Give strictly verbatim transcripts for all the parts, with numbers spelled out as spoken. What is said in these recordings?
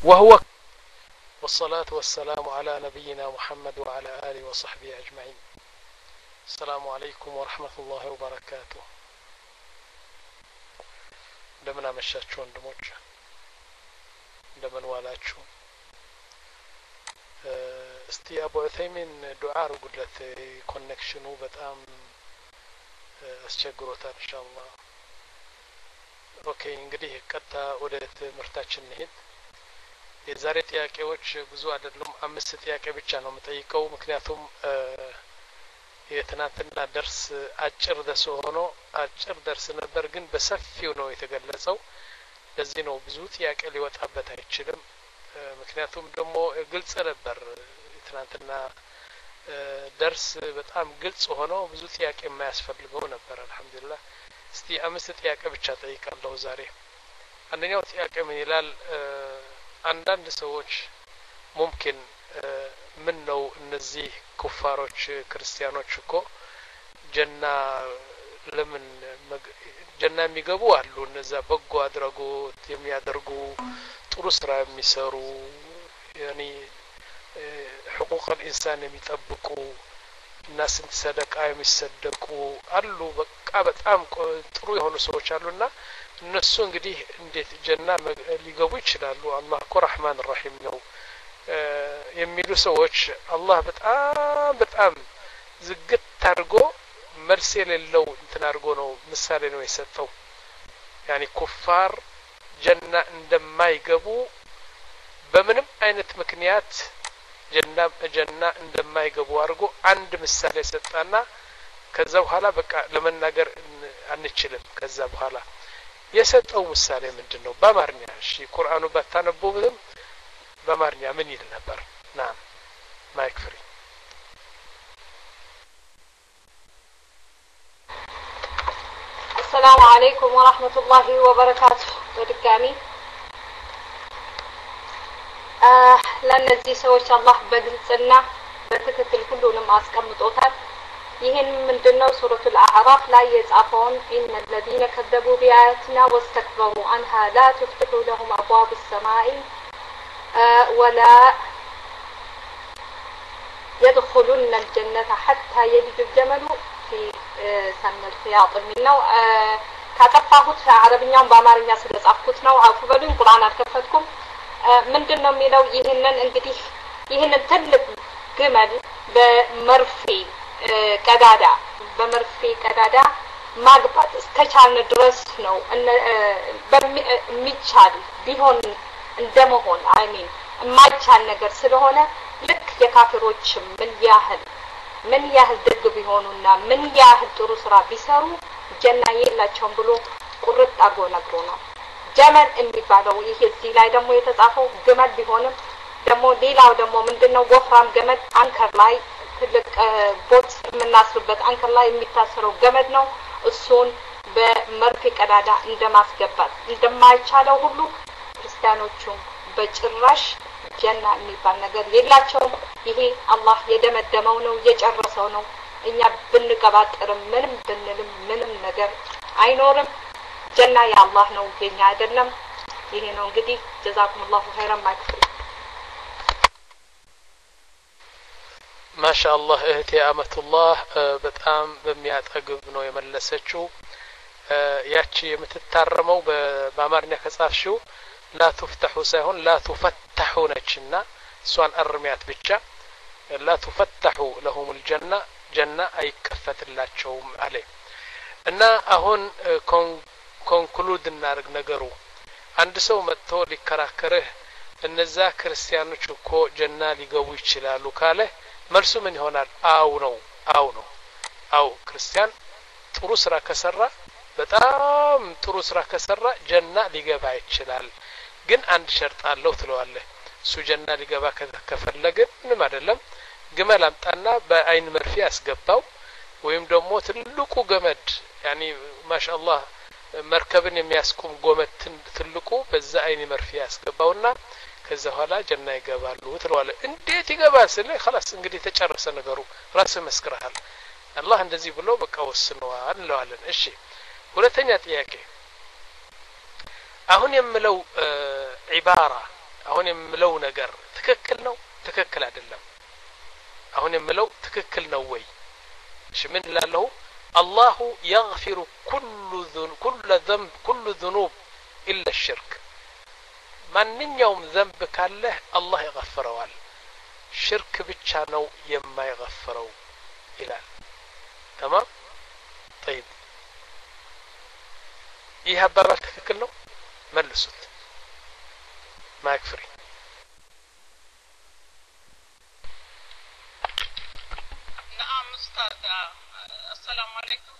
وهو والصلاة والسلام على نبينا محمد وعلى آله وصحبه أجمعين. السلام عليكم ورحمة الله وبركاته. እንደምን አመሻችሁ ወንድሞች፣ እንደምን ዋላችሁ። እስቲ አቡ ዑሰይሚን ዱዓ አድርጉለት፣ ኮኔክሽኑ በጣም አስቸግሮታል ኢንሻአላህ። ኦኬ እንግዲህ ቀጥታ ወደ ትምህርታችን እንሂድ። የዛሬ ጥያቄዎች ብዙ አይደሉም፣ አምስት ጥያቄ ብቻ ነው የምጠይቀው። ምክንያቱም የትናንትና ደርስ አጭር ደርስ ሆኖ አጭር ደርስ ነበር፣ ግን በሰፊው ነው የተገለጸው። ለዚህ ነው ብዙ ጥያቄ ሊወጣበት አይችልም። ምክንያቱም ደግሞ ግልጽ ነበር የትናንትና ደርስ በጣም ግልጽ ሆኖ ብዙ ጥያቄ የማያስፈልገው ነበር። አልহামዱሊላህ። እስቲ አምስት ጥያቄ ብቻ ጠይቃለሁ ዛሬ። አንደኛው ጥያቄ ምን ይላል? አንዳንድ ሰዎች ሙምኪን ምን ነው እነዚህ ኩፋሮች ክርስቲያኖች እኮ ጀና ለምን ጀና የሚገቡ አሉ፣ እነዛ በጎ አድራጎት የሚያደርጉ ጥሩ ስራ የሚሰሩ ያኒ حقوق الانسان የሚጠብቁ እና ስንት ሰደቃ የሚሰደቁ አሉ። በቃ በጣም ጥሩ የሆኑ ሰዎች አሉና እነሱ እንግዲህ እንዴት ጀና ሊገቡ ይችላሉ? አላህ እኮ ረህማን ረሂም ነው የሚሉ ሰዎች አላህ በጣም በጣም ዝግት አድርጎ መልስ የሌለው እንትን አድርጎ ነው ምሳሌ ነው የሰጠው። ያኒ ኩፋር ጀና እንደማይገቡ በምንም አይነት ምክንያት ጀና ጀና እንደማይገቡ አድርጎ አንድ ምሳሌ ሰጣና ከዛ በኋላ በቃ ለመናገር አንችልም። ከዛ በኋላ የሰጠው ምሳሌ ምንድነው? በአማርኛ እሺ፣ ቁርአኑ ባታነቡብም በአማርኛ ምን ይል ነበር? ናም ማይክ ፍሪ። السلام عليكم ورحمة الله وبركاته. በድጋሚ ለነዚህ ሰዎች አላህ በግልጽና በትክክል ሁሉንም አስቀምጦታል። ይሄን ምንድነው ሱረቱል አዕራፍ ላይ የጻፈውን إن الذين كذبوا بآياتنا واستكبروا عنها لا تفتح لهم أبواب السماء ولا يدخلون الجنة حتى يلج الجمل في سم الخياط منه ካጠፋሁት አረብኛውን በአማርኛ ስለጻፍኩት ነው። አፉ በሉኝ፣ ቁርአን አልከፈትኩም። ምንድነው የሚለው? ይሄንን እንግዲህ ይሄንን ትልቅ ግመል በመርፌ ቀዳዳ በመርፌ ቀዳዳ ማግባት እስከቻልን ድረስ ነው በሚቻል ቢሆን እንደመሆን አይሚን የማይቻል ነገር ስለሆነ ልክ የካፊሮች ምን ያህል ምን ያህል ደግ ቢሆኑና ምን ያህል ጥሩ ስራ ቢሰሩ ጀና የላቸውም ብሎ ቁርጥ አድርጎ ነግሮናል። ጀመል የሚባለው ይሄ እዚህ ላይ ደግሞ የተጻፈው ግመል ቢሆንም ደግሞ ሌላው ደግሞ ምንድነው ወፍራም ገመድ አንከር ላይ ትልቅ ቦት የምናስርበት አንከር ላይ የሚታሰረው ገመድ ነው። እሱን በመርፌ ቀዳዳ እንደማስገባት እንደማይቻለው ሁሉ ክርስቲያኖቹም በጭራሽ ጀና የሚባል ነገር የላቸውም። ይሄ አላህ የደመደመው ነው፣ የጨረሰው ነው። እኛ ብንቀባጥርም ምንም ብንልም ምንም ነገር አይኖርም። ጀና የአላህ ነው፣ የኛ አይደለም። ይሄ ነው እንግዲህ። ጀዛኩሙላሁ ኸይራን ማክፍል ማሻአላህ። እህቴ አመቱላህ በጣም በሚያጠግብ ነው የመለሰችው። ያቺ የምትታረመው በአማርኛ ከጻፍሽው لا تفتحوا ሳይሆን لا تفتحوا ነችና እሷን አርሚያት ብቻ። لا تفتحوا لهم الجنة ጀና አይከፈትላቸውም አለ እና አሁን ኮንክሉድ እናርግ ነገሩ። አንድ ሰው መጥቶ ሊከራከርህ እነዛ ክርስቲያኖች እኮ ጀና ሊገቡ ይችላሉ ካለ መልሱ ምን ይሆናል? አው ነው አው ነው አው ክርስቲያን ጥሩ ስራ ከሰራ በጣም ጥሩ ስራ ከሰራ ጀና ሊገባ ይችላል፣ ግን አንድ ሸርጥ አለው ትለዋለህ። እሱ ጀና ሊገባ ከፈለገ ምንም አይደለም፣ ግመል አምጣና በአይን መርፌ ያስገባው ወይም ደግሞ ትልቁ ገመድ ያኒ ማሻአላህ መርከብን የሚያስቆም ጎመት ትልቁ በዛ አይን መርፌ ያስገባውና ከዛ ኋላ ጀና ይገባሉ ትለዋለህ። እንዴት ይገባል ስለ خلاص እንግዲህ ተጨረሰ ነገሩ፣ ራስ መስክረሃል፣ አላህ እንደዚህ ብሎ በቃ ወስኗል እንለዋለን። እሺ ሁለተኛ ጥያቄ አሁን የምለው ዒባራ አሁን የምለው ነገር ትክክል ነው ትክክል አይደለም አሁን የምለው ትክክል ነው ወይ እሺ ምን ላለው الله يغفر كل ذنب كل ذنب كل ذنوب الا الشرك ማንኛውም ذنب ካለ አላህ ይغفረዋል ሽርክ ብቻ ነው የማይغفረው ይላል تمام طيب ይህ አባባል ትክክል ነው መልሱት ማክፍሪ نعم استاذ السلام عليكم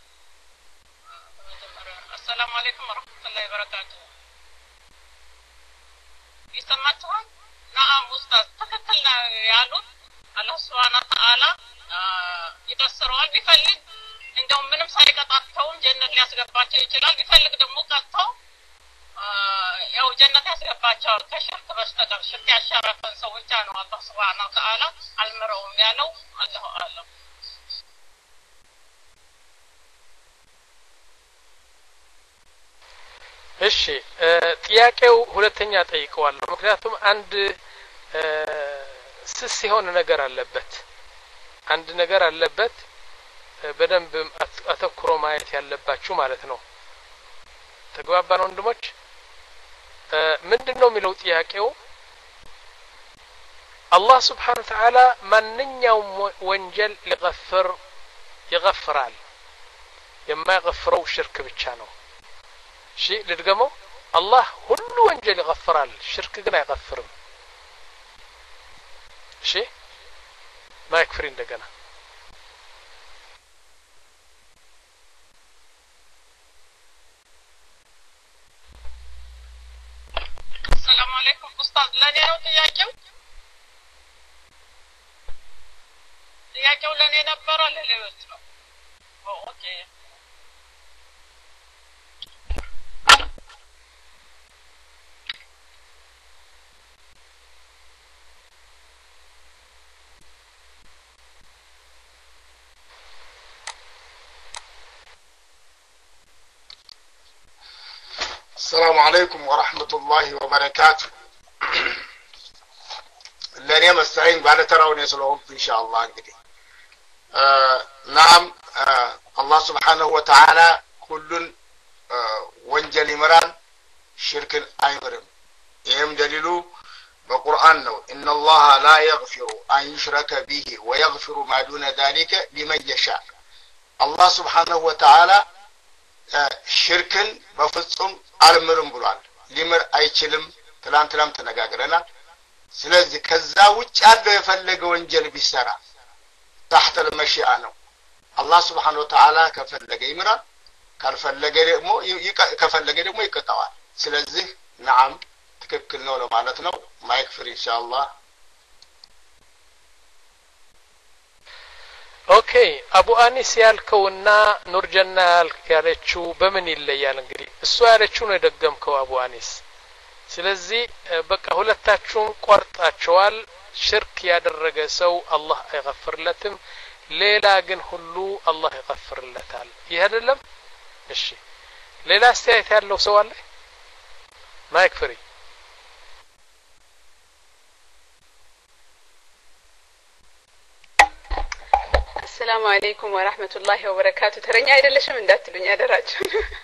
السلام عليكم ورحمة الله وبركاته يسمعتون نعم استاذ تكتلنا ያሉት አላህ Subhanahu Wa Ta'ala ይደስረዋል ቢፈልግ እንደውም ምንም ሳይቀጣቸውም ጀነት ሊያስገባቸው ይችላል ቢፈልግ ደግሞ ቀጥተው ያው ጀነት ያስገባቸዋል ከሽርክ በስተቀር ሽርክ ያሻረፈን ሰው ብቻ ነው አላህ Subhanahu Wa Ta'ala አልመረውም ያለው አላሁ አለም እሺ ጥያቄው ሁለተኛ ጠይቀዋለሁ ምክንያቱም አንድ ስስ የሆነ ነገር አለበት አንድ ነገር አለበት በደንብ አተኩሮ ማየት ያለባችሁ ማለት ነው ተግባባን ወንድሞች ምንድነው የሚለው ጥያቄው አላህ Subhanahu Wa Ta'ala ማንኛውም ወንጀል ሊغفر ይغفራል የማይغفረው ሽርክ ብቻ ነው እሺ ልድገመው አላህ ሁሉ ወንጀል ይغفራል ሽርክ ግን አይغفርም እሺ ማይክፍሪ እንደገና ሰላም አለይኩም ኡስታዝ ለኔ ነው ጥያቄው ጥያቄው ለኔ ነበር ለሌሎች ነው ኦኬ السلام عليكم ورحمة الله وبركاته لن يمسعين بعد ترون يسلهم إن شاء الله انقدي آه نعم آه الله سبحانه وتعالى كل آه وانجل مران شرك أيمرم يهم دليلو بقرآن نو إن الله لا يغفر أن يشرك به ويغفر ما دون ذلك لمن يشاء الله سبحانه وتعالى آه شركا بفصم አልምርም ብሏል ሊምር አይችልም ትላንትላም ተነጋግረናል ስለዚህ ከዛ ውጭ ያለው የፈለገ ወንጀል ቢሰራ تحت المشيئة ነው አላህ Subhanahu Wa Ta'ala ከፈለገ ይምራል ካልፈለገ ደግሞ ከፈለገ ደግሞ ይቀጣዋል ስለዚህ نعم ትክክል ነው ለማለት ነው ማይክ ፍሪ ኢንሻአላህ ኦኬ አቡ አኒስ ያልከውና ኑር ጀና ያለችው በምን ይለያል እንግዲህ እሱ ያለችው ነው የደገምከው አቡ አኒስ ስለዚህ በቃ ሁለታችሁም ቆርጣቸዋል ሽርክ ያደረገ ሰው አላህ አይغفርለትም ሌላ ግን ሁሉ አላህ ይغفርለታል ይሄ አይደለም እሺ ሌላ አስተያየት ያለው ሰው አለ ማይክ ፍሪ السلام عليكم ورحمة الله وبركاته ترني አይደለሽም እንዳትሉኝ አደራችሁ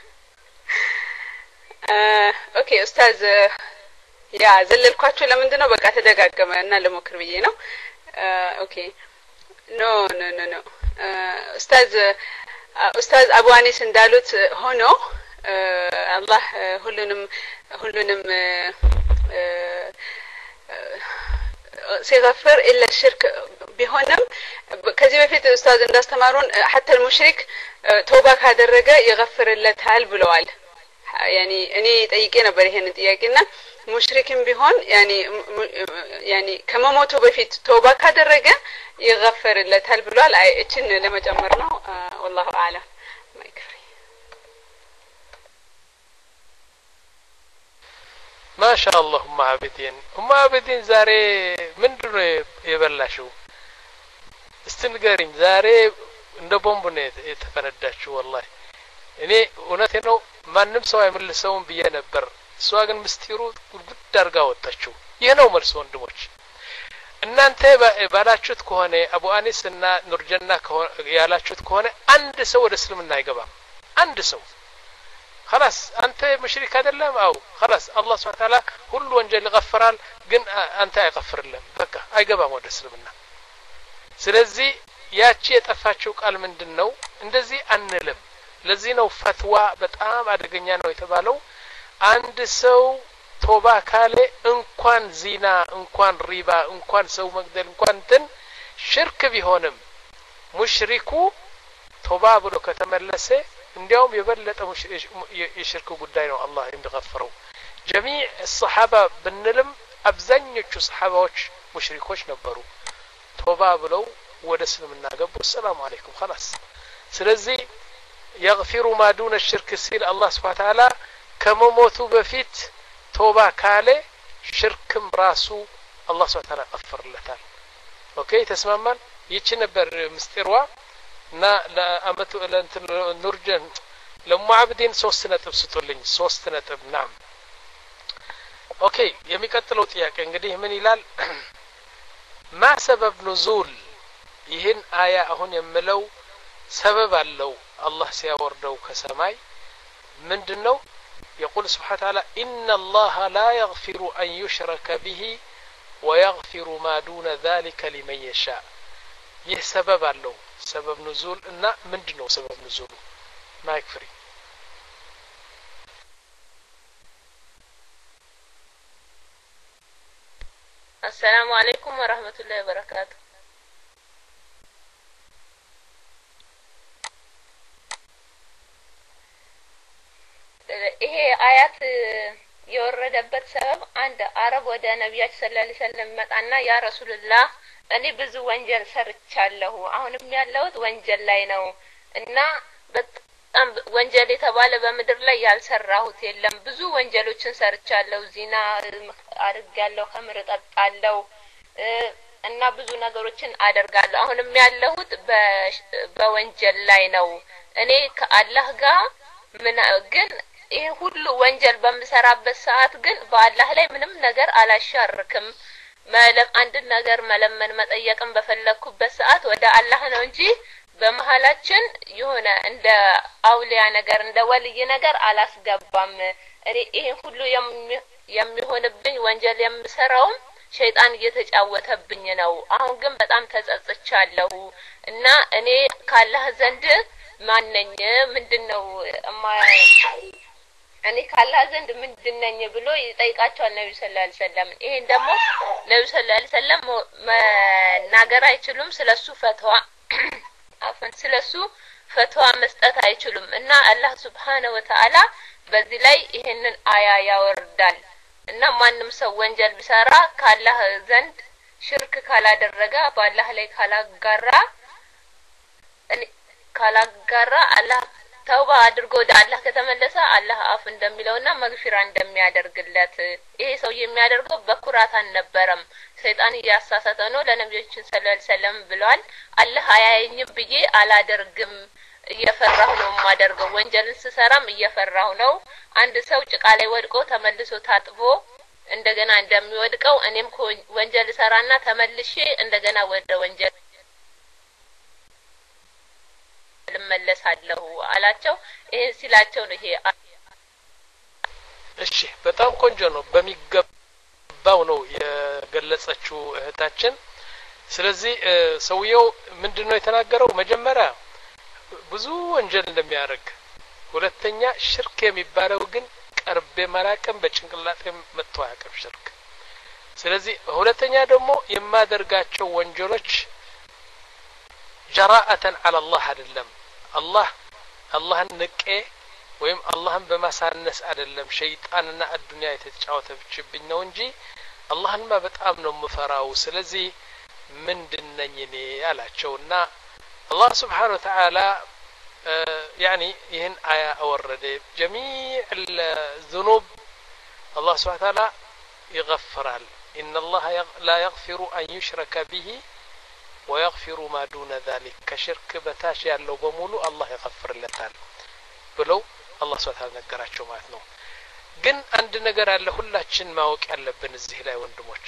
ኦኬ ኡስታዝ ያ ዘለልኳችሁ ለምንድነው በቃ ተደጋገመ እና ለሞክር ብዬ ነው ኦኬ ኖ ኖ ኖ ኖ ኡስታዝ ኡስታዝ አቡ አኒስ እንዳሉት ሆኖ አላህ ሁሉንም ሁሉንም ሲغفر الا الشرك ቢሆንም ከዚህ በፊት ኡስታዝ እንዳስተማሩን حتى المشرك ተውባ ካደረገ ይغفርለታል ብለዋል ያኒ እኔ ጠይቄ ነበር ይሄን ጥያቄና ሙሽሪክም ቢሆን ያኒ ያኒ ከመሞቱ በፊት ተውባ ካደረገ ይغفርለታል ብሏል አይ እቺን ለመጨመር ነው والله اعلم ማይክፍሪ ما شاء الله هم عابدين هم عابدين زاري من دون يبلاشو استنقرين زاري እንደ ቦምብ ነው የተፈነዳችው والله እኔ እውነቴ ነው ማንንም ሰው አይመልሰውም ብዬ ነበር እሷ ግን ምስጢሩ ጉድ አድርጋ ወጣችው ይህ ነው መልስ ወንድሞች እናንተ ባላችሁት ከሆነ አቡ አኒስ እና ኑርጀና ያላችሁት ከሆነ አንድ ሰው ወደ እስልምና አይገባም አንድ ሰው خلاص አንተ ሙሽሪክ አይደለም አው خلاص አላህ Subhanahu Wa Ta'ala ሁሉ ወንጀል ይغفራል ግን አንተ አይغفርልም በቃ አይገባም ወደ እስልምና ስለዚህ ያቺ የጠፋችው ቃል ምንድነው እንደዚህ አንልም ለዚህ ነው ፈትዋ በጣም አደገኛ ነው የተባለው አንድ ሰው ቶባ ካለ እንኳን ዚና እንኳን ሪባ እንኳን ሰው መግደል እንኳን እንትን ሽርክ ቢሆንም ሙሽሪኩ ቶባ ብሎ ከተመለሰ እንዲያውም የበለጠ የሽርክ ጉዳይ ነው አላህ የሚغفረው جميع الصحابه ብንልም አብዛኞቹ ሰሃባዎች ሙሽሪኮች ነበሩ ቶባ ብለው ወደ እስልምና ገቡ ሰላም አለይኩም خلاص ስለዚህ يغفر ما دون الشرك ሲል አላህ Subhanahu Wa Ta'ala ከመሞቱ በፊት ቶባ ካለ ሽርክም ራሱ አላህ Subhanahu Wa Ta'ala አፈርለታል ኦኬ ተስማማን ይቺ ነበር ምስጢርዋ እና ለአመቱ ለእንትን ኑርጀን ለሙዓብዲን ሶስት ነጥብ ስጡልኝ ሶስት ነጥብ ናም ኦኬ የሚቀጥለው ጥያቄ እንግዲህ ምን ይላል ما سبب نزول ይህን አያ አሁን የምለው ሰበብ አለው አላህ ሲያወርደው ከሰማይ ምንድነው يقول سبحانه وتعالى إن الله لا يغفر أن يشرك به ويغفر ما دون ذلك لمن يشاء ይህ ሰበብ አለው ሰበብ نزول እና ምንድነው ሰበብ نزول ما يكفري السلام عليكم ورحمة الله وبركاته ይሄ አያት የወረደበት ሰበብ አንድ አረብ ወደ ነብያችን ሰለላሁ ዐለይሂ ወሰለም መጣና ያ ረሱላህ እኔ ብዙ ወንጀል ሰርቻለሁ አሁንም ያለሁት ወንጀል ላይ ነው እና በጣም ወንጀል የተባለ በመድር ላይ ያልሰራሁት የለም ብዙ ወንጀሎችን ሰርቻለሁ ዚና አድርጋለሁ ከምር ጠጣለሁ እና ብዙ ነገሮችን አደርጋለሁ አሁንም ያለሁት በወንጀል ላይ ነው እኔ ከአላህ ጋር ምን ግን ይሄ ሁሉ ወንጀል በመሰራበት ሰዓት ግን በአላህ ላይ ምንም ነገር አላሻርክም ማለም አንድ ነገር መለመን መጠየቅም በፈለኩበት ሰዓት ወደ አላህ ነው እንጂ በመሐላችን የሆነ እንደ አውሊያ ነገር እንደ ወልይ ነገር አላስገባም ይሄ ሁሉ የሚሆንብኝ ወንጀል የምሰራው ሸይጣን እየተጫወተብኝ ነው አሁን ግን በጣም ተጸጽቻለሁ እና እኔ ካላህ ዘንድ ማንነኝ ምንድነው እኔ ካላህ ዘንድ ምንድነኝ ብሎ ይጠይቃቸዋል ነብዩ ሰለላሁ ዐለይሂ ወሰለም ይሄን ደግሞ ነብዩ ሰለላሁ ዐለይሂ ወሰለም መናገር አይችሉም ስለሱ ፈትዋ አፈን ስለሱ ፈትዋ መስጠት አይችሉም እና አላህ Subhanahu Wa Ta'ala በዚህ ላይ ይሄንን አያ ያወርዳል እና ማንንም ሰው ወንጀል ቢሰራ ካላህ ዘንድ ሽርክ ካላደረገ በአላህ ላይ ካላጋራ ካላጋራ አላህ ተውባ አድርጎ ወደ አላህ ከተመለሰ አላህ አፍ እንደሚለውና መግፊራ እንደሚያደርግለት ይሄ ሰው የሚያደርገው በኩራት አልነበረም ሰይጣን ያሳሳተ ነው ለነብያችን ሰለላሁ ዐለይሂ ወሰለም ብሏል አላህ አያየኝም ብዬ አላደርግም እየፈራሁ ነው ማደርገው ወንጀልን ስሰራም እየፈራሁ ነው አንድ ሰው ጭቃ ላይ ወድቆ ተመልሶ ታጥቦ እንደገና እንደሚወድቀው እኔም ወንጀል ሰራና ተመልሼ እንደገና ወደ ወንጀል ልመለሳለሁ አላቸው ይሄ ሲላቸው ነው ይሄ እሺ በጣም ቆንጆ ነው በሚገባው ነው የገለጸችው እህታችን ስለዚህ ሰውየው ምንድነው የተናገረው መጀመሪያ ብዙ ወንጀል እንደሚያደርግ ሁለተኛ ሽርክ የሚባለው ግን ቀርቤ ማላቀም በጭንቅላቴ መጥቶ ያቀም ሽርክ ስለዚህ ሁለተኛ ደግሞ የማደርጋቸው ወንጀሎች ጀራአተን على الله አይደለም አላህ አላህን ንቄ ወይም አላህን በማሳነስ አይደለም ሸይጣንና አዱንያ የተጫወተብችብኝ ነው እንጂ አላህንማ በጣም ነው መፈራው ስለዚህ ምንድነኝ እኔ አላቸውና الله سبحانه وتعالى يعني يهن آية أورد جميع الذنوب الله سبحانه وتعالى يغفر إن الله لا يغفر أن يشرك به ويغفر ما دون ذلك كشرك بتاش ያለው በሙሉ الله يغفر ለታል ብለው الله سبحانه وتعالى ነገራቸው ማለት ነው ግን አንድ ነገር አለ ሁላችን ማወቅ ያለብን እዚህ ላይ ወንድሞች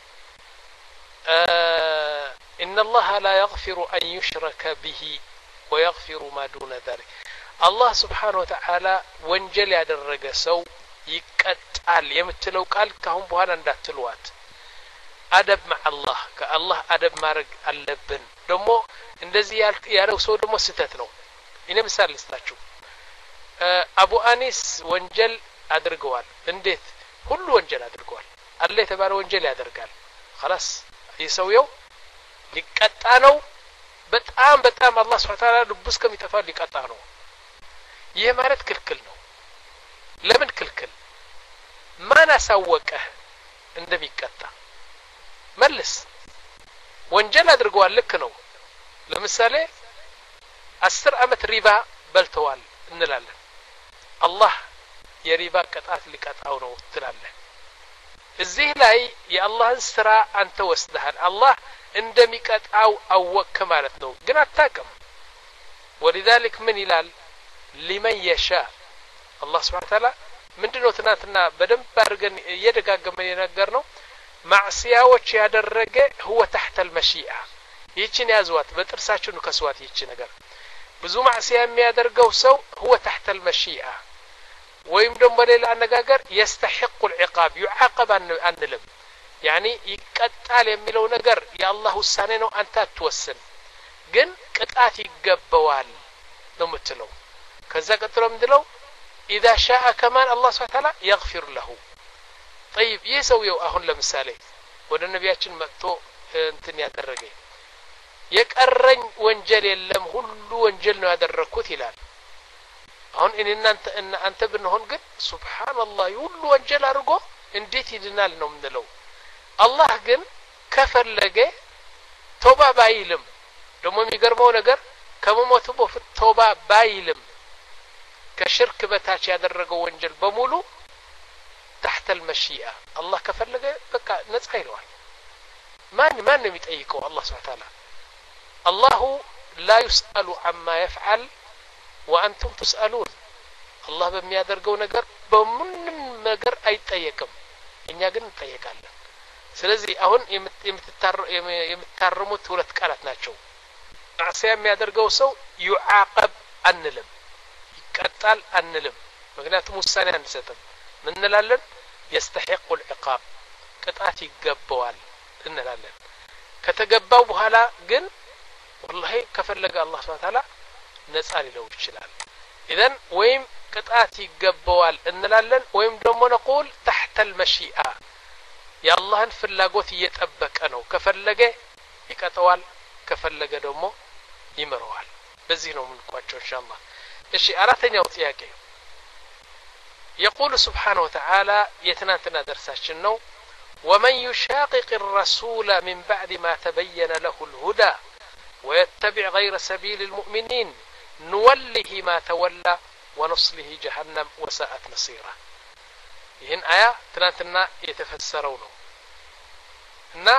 إن الله لا يغفر أن يشرك به ويغفر ما دون ذلك الله سبحانه وتعالى ወንጀል ያደረገ ሰው ይቀጣል የምትለው ቃል ካሁን በኋላ እንዳትልዋት አደብ مع الله ከአላህ አደብ ማድረግ አለብን ደግሞ እንደዚህ ያለው ሰው ደግሞ ስተት ነው እኔ ምሳሌ ልስጣችሁ አቡ አኒስ ወንጀል አድርገዋል እንዴት ሁሉ ወንጀል አድርገዋል አለ የተባለ ወንጀል ያደርጋል خلاص ይሰውየው ሊቀጣ ነው በጣም በጣም አላህ Subhanahu Ta'ala ልብስ ከሚጠፋ ሊቀጣ ነው ይሄ ማለት ክልክል ነው ለምን ክልክል ማን አሳወቀ እንደሚቀጣ መልስ ወንጀል አድርገዋል ልክ ነው ለምሳሌ አስር አመት ሪባ በልተዋል እንላለን አላህ የሪባ ቅጣት ሊቀጣው ነው ትላለህ እዚህ ላይ የአላህን ስራ አንተ ወስደሃል አላህ እንደሚቀጣው አወቅ ማለት ነው ግን አታቀም ولذلك ምን ይላል لمن يشاء الله سبحانه وتعالى ምንድነው ትናንትና በደንብ አድርገን እየደጋገመን የነገር ነው ማዕሲያዎች ያደረገ هو تحت المشيئة ይችን ያዟት በጥርሳችሁ ከስዋት ይች ነገር ብዙ ማዕሲያ የሚያደርገው ሰው هو تحت المشيئة ወይም ደግሞ ሌላ አነጋገር يستحق العقاب يعاقب አንልም يعني ይቀጣል የሚለው ነገር የአላህ ውሳኔ ነው አንተ አትወስን ግን ቅጣት ይገባዋል ነው የምትለው ከዛ ቀጥሎ ምንድነው اذا شاء كمان الله سبحانه وتعالى يغفر له طيب يسويው አሁን ለምሳሌ ወደ ነቢያችን መጥቶ እንትን ያደረገ የቀረኝ ወንጀል የለም ሁሉ ወንጀል ነው ያደረኩት ይላል አሁን እናንተ አንተ ብንሆን ግን ሱብሃንአላህ ሁሉ ወንጀል አድርጎ እንዴት ይድናል ነው ምንለው አላህ ግን ከፈለገ ቶባ ባይልም ደግሞ የሚገርመው ነገር ከመሞቱ በፊት ቶባ ባይልም ከሽርክ በታች ያደረገው ወንጀል በሙሉ تحت المشيئة الله ከፈለገ በቃ ነፃ ይለዋል ማን ማን ነው የሚጠይቀው አላህ Subhanahu Wa Ta'ala الله لا يسأل عما يفعل وأنتم تسألون الله በሚያደርገው ነገር በምንም ነገር አይጠየቅም እኛ ግን እንጠየቃለን ስለዚህ አሁን የምትታረሙት ሁለት ቃላት ናቸው ማዕሲያ የሚያደርገው ሰው يعاقب አንልም ይቀጣል አንልም ምክንያቱም ውሳኔ አንሰጥም ምን እንላለን يستحق العقاب ቅጣት ይገባዋል እንላለን ከተገባው በኋላ ግን والله ከፈለገ አላህ Subhanahu Wa Ta'ala ነፃ ሊለው ይችላል اذا ወይም ቅጣት ይገባዋል እንላለን ወይም ደግሞ نقول تحت المشيئة የአላህን ፍላጎት እየጠበቀ ነው ከፈለገ ይቀጣዋል ከፈለገ ደግሞ ይመረዋል በዚህ ነው ምንቋቸው ኢንሻአላህ እሺ አራተኛው ጥያቄ يقول سبحانه وتعالى يتناتنا درساችን ነው ومن يشاقق الرسول من بعد ما تبين له الهدى ويتبع غير سبيل المؤمنين نوله ما تولى ونصله جهنم وساءت مصيره ይህን አያ ትናንትና የተፈሰረው ነው እና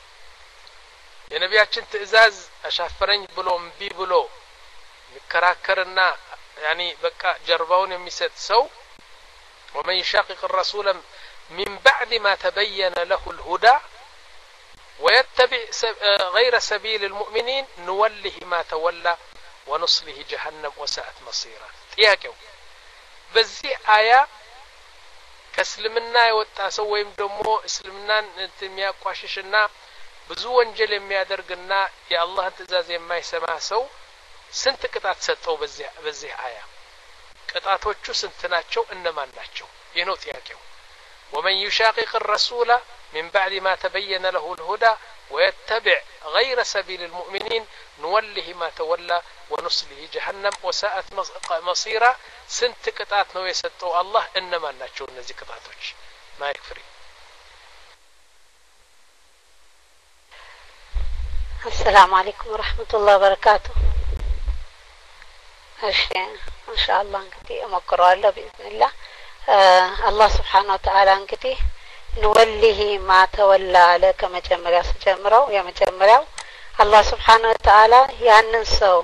የነቢያችን ትእዛዝ አሻፈረኝ ብሎ እምቢ ብሎ ይከራከርና يعني በቃ ጀርባውን የሚሰጥ ሰው ومن يشاقق الرسول من بعد ما تبين له الهدى ويتبع غير سبيل المؤمنين نوله ما تولى ونصله جهنم وساءت مصيره ጥያቄው በዚህ አያ ከእስልምና የወጣ ሰው ወይም ደግሞ እስልምናን የሚያቋሽሽና ብዙ ወንጀል የሚያደርግና የአላህን ትእዛዝ የማይሰማ ሰው ስንት ቅጣት ሰጠው በዚህ በዚህ አያ ቅጣቶቹ ስንት ናቸው እነማን ናቸው ይህ ነው ጥያቄው ومن يشاقق الرسول من بعد ما تبين له الهدى ويتبع غير سبيل المؤمنين نوله ما تولى ونصله جهنم وساءت مصيرا سنت ቅጣት ነው የሰጠው አላህ እነማን ናቸው እነዚህ ቅጣቶች ማይክ ፍሪ السلام عليكم ورحمة الله وبركاته እሺ ኢንሻአላህ እንግዲህ እሞክራለሁ باذن الله الله سبحانه وتعالى እንግዲህ نوله ما تولى አለ ከመጀመሪያ ሲጀምረው የመጀመሪያው الله سبحانه وتعالى ያንን ሰው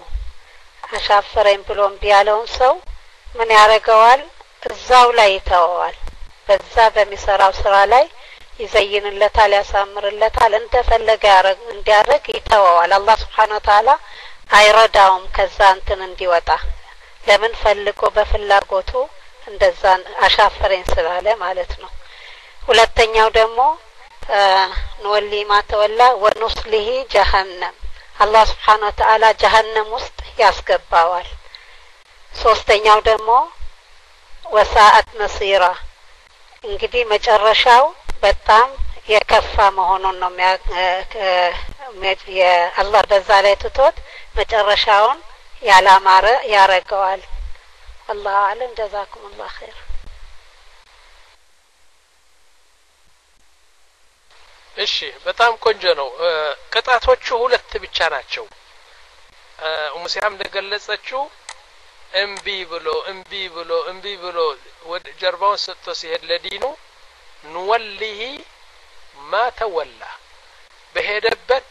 አሻፈረኝ ብሎ ቢያለውን ሰው ምን ያረጋዋል እዛው ላይ ይተዋል በዛ በሚሰራው ስራ ላይ ይዘይንለታል ያሳምርለታል እንደፈለገ ያረግ እንዲያረግ ይተዋዋል አላህ Subhanahu Wa Ta'ala አይረዳውም ከዛ እንትን እንዲወጣ ለምን ፈልጎ በፍላጎቱ እንደዛ አሻፈረኝ ስላለ ማለት ነው ሁለተኛው ደግሞ ንወሊ ማተወላ ወንስሊሂ ጀሃነም አላህ Subhanahu Wa Ta'ala ጀሃነም ውስጥ ያስገባዋል ሶስተኛው ደግሞ ወሳአት መሲራ እንግዲህ መጨረሻው በጣም የከፋ መሆኑን ነው የአላህ በዛ ላይ ትቶት መጨረሻውን ያላማረ ያረጋዋል والله اعلم جزاكم الله خير እሺ በጣም ቆንጆ ነው ቅጣቶቹ ሁለት ብቻ ናቸው ሙሲያም እንደገለጸችው እምቢ ብሎ እምቢ ብሎ እምቢ ብሎ ወደ ጀርባውን ሰጥቶ ሲሄድ ለዲኑ ንወሊሂ ማ ተወላ በሄደበት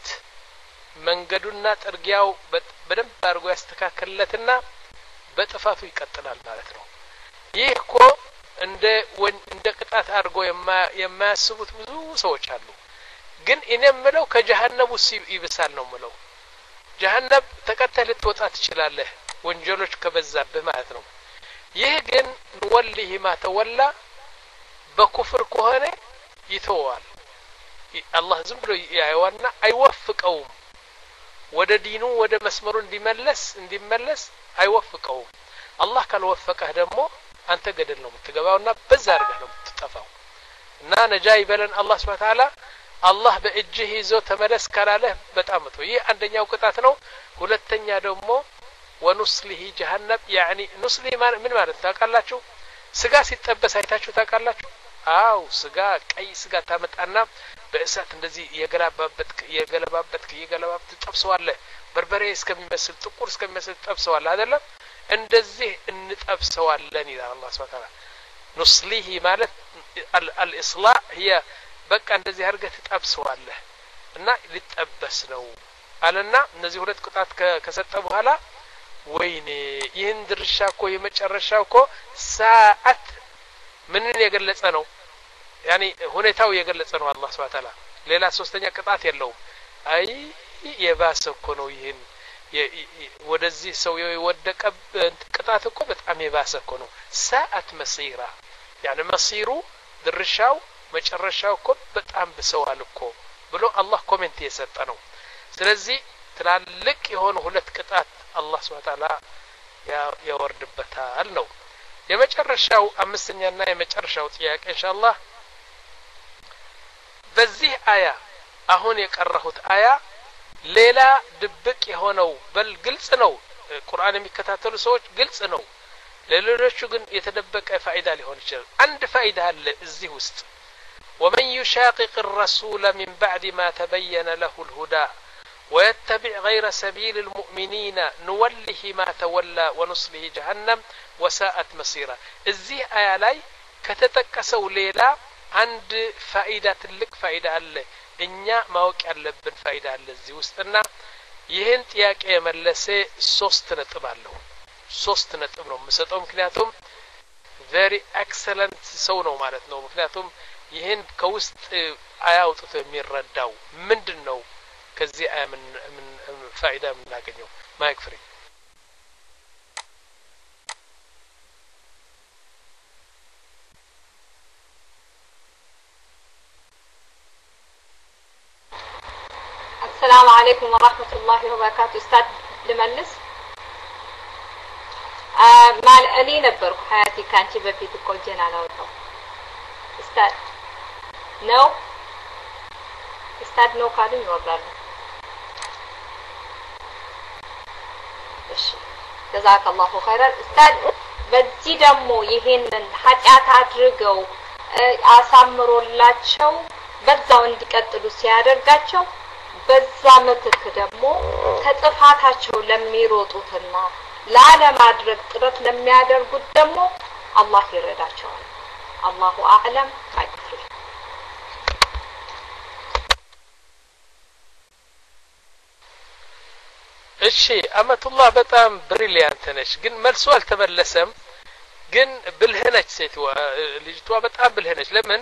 መንገዱና ጥርጊያው በደንብ አድርጎ ያስተካከለትና በጥፋቱ ይቀጥላል ማለት ነው ይህ እኮ እንደ እንደ ቅጣት አድርጎ የማያስቡት ብዙ ሰዎች አሉ ግን እኔ ምለው ከጀሃነም ውስጥ ይብሳል ነው ምለው ጀሃነም ተቀተል ልትወጣ ትችላለህ ወንጀሎች ከበዛብህ ማለት ነው ይህ ግን ንወሊሂ ማ ተወላ በኩፍር ከሆነ ይተዋል አላህ ዝም ብሎ ያየዋልና አይወፍቀውም ወደ ዲኑ ወደ መስመሩ እንዲመለስ እንዲመለስ አይወፍቀውም አላህ ካልወፈቀህ ደግሞ አንተ ገደል ነው የምትገባውና በዛ አድርገህ ነው የምትጠፋው እና ነጃ ይበለን አላህ Subhanahu Wa Ta'ala አላህ በእጅህ ይዞ ተመለስ ካላለህ በጣም ነው ይህ አንደኛው ቅጣት ነው ሁለተኛ ደግሞ ወንስሊሂ ጀሃነም يعني ንስሊ ምን ማለት ታውቃላችሁ ስጋ ሲጠበስ አይታችሁ ታውቃላችሁ አው ስጋ ቀይ ስጋ ታመጣና በእሳት እንደዚህ የገላባበት የገለባበት የገለባበት ተጠብሰዋለህ በርበሬ እስከሚመስል ጥቁር እስከሚመስል ተጠብሰዋል አይደለም እንደዚህ እንጠብሰዋለን ይላል አላህ Subhanahu Wa Ta'ala ንስሊሂ ማለት الإصلاح هي በቃ እንደዚህ አድርገህ ተጠብሰዋለህ እና ሊጠበስ ነው አለና እነዚህ ሁለት ቅጣት ከሰጠ በኋላ ወይኔ ይህን ድርሻ እኮ የመጨረሻው እኮ ሰዓት ምንን የገለጸ ነው يعني ሁኔታው የገለጸ ነው አላህ Subhanahu Wa Ta'ala ሌላ ሶስተኛ ቅጣት የለውም አይ የባሰ እኮ ነው ይህን ወደዚህ ሰው የወደቀ ቅጣት እኮ በጣም የባሰ እኮ ነው ሰዓት መሲራ يعني መሲሩ ድርሻው መጨረሻው እኮ በጣም በሰዋል እኮ ብሎ አላህ ኮሜንት የሰጠ ነው ስለዚህ ትላልቅ የሆኑ ሁለት ቅጣት አላህ Subhanahu Wa Ta'ala ያወርድበታል ነው የመጨረሻው አምስተኛና የመጨረሻው ጥያቄ ኢንሻአላህ በዚህ አያ አሁን የቀረሁት አያ ሌላ ድብቅ የሆነው በል ግልጽ ነው ቁርአን የሚከታተሉ ሰዎች ግልጽ ነው ለሌሎቹ ግን የተደበቀ ፋይዳ ሊሆን ይችላል አንድ ፋይዳ አለ እዚህ ውስጥ ومن يشاقق الرسول من بعد ما تبين له الهدى ويتبع غير سبيل المؤمنين نوله ما تولى ونصله جهنم وساءت مصيرا እዚህ አያ ላይ ከተጠቀሰው ሌላ አንድ ፋይዳ ትልቅ ፋይዳ አለ እኛ ማወቅ ያለብን ፋይዳ አለ እዚህ ውስጥና ይህን ጥያቄ የመለሰ ሶስት ነጥብ አለው ሶስት ነጥብ ነው የምሰጠው ምክንያቱም very excellent ሰው ነው ማለት ነው ምክንያቱም ይህን ከውስጥ አያውጥቶ የሚረዳው ምንድነው ከዚህ አያ ምን ፋይዳ የምናገኘው ማይክ ፍሪ السلام عليكم ورحمة الله وبركاته استاذ لملس مال أني نبرك حياتي كانت بفيت كل جنان أوضو استاذ نو استاذ نو قادم يوردر እሺ جزاك الله خيرا استاذ በዚህ ደግሞ ይሄንን ኃጢአት አድርገው አሳምሮላቸው በዛው እንዲቀጥሉ ሲያደርጋቸው በዛ ምትክ ደግሞ ከጥፋታቸው ለሚሮጡትና ላለማድረግ ጥረት ለሚያደርጉት ደግሞ አላህ ይረዳቸዋል አላሁ አዕለም አይክፍል እሺ አመቱላህ በጣም ብሪሊያንት ነሽ ግን መልሱ አልተመለሰም ግን ብልህነች ሴትዋ ልጅቷ በጣም ብልህነች ለምን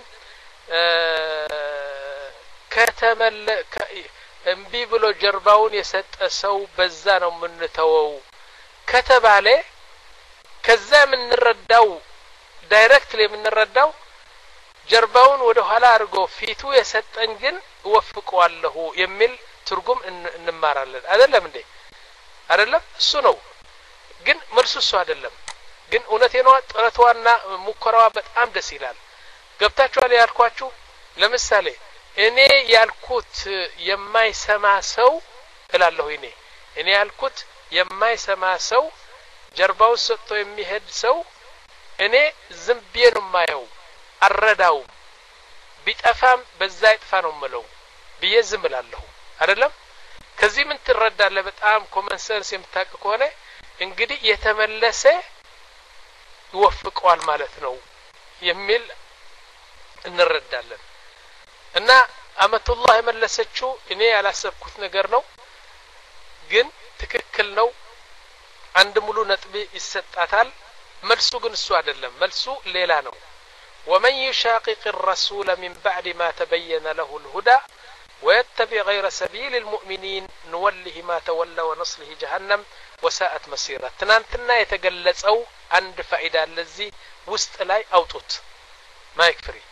ከተመለ እምቢ ብሎ ጀርባውን የሰጠ ሰው በዛ ነው የምንተወው ከተባለ ከዛ የምንረዳው ዳይሬክትሊ የምንረዳው ጀርባውን ወደ ኋላ አድርጎ ፊቱ የሰጠን ግን ወፍቀዋለሁ የሚል ትርጉም እንማራለን አይደለም እንዴ አይደለም እሱ ነው ግን መልሱ እሱ አይደለም ግን እውነቴ ነው ጥረቷና ሙከራዋ በጣም ደስ ይላል ገብታችኋል ያልኳችሁ ለምሳሌ እኔ ያልኩት የማይሰማ ሰው እላለሁ እኔ እኔ ያልኩት የማይሰማ ሰው ጀርባው ሰጥቶ የሚሄድ ሰው እኔ ዝም ብዬ ነው የማየው አረዳው ቢጠፋም በዛ ይጥፋ ነው የምለው ብዬ ዝም እላለሁ አይደለም ከዚህ ምን ትረዳለህ በጣም ኮመን ሴንስ የምታውቅ ከሆነ እንግዲህ የተመለሰ ይወፍቀዋል ማለት ነው የሚል እንረዳለን እና አመቱላህ የመለሰችው እኔ ያላሰብኩት ነገር ነው ግን ትክክል ነው አንድ ሙሉ ነጥብ ይሰጣታል መልሱ ግን እሱ አይደለም መልሱ ሌላ ነው ومن يشاقق الرسول من بعد ما تبين له الهدى ويتبع غير سبيل المؤمنين نوله ما تولى ونصله جهنم وساءت مصيرا تنانتنا يتجلصوا عند فائده الذي وسط لاي اوطوت ما يكفري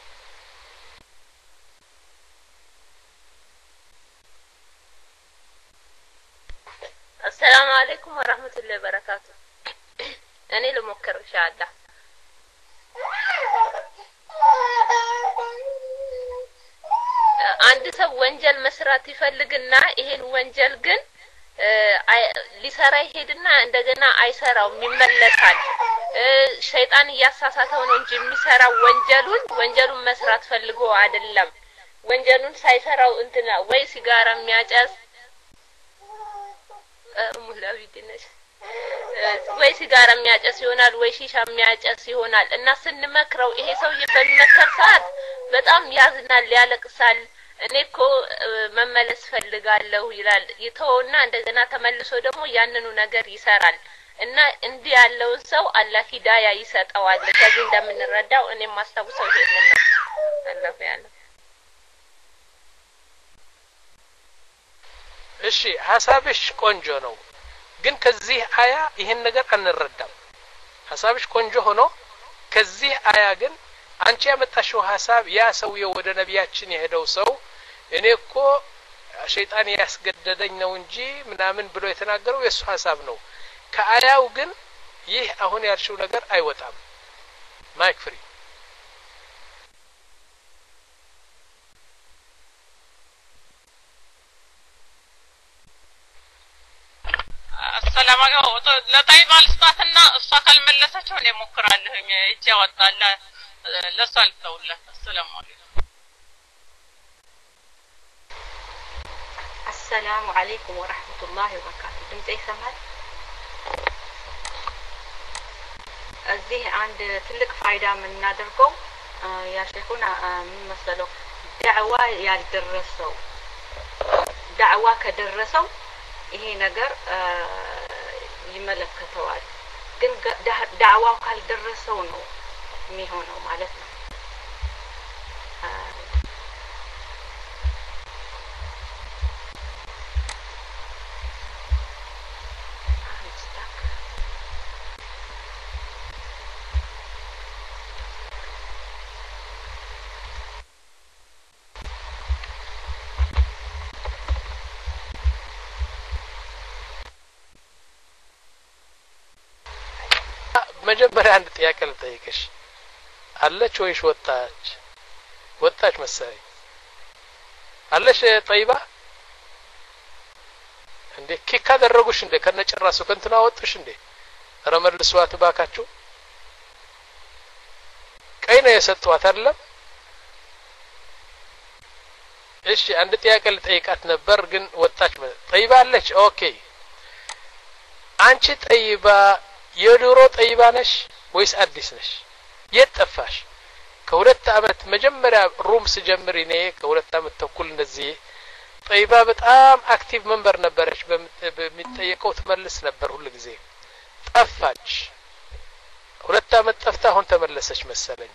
السلام عليكم ورحمة الله وبركاته أنا لمكر إن شاء الله አንድ ሰው ወንጀል መስራት ይፈልግና ይሄን ወንጀል ግን ሊሰራ ይሄድና እንደገና አይሰራውም ይመለሳል ሸይጣን ያሳሳተው ነው እንጂ የሚሰራው ወንጀሉን ወንጀሉን መስራት ፈልጎ አይደለም ወንጀሉን ሳይሰራው እንትና ወይ ሲጋራ የሚያጨስ ሙላዊ ድነሽ ወይ ሲጋራ የሚያጨስ ይሆናል ወይ ሺሻ የሚያጨስ ይሆናል እና ስንመክረው ይሄ ሰው በሚመከር ሰዓት በጣም ያዝናል ያለቅሳል እኔኮ መመለስ ፈልጋለሁ ይላል ይተውና እንደገና ተመልሶ ደግሞ ያንኑ ነገር ይሰራል እና እንዲህ ያለው ሰው አላህ ሂዳያ ይሰጠዋል ከዚህ እንደምንረዳው እኔም ማስተዋወሰው ይሄንን ነው አላህ ያለው እሺ ሐሳብሽ ቆንጆ ነው ግን ከዚህ አያ ይሄን ነገር አንረዳም ሐሳብሽ ቆንጆ ሆኖ ከዚህ አያ ግን አንቺ ያመጣሽው ሐሳብ ያ ሰውየው ወደ ነቢያችን የሄደው ሰው እኔኮ ሸይጣን ያስገደደኝ ነው እንጂ ምናምን ብሎ የተናገረው የሱ ሐሳብ ነው ከአያው ግን ይህ አሁን ያልሽው ነገር አይወጣም ማይክ ፍሪ السلام عليكم ለጣይባ ልስጣትና እሷ ካልመለሰችው እኔ ሞክራለሁኝ እጄ ወጣለ ለሷል ተውለ السلام عليكم السلام عليكم ورحمة الله وبركاته ድምጽ ይሰማል እዚህ አንድ ትልቅ ፋይዳ የምናደርገው ያ ሸይኹና ምን መሰለው ዳዕዋ ያልደረሰው ዳዕዋ ከደረሰው ይሄ ነገር ይመለከተዋል ግን ዳዕዋው ካልደረሰው ነው የሚሆነው ማለት ነው መጀመሪያ አንድ ጥያቄ ልጠይቅሽ አለች ወይስ ወጣች ወጣች መሰለኝ አለሽ ጠይባ እንዴ ኪክ አደረጉሽ እንዴ ከነጭራሱ ከንትና ወጥሽ እንዴ ረመልሷት ባካችሁ ቀይ ነው የሰጧት አይደለም እሺ አንድ ጥያቄ ልጠይቃት ነበር ግን ወጣች ጠይባ አለች ኦኬ አንቺ ጠይባ የድሮ ጠይባ ነሽ ወይስ አዲስ ነሽ የጠፋሽ ከሁለት አመት መጀመሪያ ሩም ስጀምር እኔ ከሁለት አመት ተኩል እንደዚህ ጠይባ በጣም አክቲቭ መንበር ነበረች በሚጠየቀው ትመልስ ነበር ሁሉ ጊዜ ጠፋች ሁለት አመት ጠፍታ አሁን ተመለሰች መሰለኝ።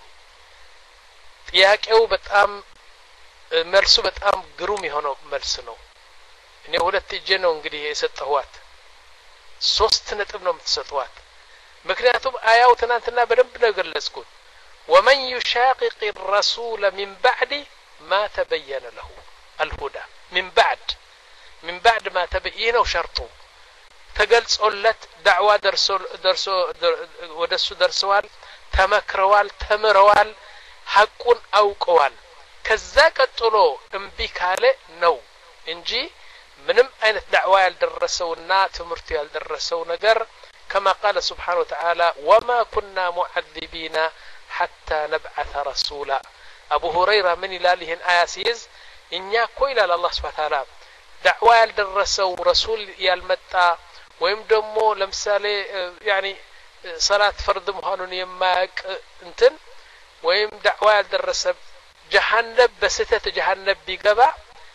ጥያቄው በጣም መልሱ በጣም ግሩም የሆነው መልስ ነው። እኔ ሁለት እጄ ነው እንግዲህ የሰጠኋት ሶስት ነጥብ ነው የምትሰጧት። ምክንያቱም አያው ትናንትና በደንብ ነው ገለጽኩት። ومن يشاقق الرسول من بعد ما تبين له الهدى من بعد من بعد ما تبين شرطه ተገልጾለት ዳዕዋ ደርሶ ደርሶ ወደሱ ደርሰዋል፣ ተመክረዋል፣ ተምረዋል፣ ሐቁን አውቀዋል። ከዛ ቀጥሎ እምቢ ካለ ነው እንጂ ምንም አይነት ዳዕዋ ያልደረሰውና ትምህርቱ ያልደረሰው ነገር كما قال سبحانه وتعالى وما كنا معذبين حتى نبعث رسولا. أبو هريرة من إلالهن آياسيز إنيا كويل الله سبحانه وتعالى دعوة يالدرسو رسول يالمتا ويم دمو لمثالي يعني صلاة فرض مهانون يماك انتن ويم دعوة يالدرسب جهنم بستة جهنم بيقبع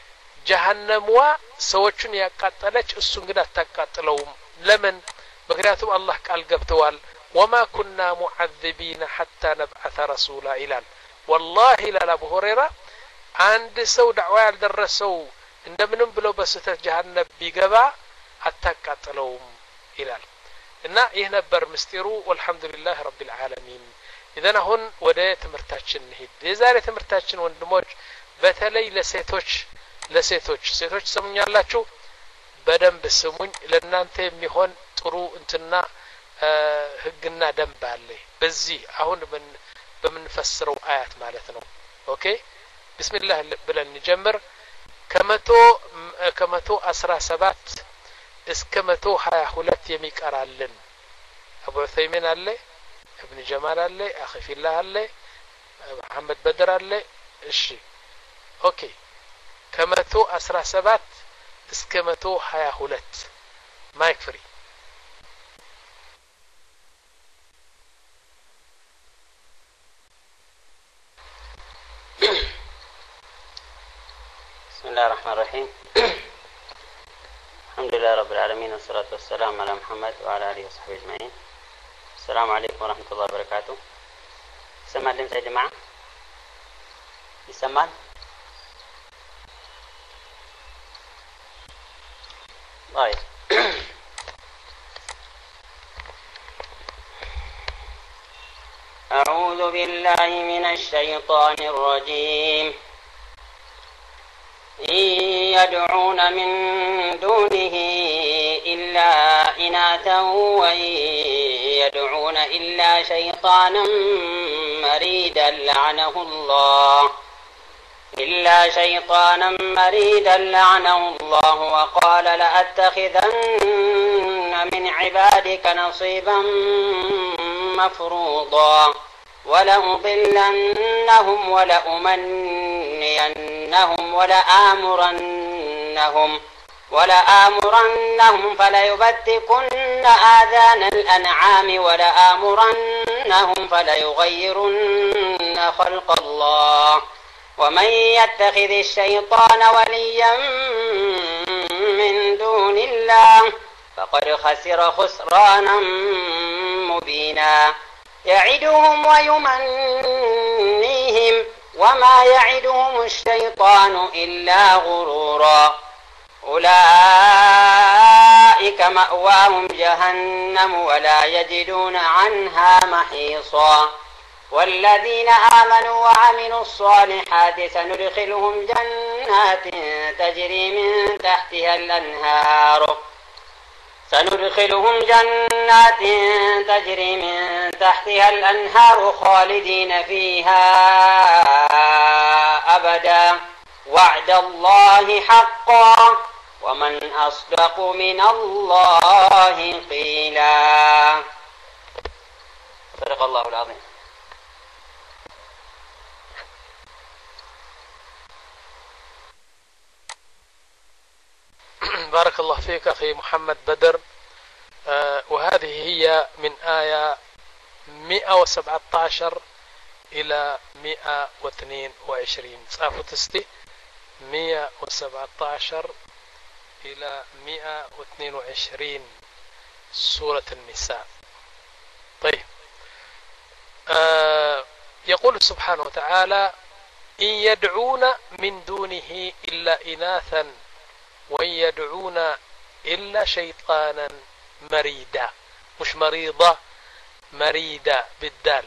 جهنموا سوچن يقاتلچ እሱን ግን አታቃጥለውም። ለምን? ምክንያቱም አላህ ቃል ገብተዋል وما كنا معذبين حتى نبعث رسولا ይላል። والله لا ابو هريره አንድ ሰው ዳዕዋ ያልደረሰው እንደምንም ብለው በስተት ጀሃነም ቢገባ አታቃጥለውም ይላል። እና ይህ ነበር ምስጢሩ። والحمدلله رب العالمين። اذا አሁን ወደ ትምህርታችን እንሂድ። የዛሬ ትምህርታችን ወንድሞች በተለይ ለሴቶች ለሴቶች ሴቶች ሰሙኛላችሁ በደንብ ስሙኝ። ለእናንተ የሚሆን ጥሩ እንትና ህግና ደንብ አለ በዚህ አሁን በምንፈስረው አያት ማለት ነው። ኦኬ ቢስሚላህ ብለን እንጀምር። ከመቶ ከመቶ አስራ ሰባት እስከ መቶ ሀያ ሁለት የሚቀራልን አቡ ዑሰይሚን አለ፣ ኢብኑ ጀማል አለ፣ አኺ ፊላህ አለ፣ መሐመድ በድር አለ። እሺ ኦኬ ከመቶ አስራ ሰባት እስከ መቶ ሀያ ሁለት ማይክ ፍሪ። بسم الله الرحمن الرحيم. الحمد لله رب العالمين والصلاة والسلام على محمد وعلى آله وصحبه أجمعين. السلام عليكم ورحمة الله وبركاته. يسمع لنا يا جماعة؟ يسمع؟ طيب. أعوذ بالله من الشيطان الرجيم. إن يدعون من دونه إلا إناثا وإن يدعون إلا شيطانا مريدا لعنه الله إلا شيطانا مريدا لعنه الله وقال لأتخذن من عبادك نصيبا مفروضا ولأضلنهم ولأمنينهم ولآمرنهم ولآمرنهم فليبتكن آذان الأنعام ولآمرنهم فليغيرن خلق الله ومن يتخذ الشيطان وليا من دون الله فقد خسر خسرانا مبينا يعدهم ويمنيهم وما يعدهم الشيطان إلا غرورا أولئك مأواهم جهنم ولا يجدون عنها محيصا والذين آمنوا وعملوا الصالحات سندخلهم جنات تجري من تحتها الأنهار سندخلهم جنات تجري من تحتها الأنهار خالدين فيها أبدا وعد الله حقا ومن أصدق من الله قيلا. صدق الله العظيم. بارك الله فيك أخي محمد بدر. آه وهذه هي من آية مئة وسبعة عشر إلى مئة واثنين وعشرين. صافو تستي مئة وسبعة عشر إلى مئة واثنين وعشرين سورة النساء. طيب آه يقول سبحانه وتعالى إن يدعون من دونه إلا إناثا وإن يدعون إلا شيطانا مريدا مش مريضة مريدا بالدال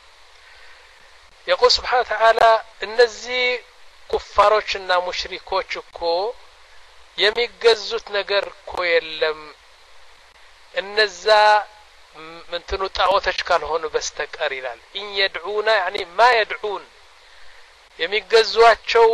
يقول سبحانه وتعالى እነዚህ ኩፋሮችና ሙሽሪኮች እኮ የሚገዙት ነገር እኮ የለም እነዛ ምንትኑ ጣዖቶች ካልሆኑ በስተቀር ይላል إن يدعون يعني ما يدعون የሚገዟቸው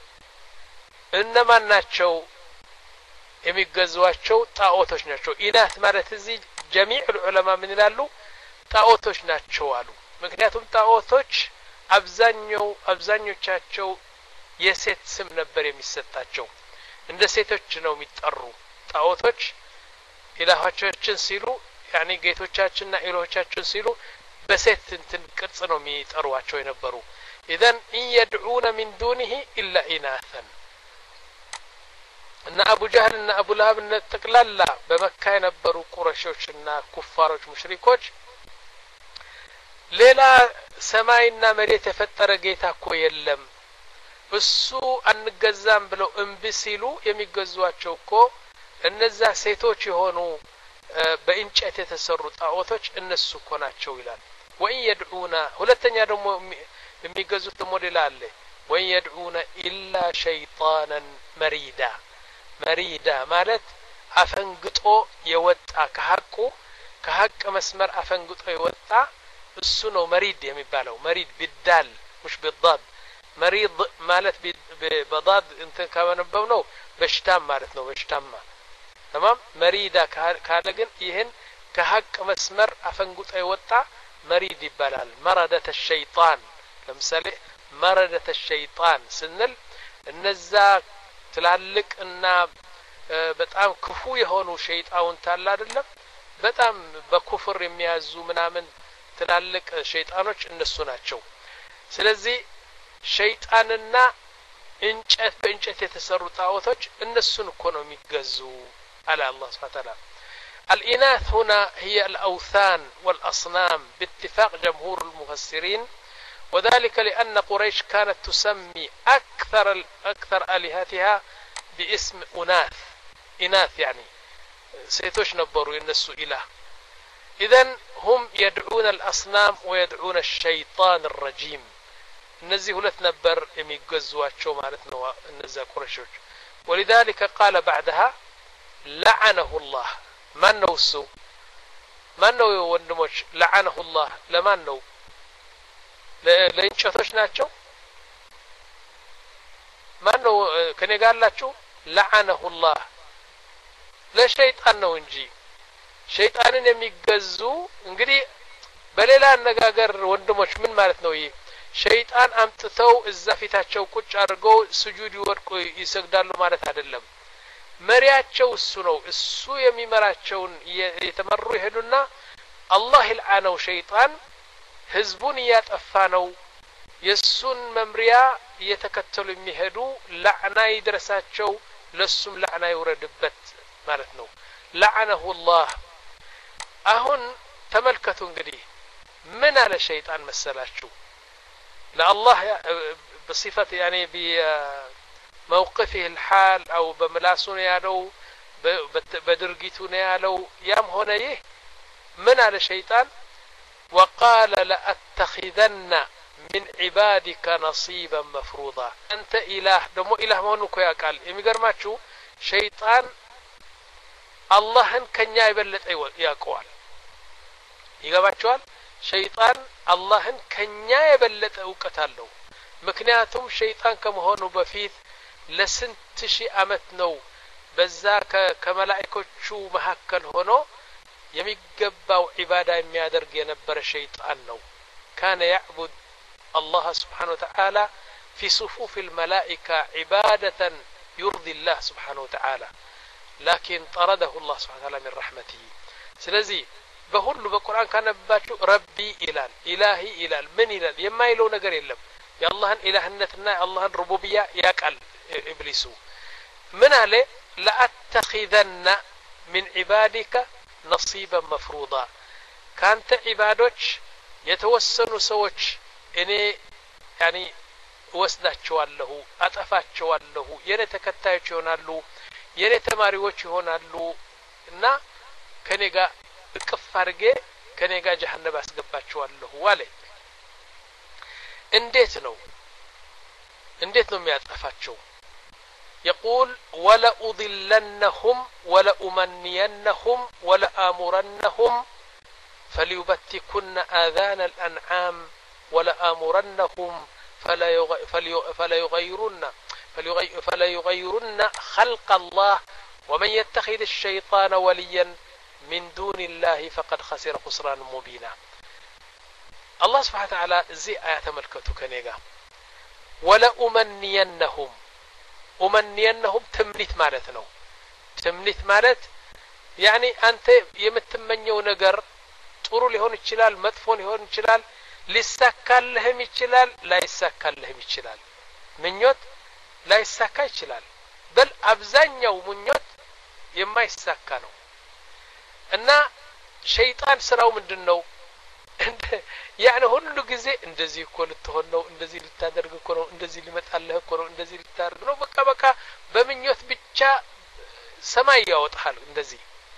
እነማን ናቸው የሚገዟቸው ጣዖቶች ናቸው ኢናት ማለት እዚህ جميع العلماء ምን ይላሉ ጣዖቶች ናቸው አሉ ምክንያቱም ጣዖቶች አብዛኛው አብዛኞቻቸው የሴት ስም ነበር የሚሰጣቸው እንደ ሴቶች ነው የሚጠሩ ጣዖቶች ኢላሆቻችን ሲሉ ያኒ ጌቶቻችንና ኢላሆቻችን ሲሉ በሴት እንትን ቅርጽ ነው የሚጠሩዋቸው የነበሩ اذا ان يدعون من دونه الا اناثا እና አቡ ጀህል እና አቡ ለሀብ እና ተቅላላ በመካ የነበሩ ቁረሾችና ኩፋሮች ሙሽሪኮች ሌላ ሰማይና መሬት የፈጠረ ጌታ እኮ የለም እሱ አንገዛም ብለው እምቢ ሲሉ የሚገዟቸው እኮ እነዛ ሴቶች የሆኑ በእንጨት የተሰሩ ጣዖቶች እነሱ እኮ ናቸው ይላል ወይ يدعون ሁለተኛ ደግሞ የሚገዙት ደግሞ ሌላ አለ ወይ يدعون الا شيطانا مريدا مريدا ማለት አፈንግጦ የወጣ ከሐቁ ከሐቅ መስመር አፈንግጦ የወጣ እሱ ነው መሪድ የሚባለው መሪድ ቢዳል مش بالضاد مريض ማለት በضاد እንት ካመነበው ነው በሽታም ማለት ነው በሽታማ تمام مريدا ካለ ግን ይሄን ከሐቅ መስመር አፈንግጦ የወጣ መሪድ ይባላል مرده الشيطان ለምሳሌ مرده الشيطان ስንል እነዛ ትላልቅና በጣም ክፉ የሆኑ ሸይጣውን ታላ አይደለም በጣም በኩፍር የሚያዙ ምናምን ትላልቅ ሸይጣኖች እነሱ ናቸው ስለዚህ ሸይጣንና እንጨት በእንጨት የተሰሩ ጣዖቶች እነሱን እኮ ነው የሚገዙ አለ አላህ Subhanahu Wa Ta'ala الإناث هنا هي الأوثان والأصنام باتفاق جمهور المفسرين وذلك لأن قريش كانت تسمي أكثر أكثر آلهتها باسم أناث إناث يعني سيتوش نبروا ينسوا إله إذن هم يدعون الأصنام ويدعون الشيطان الرجيم نزي هلت نبر يميقزواتشو مالتنا النزا قريشوش ولذلك قال بعدها لعنه الله من نوسو من نو وندموش لعنه الله لمن نو لينشوتوش ناتشو من نو كني قال لاتشو لعنه الله لا شيطان نو انجي ሸይጣንን የሚገዙ እንግዲህ በሌላ አነጋገር ወንድሞች ምን ማለት ነው ይሄ ሸይጣን አምጥተው እዛ ፊታቸው ቁጭ አድርገው ስጁድ ይወድቁ ይሰግዳሉ ማለት አይደለም መሪያቸው እሱ ነው እሱ የሚመራቸውን የተመሩ ይሄዱና አላህ ይልዓነው ሸይጣን ህዝቡን ያጠፋ ነው የሱን መምሪያ እየተከተሉ የሚሄዱ ለዕና ይድረሳቸው ለሱም ለዕና ይወረድበት ማለት ነው لعنه الله አሁን ተመልከቱ እንግዲህ ምን አለ ሸይጣን መሰላችሁ ለአላህ بصفه يعني بموقفه الحال او بملاسون ያለው በድርጊቱ ነው ያለው ያም ሆነ ይህ ምን አለ ሸይጣን وقال لأتخذن من عبادك نصيبا مفروضا انت اله ደሞ ኢላህ መሆኑን እኮ ያውቃል የሚገርማችሁ ሸይጣን አላህን ከኛ ይበልጥ ያውቀዋል ይገባችኋል ሸይጣን አላህን ከኛ የበለጠ ዕውቀት አለው ምክንያቱም ሸይጣን ከመሆኑ በፊት ለስንት ሺህ አመት ነው በዛ ከመላእክቶቹ መሐከል ሆኖ የሚገባው ዒባዳ የሚያደርግ የነበረ ሸይጣን ነው كان يعبد الله سبحانه وتعالى في صفوف الملائكة عبادة يرضي الله سبحانه وتعالى لكن طرده الله سبحانه وتعالى من رحمته ስለዚህ በሁሉ በቁርአን ካነበባችሁ ረቢ ኢላል ኢላሂ ኢላል ምን ይላል የማይለው ነገር የለም የአላህን ኢላህነትና የአላህን ሩቡብያ ያቃል ኢብሊሱ ምን አለ ለአተኺዘና من عبادك نصيبا مفروضا ካንተ ዒባዶች የተወሰኑ ሰዎች እኔ ያኒ ወስዳቸዋለሁ አጠፋቸዋለሁ የኔ ተከታዮች ይሆናሉ የኔ ተማሪዎች ይሆናሉ እና ከኔ ጋር እቅፍ አድርጌ ከኔ ጋር ጀሃነም አስገባቸዋለሁ አለ እንዴት ነው እንዴት ነው የሚያጠፋቸው يقول ولا أضلنهم ولا أمنينهم ولا آمرنهم فليبتكن آذان الأنعام ولا آمرنهم فلا فلا يغيرن فلا يغيرن خلق الله ومن يتخذ الشيطان وليا من دون الله فقد خسر خسرانا مبينا الله سبحانه وتعالى زي آيات ملكته كنيغا ولا أمنينهم أمنينهم تمنيت مالتنا تمنيت مالت يعني أنت يمتمنيو نجر ጥሩ ሊሆን ይችላል መጥፎ ሊሆን ይችላል ሊሳካልህም ይችላል ላይሳካልህም ይችላል ምኞት ላይሳካ ይችላል በል አብዛኛው ምኞት የማይሳካ ነው እና ሸይጣን ስራው ምንድነው يعني ሁሉ ጊዜ እንደዚህ እኮ ልትሆን ነው እንደዚህ ልታደርግ እኮ ነው እንደዚህ ሊመጣልህ እኮ ነው እንደዚህ ልታደርግ ነው በቃ በቃ በምኞት ብቻ ሰማይ ያወጣል እንደዚህ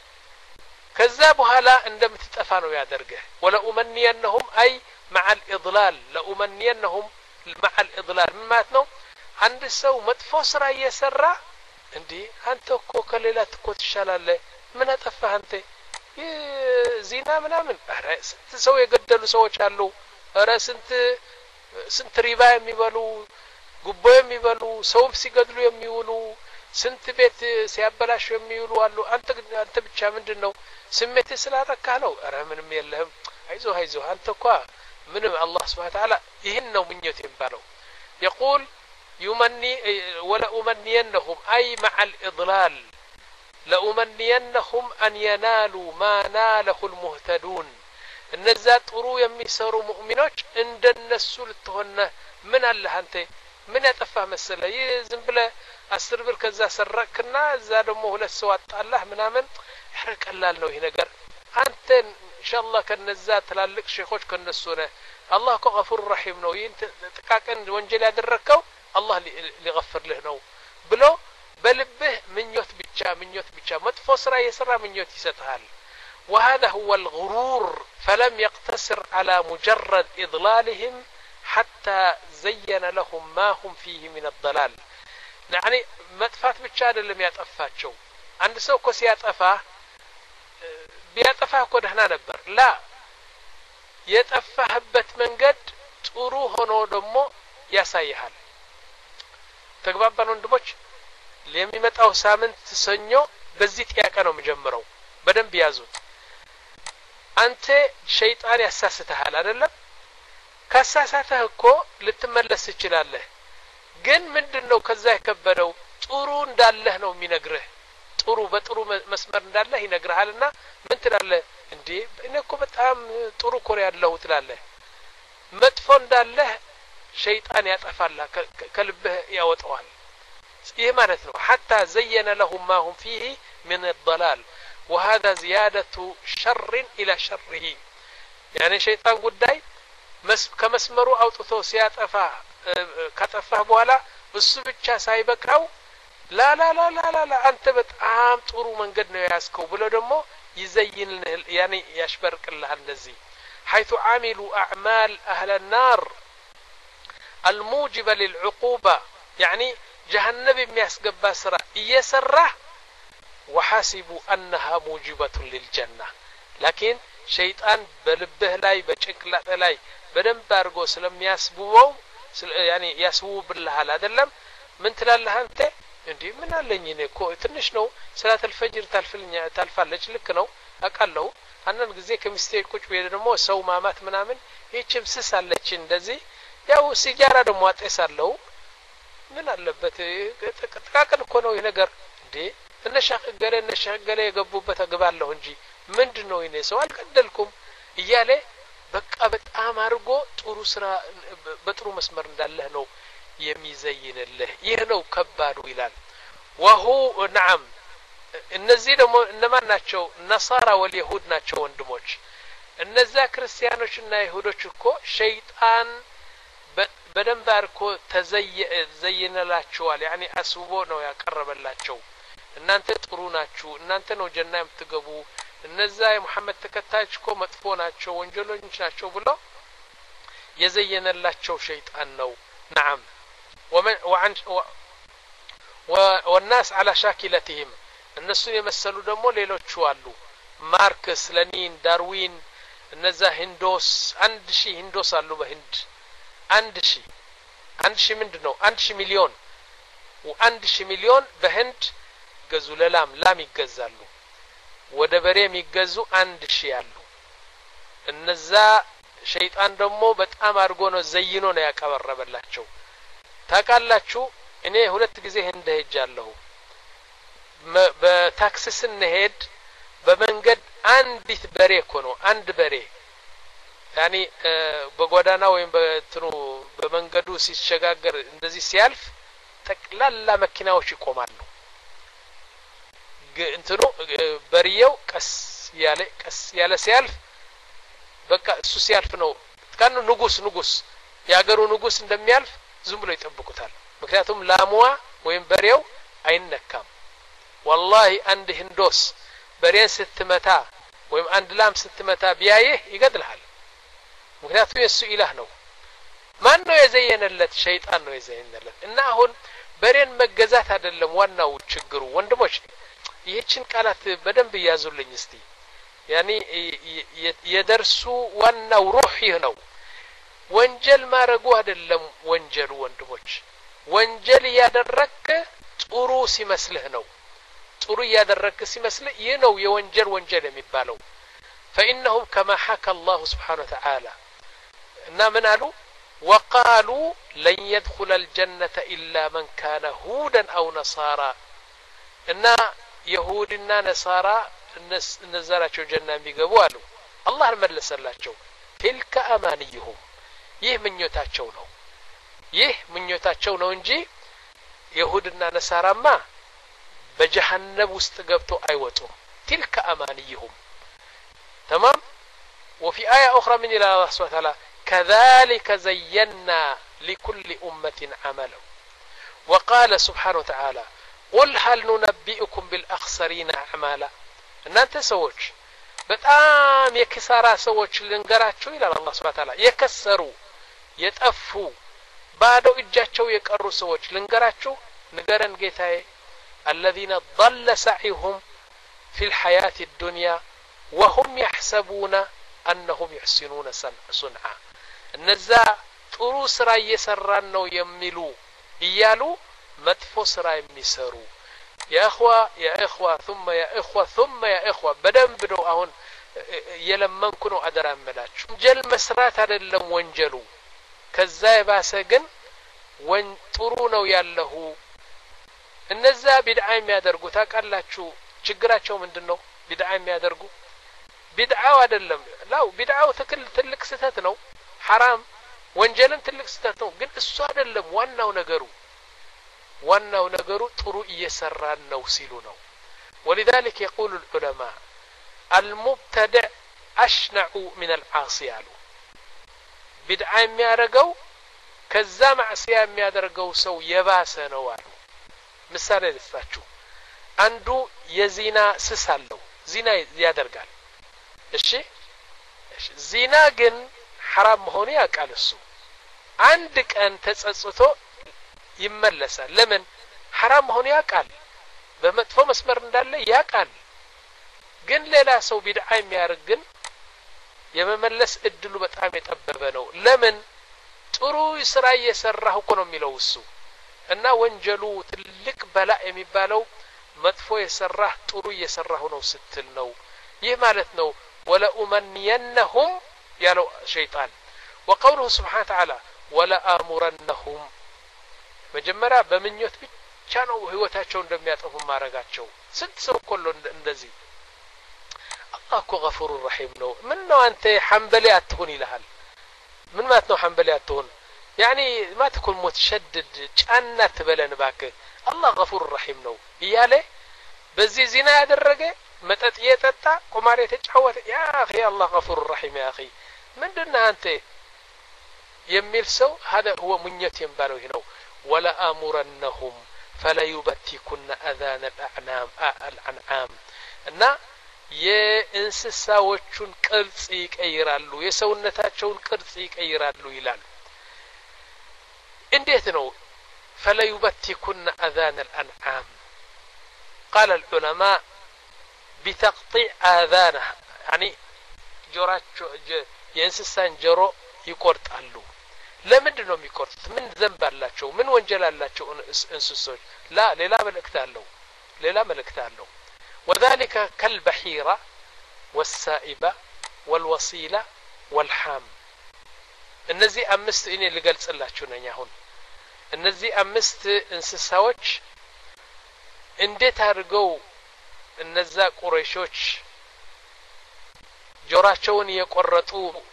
ከዛ በኋላ እንደምትጠፋ ነው ያደርገህ ولا أمنينهم أي مع الإضلال لا أمنينهم مع الإضلال ማለት ነው አንድ ሰው መጥፎ ስራ እየሰራ እንዴ አንተ እኮ ከሌላ እኮ ትሻላለህ ምን አጠፋህ አንተ ዚና ምናምን አረ ስንት ሰው የገደሉ ሰዎች አሉ አረ ስንት ስንት ሪባ የሚበሉ ጉቦ የሚበሉ ሰው ሲገድሉ የሚውሉ ስንት ቤት ሲያበላሽ የሚውሉ አሉ አንተ አንተ ብቻ ምንድነው ስሜት ስላረካ ነው አረ ምንም የለህም አይዞ አይዞ አንተ እኮ ምንም አላህ Subhanahu Wa Ta'ala ይሄን ነው ምኞት የሚባለው يقول يمني ولا أمنينهم أي مع الإضلال لأمنينهم أن ينالوا ما ناله المهتدون እነዛ ጥሩ የሚሰሩ ሙእሚኖች እንደነሱ ልትሆነ ምን አለ አንተ ምን ያጠፋህ መሰለ ዝም ብለህ አስር ብር ከዛ ሰረቅና እዛ ደግሞ ሁለት ሰው አጣላህ ምናምን ያረቀላል ነው ይሄ ነገር አንተ ኢንሻአላህ ከነዛ ትላልቅ ሼኾች ከነሱ ነው አላህ እኮ ገፉር ረሂም ነው ይሄን ጥቃቅን ወንጀል ያደረከው አላህ ሊغفርልህ ነው ብሎ በልብህ ምኞት ብቻ ምኞት ብቻ መጥፎ ስራ የሰራ ምኞት ይሰጣል وهذا هو الغرور فلم يقتصر على مجرد إضلالهم حتى زين لهم ما هم فيه من الضلال يعني مطفات ብቻ አይደለም ያጠፋቸው አንድ ሰው እኮ ሲያጠፋ ቢያጠፋ እኮ ደህና ነበር ላ የጠፋህበት መንገድ ጥሩ ሆኖ ደግሞ ያሳይሃል ተግባባን ወንድሞች ለሚመጣው ሳምንት ሰኞ በዚህ ጥያቄ ነው የሚጀምረው በደንብ ያዙት አንተ ሸይጣን ያሳስተሃል አይደለም ካሳሳተህ እኮ ልትመለስ ይችላልህ ግን ምንድነው ከዛ የከበደው ጥሩ እንዳለህ ነው የሚነግርህ ጥሩ በጥሩ መስመር እንዳለህ ይነግርሃልና ምን ትላለህ እንዴ እኔ እኮ በጣም ጥሩ ኮር ያለው ትላለህ መጥፎ እንዳለህ ሸይጣን ያጠፋላ ከልብህ ያወጣዋል ይሄ ማለት ነው حتى زين لهم ما هم فيه من الضلال وهذا زيادة شر إلى شره يعني شيطان ጉዳይ ከመስመሩ አውጥቶ ሲያጠፋ ከጠፋ በኋላ እሱ ብቻ ሳይበቃው ላ ላ ላ ላ ላ አንተ በጣም ጥሩ መንገድ ነው ያስከው ብሎ ደግሞ ይዘይን يعني ያሽበርቅልህ እንደዚህ حيث عملوا أعمال أهل النار الموجبة للعقوبة يعني جهنم የሚያስገባ ስራ እየሰራ وحاسبوا أنها موجبة للجنة لكن شيطان بلبه لاي بچنቅላተ ላይ በደንብ አድርጎ ስለሚያስቡው يعني ያስቡ بالله አይደለም ምን ትላለህ አንተ እንዴ ምን አለኝ እኔ እኮ ትንሽ ነው ሰላት الفجر ታልፍልኛ ታልፋለች ልክ ነው አቃለው አንን ጊዜ ከሚስቴክ ቁጭ በይ ደግሞ ሰው ማማት ምናምን ይችም ስሳለች እንደዚህ ያው ሲጋራ ደግሞ አጤሳለው ምን አለበት ተቃቀን እኮ ነው ይሄ ነገር እንዴ እነሻገለ እነሻገለ የገቡበት አግባለሁ እንጂ ምንድነው ይኔ ሰው አልቀደልኩም እያለ በቃ በጣም አርጎ ጥሩ ስራ በጥሩ መስመር እንዳለህ ነው የሚዘይንልህ ይሄ ነው ከባዱ ይላል وهو نعم እነዚህ ደግሞ እነማን ናቸው ነሳራ ወልይሁድ ናቸው ወንድሞች እነዛ ክርስቲያኖችና ይሁዶች እኮ ሸይጣን በደንብ አርኮ ተዘየነላቸዋል ያኒ አስቦ ነው ያቀረበላቸው እናንተ ጥሩ ናችሁ እናንተ ነው ጀና የምትገቡ እነዛ የሙሐመድ ተከታዮች እኮ መጥፎ ናቸው ወንጀለኞች ናቸው ብሎ የዘየነላቸው ሸይጣን ነው نعم ومن وعن والناس على شاكلتهم እነሱ የመሰሉ ደግሞ ሌሎች አሉ ማርክስ ለኒን ዳርዊን እነዛ ሂንዶስ አንድ ሺህ ሂንዶስ አሉ በህንድ አንድ ሺህ አንድ ሺህ ምንድነው አንድ ሺህ ሚሊዮን ወአንድ ሺህ ሚሊዮን በህንድ ገዙ ለላም ላም ይገዛሉ ወደ በሬ የሚገዙ አንድ ሺህ አሉ እነዛ ሸይጣን ደግሞ በጣም አድርጎ ነው ዘይኖ ነው ያቀበረበላቸው ታቃላችሁ እኔ ሁለት ጊዜ ህንድ ሄጃለሁ በታክሲ ስንሄድ በመንገድ አንዲት በሬ እኮ ነው አንድ በሬ ያኒ በጎዳና ወይም በትኑ በመንገዱ ሲሸጋገር እንደዚህ ሲያልፍ ተቅላላ መኪናዎች ይቆማሉ እንትኑ በሪየው ቀስ ያለ ቀስ ያለ ሲያልፍ በቃ እሱ ሲያልፍ ነው ካኑ ንጉስ ንጉስ ያገሩ ንጉስ እንደሚያልፍ ዝም ብሎ ይጠብቁታል ምክንያቱም ላሙዋ ወይም በሬው አይነካም والله አንድ ህንዶስ በሬን ስትመታ ወይም አንድ ላም ስትመታ ቢያይህ ይገድልሃል ምክንያቱም የሱ ኢላህ ነው ማን ነው የዘየነለት ሸይጣን ነው የዘየነለት እና አሁን በሬን መገዛት አይደለም ዋናው ችግሩ ወንድሞች ይህችን ቃላት በደንብ ያዙልኝ እስቲ ያኒ የደርሱ ዋናው ሩህ ይህ ነው ወንጀል ማረጉ አይደለም ወንጀሉ ወንድሞች ወንጀል ያደረከ ጥሩ ሲመስልህ ነው ጥሩ ያደረከ ሲመስልህ ይህ ነው የወንጀል ወንጀል የሚባለው فانهم كما حكى الله سبحانه وتعالى እና ምን አሉ وقالوا لن يدخل الجنة إلا من كان هودا أو نصارى እና ይሁድና ነሳራ እነዛራቸው ጀና የሚገቡ አሉ አላህ መለሰላቸው تلك أمانيهم ይህ ምኞታቸው ነው ይህ ምኞታቸው ነው እንጂ ይሁድና ነሳራማ በጀሃነም ውስጥ ገብቶ አይወጡም تلك أمانيهم تمام وفي آية أخرى من الله سبحانه وتعالى كذلك زينا لكل أمة عمله وقال سبحانه وتعالى قل هل ننبئكم بالأخسرين أعمالا ان انت سوچ በጣም የከሳራ ሰዎች ልንገራችሁ ይላል አላህ Subhanahu Wa Ta'ala የከሰሩ የጠፉ ባዶ እጃቸው የቀሩ ሰዎች ልንገራችሁ ንገረን ጌታዬ الذين ضل سعيهم في الحياة الدنيا وهم يحسبون أنهم يحسنون صنعا እነዛ ጥሩ ስራ እየሰራን ነው የሚሉ እያሉ መጥፎ ስራ የሚሰሩ يا اخوة يا اخوة ثم يا اخوة ثم يا اخوة بدنب ነው አሁን የለመንኩ ነው አደራ መላችሁ ወንጀል መስራት አይደለም ወንጀሉ ከዛ የባሰ ግን ወን ጥሩ ነው ያለው እነዛ ቢድዓ የሚያደርጉ ታቃላችሁ ችግራቸው ምንድነው ቢድዓ የሚያደርጉ ቢድዓው አይደለም ላው ቢድዓው ትክል ትልቅ ስህተት ነው حرام ወንጀልን ትልቅ ስህተት ነው ግን እሱ አይደለም ዋናው ነገሩ ዋናው ነገሩ ጥሩ እየሰራን ነው ሲሉ ነው ولذلك يقول العلماء المبتدع أشنع من العاصي ቢድዓ የሚያደርገው ከዛ ማዕሲያ የሚያደርገው ሰው የባሰ ነው አሉ ምሳሌ ልስጣችሁ አንዱ የዚና ስስ አለው ዚና ያደርጋል እሺ ዚና ግን حرام መሆኑ ያውቃል እሱ አንድ ቀን ተጸጽቶ ይመለሳል ለምን حرام መሆኑ ያውቃል በመጥፎ መስመር እንዳለ ያውቃል ግን ሌላ ሰው ቢድዓ የሚያደርግ ግን የመመለስ እድሉ በጣም የጠበበ ነው ለምን ጥሩ ስራ እየሰራሁ እኮ ነው የሚለው እሱ እና ወንጀሉ ትልቅ በላ የሚባለው መጥፎ የሰራህ ጥሩ እየሰራሁ ነው ስትል ነው ይህ ማለት ነው ولا أمنينهم ያለው ሸይጣን وقوله سبحانه وتعالى ولا أمرنهم መጀመሪያ በመኞት ብቻ ነው ህይወታቸው እንደሚያጠፉ ማረጋቸው ስንት ሰው ሁሉ እንደዚህ አላህ እኮ غفور رحيم ነው ምን ነው አንተ ሐንበሊ አትሁን ይልሃል ምን ማለት ነው ሐንበሊ አትሁን يعني ما تكون متشدد ጫና ትበለን ባክ አላህ غفور رحيم ነው ይያለ በዚህ ዚና ያደረገ መጠጥ እየጠጣ ቁማር የተጫወተ ያ አኺ አላህ ገፉር ረሂም ያ አኺ ምንድነው አንተ የሚል ሰው هذا هو ሙኘት የሚባለው ይሄ ነው ولا امرنهم فلا يبتكن اذان الاعنام الانعام እና የእንስሳዎቹን ቅርጽ ይቀይራሉ የሰውነታቸውን ቅርጽ ይቀይራሉ ይላል እንዴት ነው فلا يبتكن اذان الانعام قال العلماء بتقطيع آذانها يعني جوراچو የእንስሳን ጆሮ ይቆርጣሉ ለምንድን ነው የሚቆርጡት ምን ዘንብ አላቸው ምን ወንጀል አላቸው እንስሶች ላ ሌላ መልእክት አለው ሌላ መልእክት አለው وذلك كالبحيرة والسائبة والوصيلة والحام እነዚህ አምስት እኔ ልገልጽላችሁ ነኝ አሁን እነዚህ አምስት እንስሳዎች እንዴት አድርገው እነዛ ቁረይሾች ጆራቸውን የቆረጡ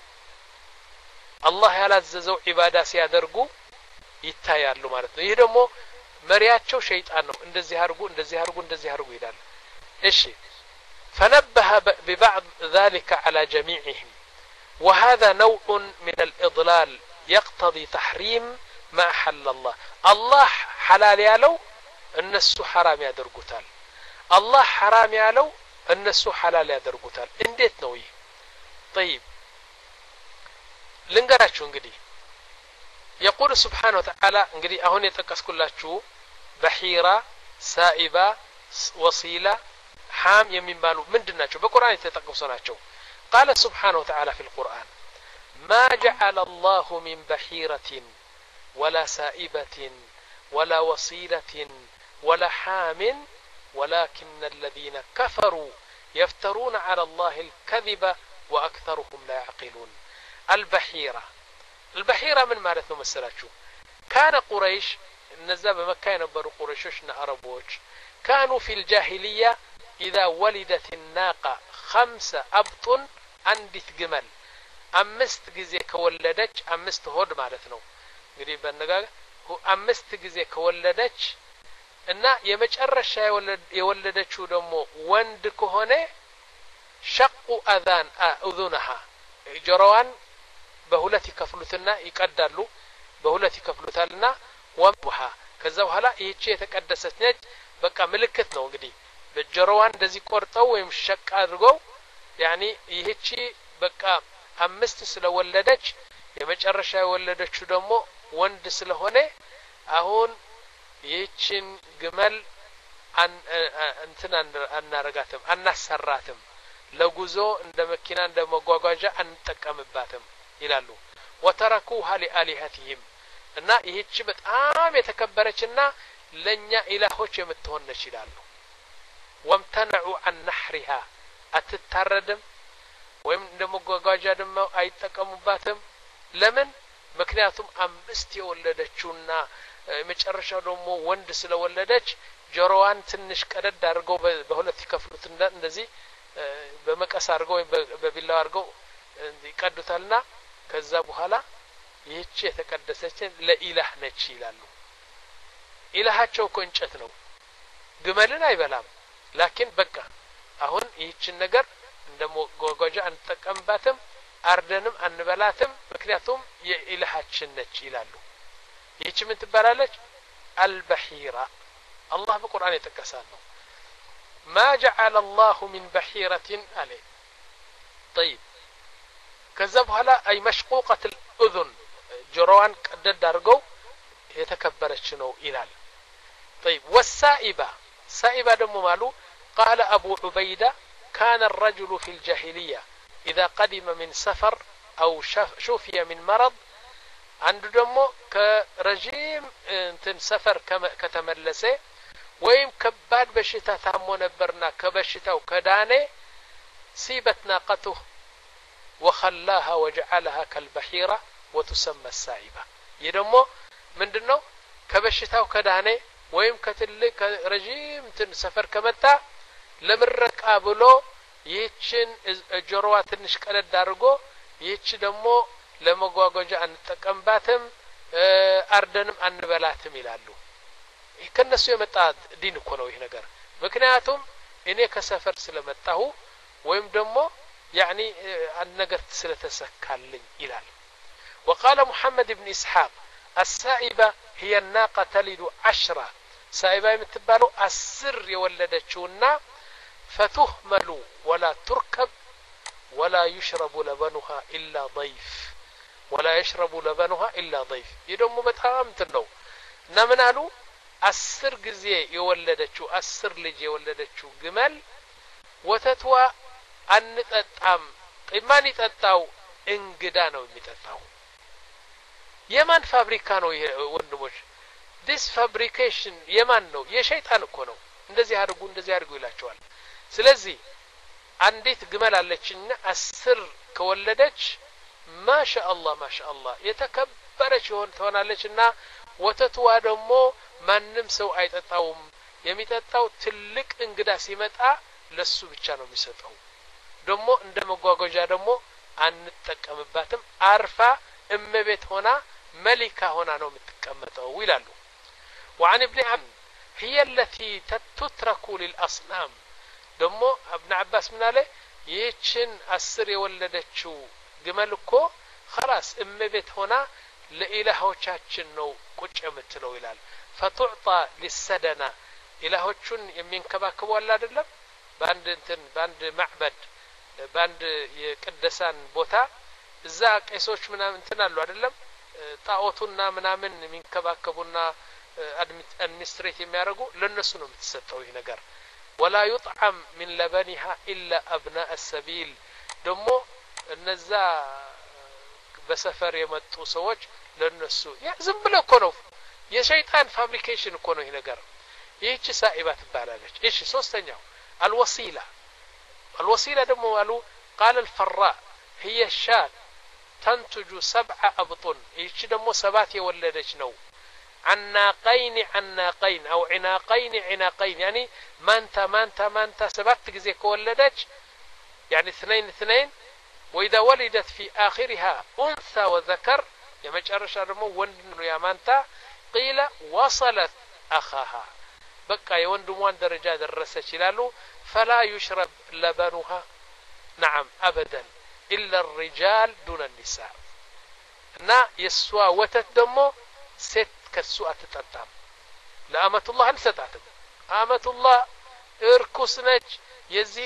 አላህ ያላዘዘው ኢባዳ ሲያደርጉ ይታያሉ ማለት ነው ይሄ ደግሞ መሪያቸው ሸይጣን ነው እንደዚህ አድርጉ እንደዚህ አድርጉ እንደዚህ አድርጉ ይላል እሺ فنبه ببعض ذلك على جميعهم وهذا نوع من الإضلال يقتضي تحريم ما أحل الله الله حلال ያለው እነሱ حرام ያደርጉታል الله حرام ያለው እነሱ حلال ያደርጉታል እንዴት ነው ይሄ طيب ልንገራችሁ እንግዲህ يقول سبحانه وتعالى እንግዲህ አሁን የተቀስኩላችሁ በሂራ ሳኢባ ወሲላ حام የሚባሉ ምንድናቸው በቁርአን የተጠቀሱ ናቸው قال سبحانه وتعالى في القرآن ما جعل الله من بحيرة ولا سائبة ولا وصيلة ولا حام ولكن الذين كفروا يفترون على الله الكذب وأكثرهم لا يعقلون البحيرة البحيرة من مالتنا مسلاتشو كان قريش النزاب مكة ينبروا قريشوشنا عربوش كانوا في الجاهلية إذا ولدت الناقة خمسة أبطن عندت جمل أمست جزي كولدتش أمست هود مالتنا قريبا نقال هو أمست جزي كولدتش እና የመጨረሻ የወለደችው ደግሞ ወንድ ከሆነ ሸቁ አዛን አذنها ጆሮዋን በሁለት ይከፍሉትና ይቀዳሉ በሁለት ይከፍሉታልና ወምሃ ከዛ በኋላ ይህች የተቀደሰች ነች በቃ ምልክት ነው እንግዲህ በጆሮዋን እንደዚህ ቆርጠው ወይም ሸቅ አድርገው ያኒ ይህች በቃ አምስት ስለወለደች የመጨረሻ የወለደችው ደግሞ ወንድ ስለሆነ አሁን ይህችን ግመል እንትን አናረጋትም አናሰራትም ለጉዞ እንደ መኪና እንደ መጓጓዣ አንጠቀምባትም ይላሉ وتركوها لآلهتهم እና ይህች በጣም የተከበረችና ለኛ ኢላሆች የምትሆን ነች ይላሉ وامتنعوا عن نحرها አትታረድም ወይም እንደ መጓጓዣ ደግሞ አይጠቀሙባትም ለምን ምክንያቱም አምስት የወለደችውና መጨረሻው ደግሞ ወንድ ስለወለደች ጆሮዋን ትንሽ ቀደድ አድርገው በሁለት ይከፍሉት እንደዚህ በመቀስ አድርገው በቢላው አድርገው ይቀዱታልና ከዛ በኋላ ይህች የተቀደሰች ለኢላህ ነች ይላሉ ኢላሃቸው እንጨት ነው ግመልን አይበላም ላኪን በቃ አሁን ይህችን ነገር እንደሞጓጓጃ አንጠቀምባትም አርደንም አንበላትም ምክንያቱም የኢላሃችን ነች ይላሉ ይህች ምን ትባላለች البحيرة الله بالقرآن يتكسر ما جعل الله من بحيرة عليه طيب كذبها لا أي مشقوقة الأذن جروان قد درجو يتكبرت شنو إلال طيب والسائبة سائبة دم مالو قال أبو عبيدة كان الرجل في الجاهلية إذا قدم من سفر أو شفي من مرض አንዱ ደግሞ ከረጂም እንትን ሰፈር ከተመለሰ ወይም ከባድ በሽታ ታሞ ነበርና ከበሽታው ከዳነ ሲበት ናቀቱ وخلاها وجعلها كالبحيرة وتسمى السائبة يدمو ምንድነው ከበሽታው ከዳነ ወይም ከትልቅ ረጂም እንትን ሰፈር ከመጣ ለምረቃ ብሎ ይህችን ጆሮዋ ትንሽ ቀለድ አድርጎ ይህች ደግሞ ለመጓጓዣ አንጠቀምባትም አርደንም አንበላትም ይላሉ ከነሱ የመጣ ዲን እኮ ነው ይሄ ነገር ምክንያቱም እኔ ከሰፈር ስለመጣሁ ወይም ደግሞ يعني አንድ ነገር ስለተሰካልኝ ይላል وقال محمد بن إسحاق السائبة هي الناقة تلد عشرة سائبة የምትባለው አስር የወለደችውና فتهمل ولا تركب ولا يشرب لبنها إلا ضيف ولا يشرب لبنها إلا ضيف ይደሞ በጣም እንትነው እና ምን አሉ አስር ጊዜ የወለደችው አስር ልጅ የወለደችው ግመል ወተቷ አንጠጣም ማን ይጠጣው እንግዳ ነው የሚጠጣው የማን ፋብሪካ ነው ይሄ ወንድሞች this fabrication የማን ነው የሸይጣን እኮ ነው እንደዚህ አድርጉ እንደዚህ አድርጉ ይላቸዋል ስለዚህ አንዲት ግመል አለችና አስር ከወለደች ማሻአላህ ማሻአላህ የተከበረች ሆን ትሆናለችና ወተቷ ደግሞ ማንም ሰው አይጠጣውም የሚጠጣው ትልቅ እንግዳ ሲመጣ ለሱ ብቻ ነው የሚሰጠው ደግሞ እንደ መጓጓዣ ደግሞ አንጠቀምባትም አርፋ እመቤት ሆና መሊካ ሆና ነው የምትቀመጠው ይላሉ وعن ابن عم هي التي تترك للأصنام ደግሞ ابن عباس ምን አለ ይህችን አስር የወለደችው ግመል እኮ خلاص እመቤት ሆና ለኢላሆቻችን ነው ቁጭ የምትለው ይላል فتعطى للسدنة ኢላሆቹን የሚንከባከቡ አለ አይደለም ባንድ እንትን ባንድ ማዕበድ ባንድ የቅደሳን ቦታ እዛ ቄሶች ምናምን እንትን አሉ አይደለም ጣዖቱና ምናምን የሚንከባከቡና አድሚኒስትሬት የሚያደርጉ ለነሱ ነው የምትሰጠው ይሄ ነገር ولا يطعم من لبنها الا ابناء السبيل ደግሞ እነዛ በሰፈር የመጡ ሰዎች ለነሱ ያ ዝም ብሎ እኮ ነው የሸይጣን ፋብሪኬሽን እኮ ነው ይሄ ነገር ይህች ሳኢባ ትባላለች እሺ ሶስተኛው الوصيلة الوصيلة دم قالوا قال الفراء هي الشاة تنتج سبع أبطن إيش دمو سبات يولدش نو عناقين عناقين أو عناقين عناقين يعني مانتا مانتا مانتا سبات تجزي كولدش يعني اثنين اثنين وإذا ولدت في آخرها أنثى وذكر يا مجرش دمو وندن يا مانتا قيل وصلت أخاها بقى يوندموان درجة درسة شلالو فلا يشرب لبنها نعم أبدا إلا الرجال دون النساء نا يسوى وتتدمو ست كالسوء تتتام لأمة الله انستعتم أمة الله اركسنج يزي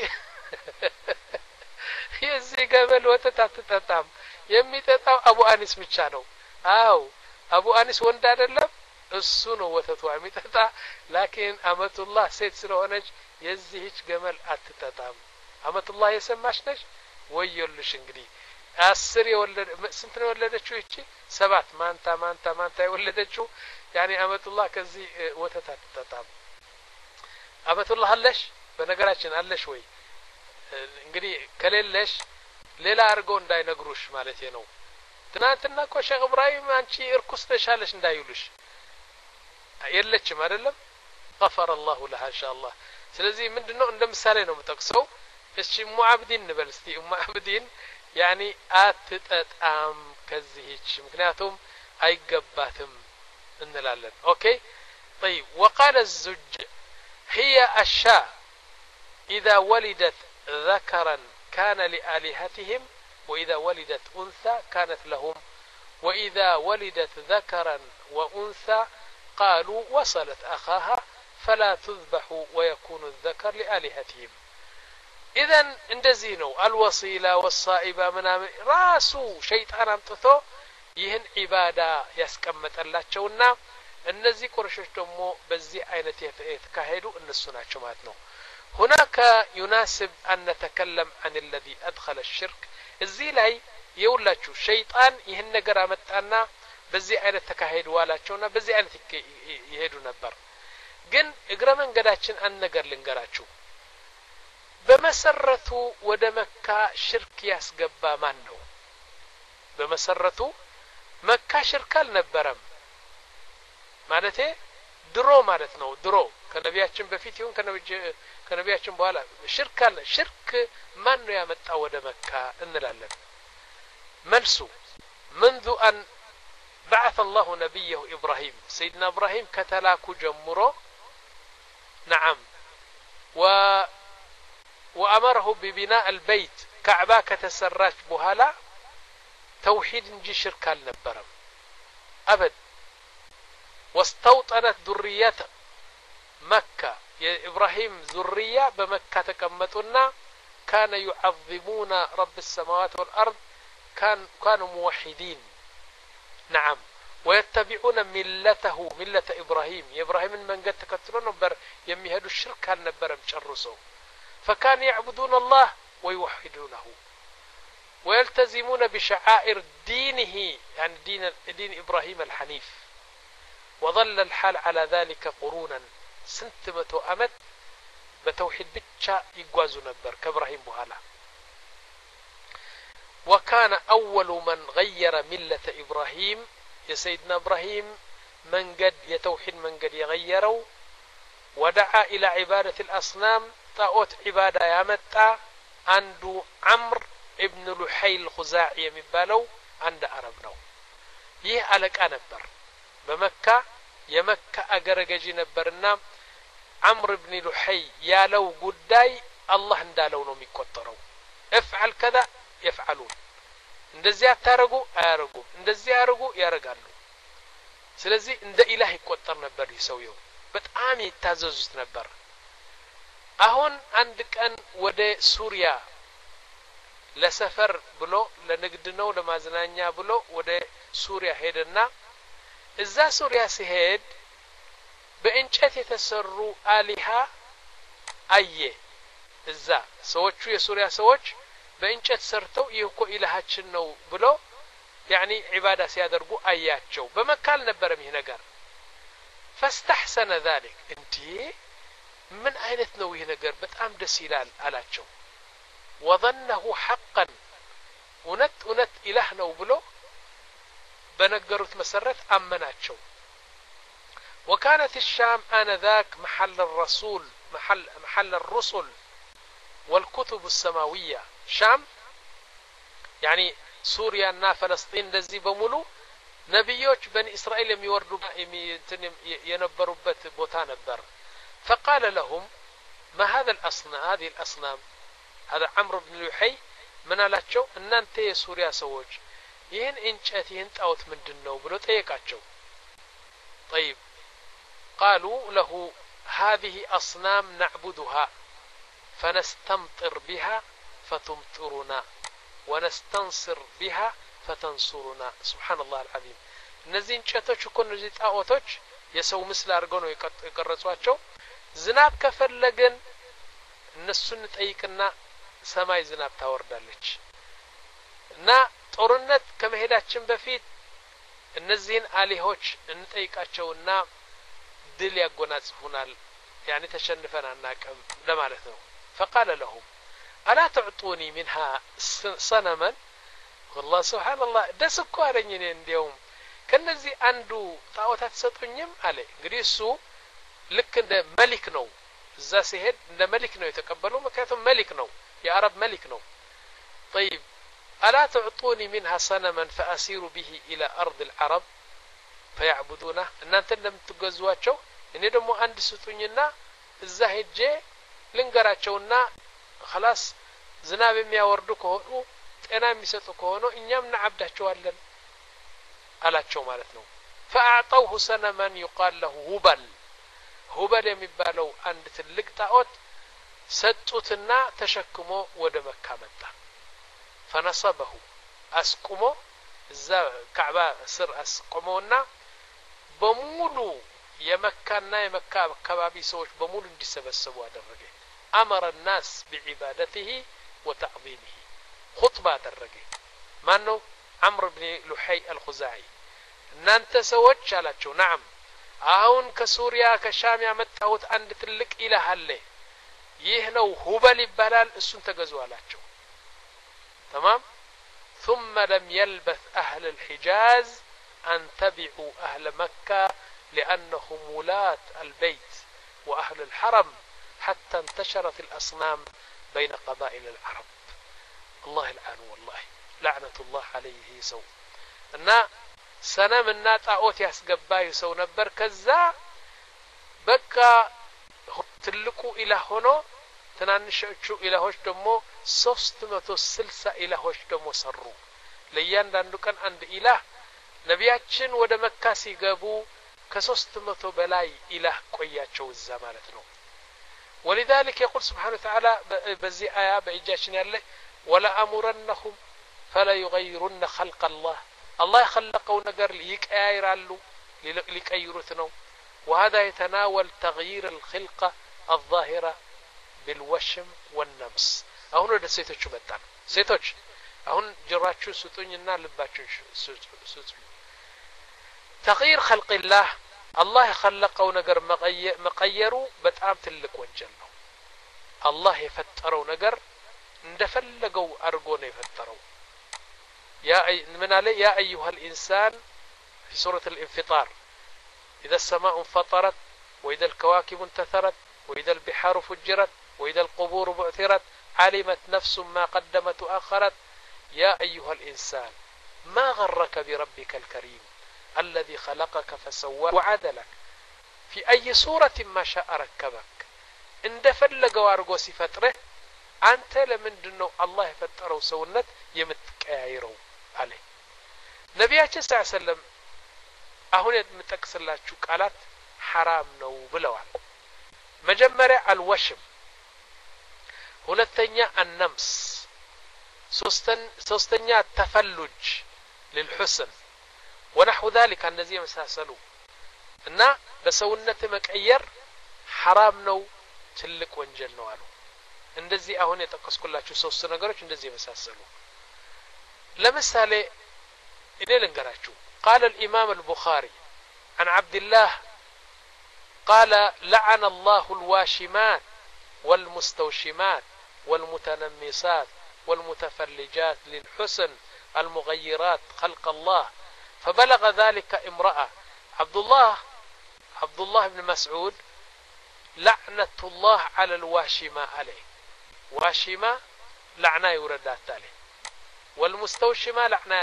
يزي قبل وتتتام يمي تتام أبو أنس متشانو أو أبو أنس وندار اللب السنو وتتوى متتا لكن أمة الله ست سلونج የዚህች ገመል አትጠጣም አመቱላህ የሰማሽ ነሽ ወይልሽ እንግዲህ አስር የወለደ ስንት ነው የወለደችው እቺ ሰባት ማንታ ማንታ ማንታ የወለደችው ያኒ አመቱላህ ከዚህ ወተት አትጠጣም አመቱላህ አለሽ በነገራችን አለሽ ወይ እንግዲህ ከሌለሽ ሌላ አርጎ እንዳይነግሩሽ ማለት ነው ትናንትና እኮ ሼክ ኢብራሂም አንቺ እርኩስ ነሻለሽ እንዳይሉሽ የለችም አይደለም غفر الله لها ان شاء الله ስለዚህ ምንድነው እንደምሳሌ ነው የምጠቅሰው እሺ ሙአብዲን ንበልስቲ ሙአብዲን ያኒ አትጠጣም ከዚህች ምክንያቱም አይገባትም እንላለን ኦኬ طيب وقال الزج هي الشاء اذا ولدت ذكرا كان لآلهتهم واذا ولدت انثى كانت لهم واذا ولدت ذكرا وانثى قالوا وصلت اخاها فلا تذبح ويكون الذكر لآلهتهم إذن እንደዚህ ነው الوصيلة والصائبة ምናምን ራሱ ሸይጣን አምጥቶ ይህን ዒባዳ ያስቀመጠላቸውና እነዚህ ቁረሾች ደግሞ በዚህ አይነት የተካሄዱ እነሱ ናቸው ማለት ነው هناك يناسب أن نتكلم عن الذي أدخل الشرك እዚህ ላይ የውላችሁ ሸይጣን ይህን ነገር አመጣና በዚህ አይነት ተካሄዱ ዋላቸውና በዚህ አይነት ይሄዱ ነበር ግን እግረ መንገዳችን አንድ ነገር ልንገራችሁ በመሰረቱ ወደ መካ ሽርክ ያስገባ ማን ነው በመሰረቱ መካ ሽርክ አልነበረም ማለቴ ድሮ ማለት ነው ድሮ ከነቢያችን በፊት ይሁን ከነቢያችን በኋላ ሽርክ አለ ሽርክ ማን ነው ያመጣው ወደ መካ እንላለን መልሱ منذ أن بعث الله نبيه إبراهيم سيدنا إبراهيم كتلاكو جمرو نعم وأمره ببناء البيت كعبة كتسراج بهالا توحيد نجي شرك النبرم أبد واستوطنت ذرية مكة يا إبراهيم ذرية بمكة تكمتنا كان يعظمون رب السماوات والأرض كان كانوا موحدين نعم ويتبعون ملته ملة إبراهيم يا إبراهيم من قد تكتلون نبر يميهدوا الشرك النبر مشرسوا فكان يعبدون الله ويوحدونه ويلتزمون بشعائر دينه يعني دين, دين إبراهيم الحنيف وظل الحال على ذلك قرونا سنتمتو أمد بتوحيد بتشا يقوازو نبر كإبراهيم بهالا وكان أول من غير ملة إبراهيم يا سيدنا إبراهيم من قد يتوحيد من قد يغيروا ودعا إلى عبادة الأصنام طاوت عبادة يامتا عنده عمرو ابن لحي الخزاعي يمبالو عند عربنا يه عليك أنبر بمكة يمكة أجرجي نبرنا عمرو بن لحي يا لو قداي الله اندالو نوم يكتروا افعل كذا يفعلون እንደዚህ አታረጉ አያረጉ እንደዚህ ያረጉ ያረጋሉ ስለዚህ እንደ ኢላህ ይቆጠር ነበር ይሰውየው በጣም ይታዘዙት ነበር አሁን አንድ ቀን ወደ ሱሪያ ለሰፈር ብሎ ለንግድ ነው ለማዝናኛ ብሎ ወደ ሱሪያ ሄደና እዛ ሱሪያ ሲሄድ በእንጨት የተሰሩ አሊሃ አየ እዛ ሰዎቹ የሱሪያ ሰዎች በእንጨት ሰርተው ይህኮ ኢላሃችን ነው ብሎ يعني عبادة سيادرقو أياتشو بمكان نبرم هنا قال فاستحسن ذلك انتي من أين تنوي هنا قال بتأم دسيلال علاتشو وظنه حقا ونت ونت إلهنا وبلو بنقرت مسرت أمناتشو وكانت الشام آنذاك محل الرسول محل محل الرسل والكتب السماوية شام يعني سوريا نا فلسطين دزي بمولو نبيوች بني إسرائيل يوردوا ينبروبت بوتا نبر فقال لهم ما هذا الأصنام هذه الأصنام هذا عمرو بن لحي من አላቸው እናንተ የሱሪያ ሰዎች ይህን እንጨት ይህን ጣውት ምንድነው ብሎ ጠየቃቸው طيب قالوا له هذه أصنام نعبدها فنستمطر بها فتمطرنا ونستنصر بها فتنصرنا سبحان الله العظيم እነዚህ እንጨቶች እኮ እነዚህ ጣዖቶች የሰው ምስል አድርገው ነው የቀረጿቸው ዝናብ ከፈለገን እነሱን ጠይቅና ሰማይ ዝናብ ታወርዳለች እና ጦርነት ከመሄዳችን በፊት እነዚህን አሊሆች እንጠይቃቸውና ድል ያጎናጽፉናል يعني ተሸንፈን አናቀም ለማለት ነው فقال لهم ألا تعطوني منها صنما والله سبحان الله دسكو عليني اليوم كنزي عنده طاوتات سطنيم عليه እንግዲህ እሱ ልክ እንደ መሊክ ነው እዛ ሲሄድ እንደ መሊክ ነው የተቀበለው ምክንያቱም መሊክ ነው የአረብ መሊክ ነው طيب ألا تعطوني منها صنما فأسير به إلى أرض العرب فيعبدونه እናንተ እንደምትገዟቸው እኔ ደግሞ አንድ ስጡኝና እዛ ሄጄ ልንገራቸውና خلاص ዝናብ የሚያወርዱ ከሆኑ ጤና የሚሰጡ ከሆኑ እኛም እናዓብዳቸዋለን አላቸው ማለት ነው فأعطوه سنما يقال له هبل هبل የሚባለው አንድ ትልቅ ጣዖት ሰጡትና ተሸክሞ ወደ መካ መጣ فنصبه አስቆሞ እዛ ካዕባ ስር አስቆመውና በሙሉ የመካና የመካ አካባቢ ሰዎች በሙሉ እንዲሰበሰቡ አደረገ أمر الناس بعبادته وتعظيمه خطبة درجة مانو عمرو بن لحي الخزاعي نانت سوتش على نعم አሁን ከሱሪያ ከሻም ያመጣሁት አንድ ትልቅ ኢላህ አለ ይህ ነው ሁበል ይባላል እሱን ተገዙ አላቸው تمام ثم لم يلبث أهل الحجاز أن تبعوا أهل مكة لأنهم ولاة البيت وأهل الحرم حتى انتشرت الأصنام بين قبائل العرب الله الآن والله لعنة الله عليه سو أن سنم النات أوت يسقبا يسو نبر كذا بقى تلقوا إلى هنا ትናንሾቹ ኢላሆች ደግሞ ሶስት መቶ ስልሳ ኢላሆች ደግሞ ሰሩ ለእያንዳንዱ ቀን አንድ ኢላህ ነቢያችን ወደ መካ ሲገቡ ከሶስት መቶ በላይ ኢላህ ቆያቸው እዛ ማለት ነው ولذلك يقول سبحانه وتعالى بزي آية بإجاشن يالله ولا أمرنهم فلا يغيرن خلق الله الله يخلقوا نقر ليكايرالو ليكايرتنو وهذا يتناول تغيير الخلقة الظاهرة بالوشم والنمس አሁን ወደ ሴቶቹ መጣን ሴቶች አሁን ጅራችሁ ስጡኝና ልባችሁ ስጡኝ تغيير خلق الله الله يخلقው ነገር መቀየሩ በጣም ትልቅ ወንጀል ነው الله የፈጠረው ነገር እንደፈለገው አድርጎ ነው የፈጠረው يا من عليه يا ايها الانسان في سورة الانفطار اذا السماء انفطرت واذا الكواكب انتثرت واذا البحار فجرت واذا القبور بعثرت علمت نفس ما قدمت واخرت يا ايها الانسان ما غرك بربك الكريم الذي خلقك فسواك وعدلك في اي صورة ما شاء ركبك እንደፈለገው አድርጎ ሲፈጥርህ አንተ ለምንድነው አላህ የፈጠረው ሰውነት የምትቀያይረው አለ ነቢያችን ሰለላሁ ዐለይሂ ወሰለም አሁን የምጠቅስላችሁ ቃላት حرام ነው ብለዋል መጀመሪያ አልወሽም ሁለተኛ النمس ሶስተኛ ተፈልጅ للحسن ونحو ذلك እነዚህ መሳሰሉ እና በሰውነት መቀየር حرام ነው ትልቅ ወንጀል ነው አሉ እንደዚህ አሁን የጠቀስኩላችሁ ሶስት ነገሮች እንደዚህ መሳሰሉ ለምሳሌ እኔ ልንገራችሁ قال الامام البخاري عن عبد الله قال لعن الله الواشمات والمستوشمات والمتنمصات والمتفلجات للحسن المغيرات خلق الله فبلغ ذلك امرأة عبد الله عبد الله بن مسعود لعنة الله على الواشمة عليه واشمة لعنة يوردات عليه والمستوشمة لعنة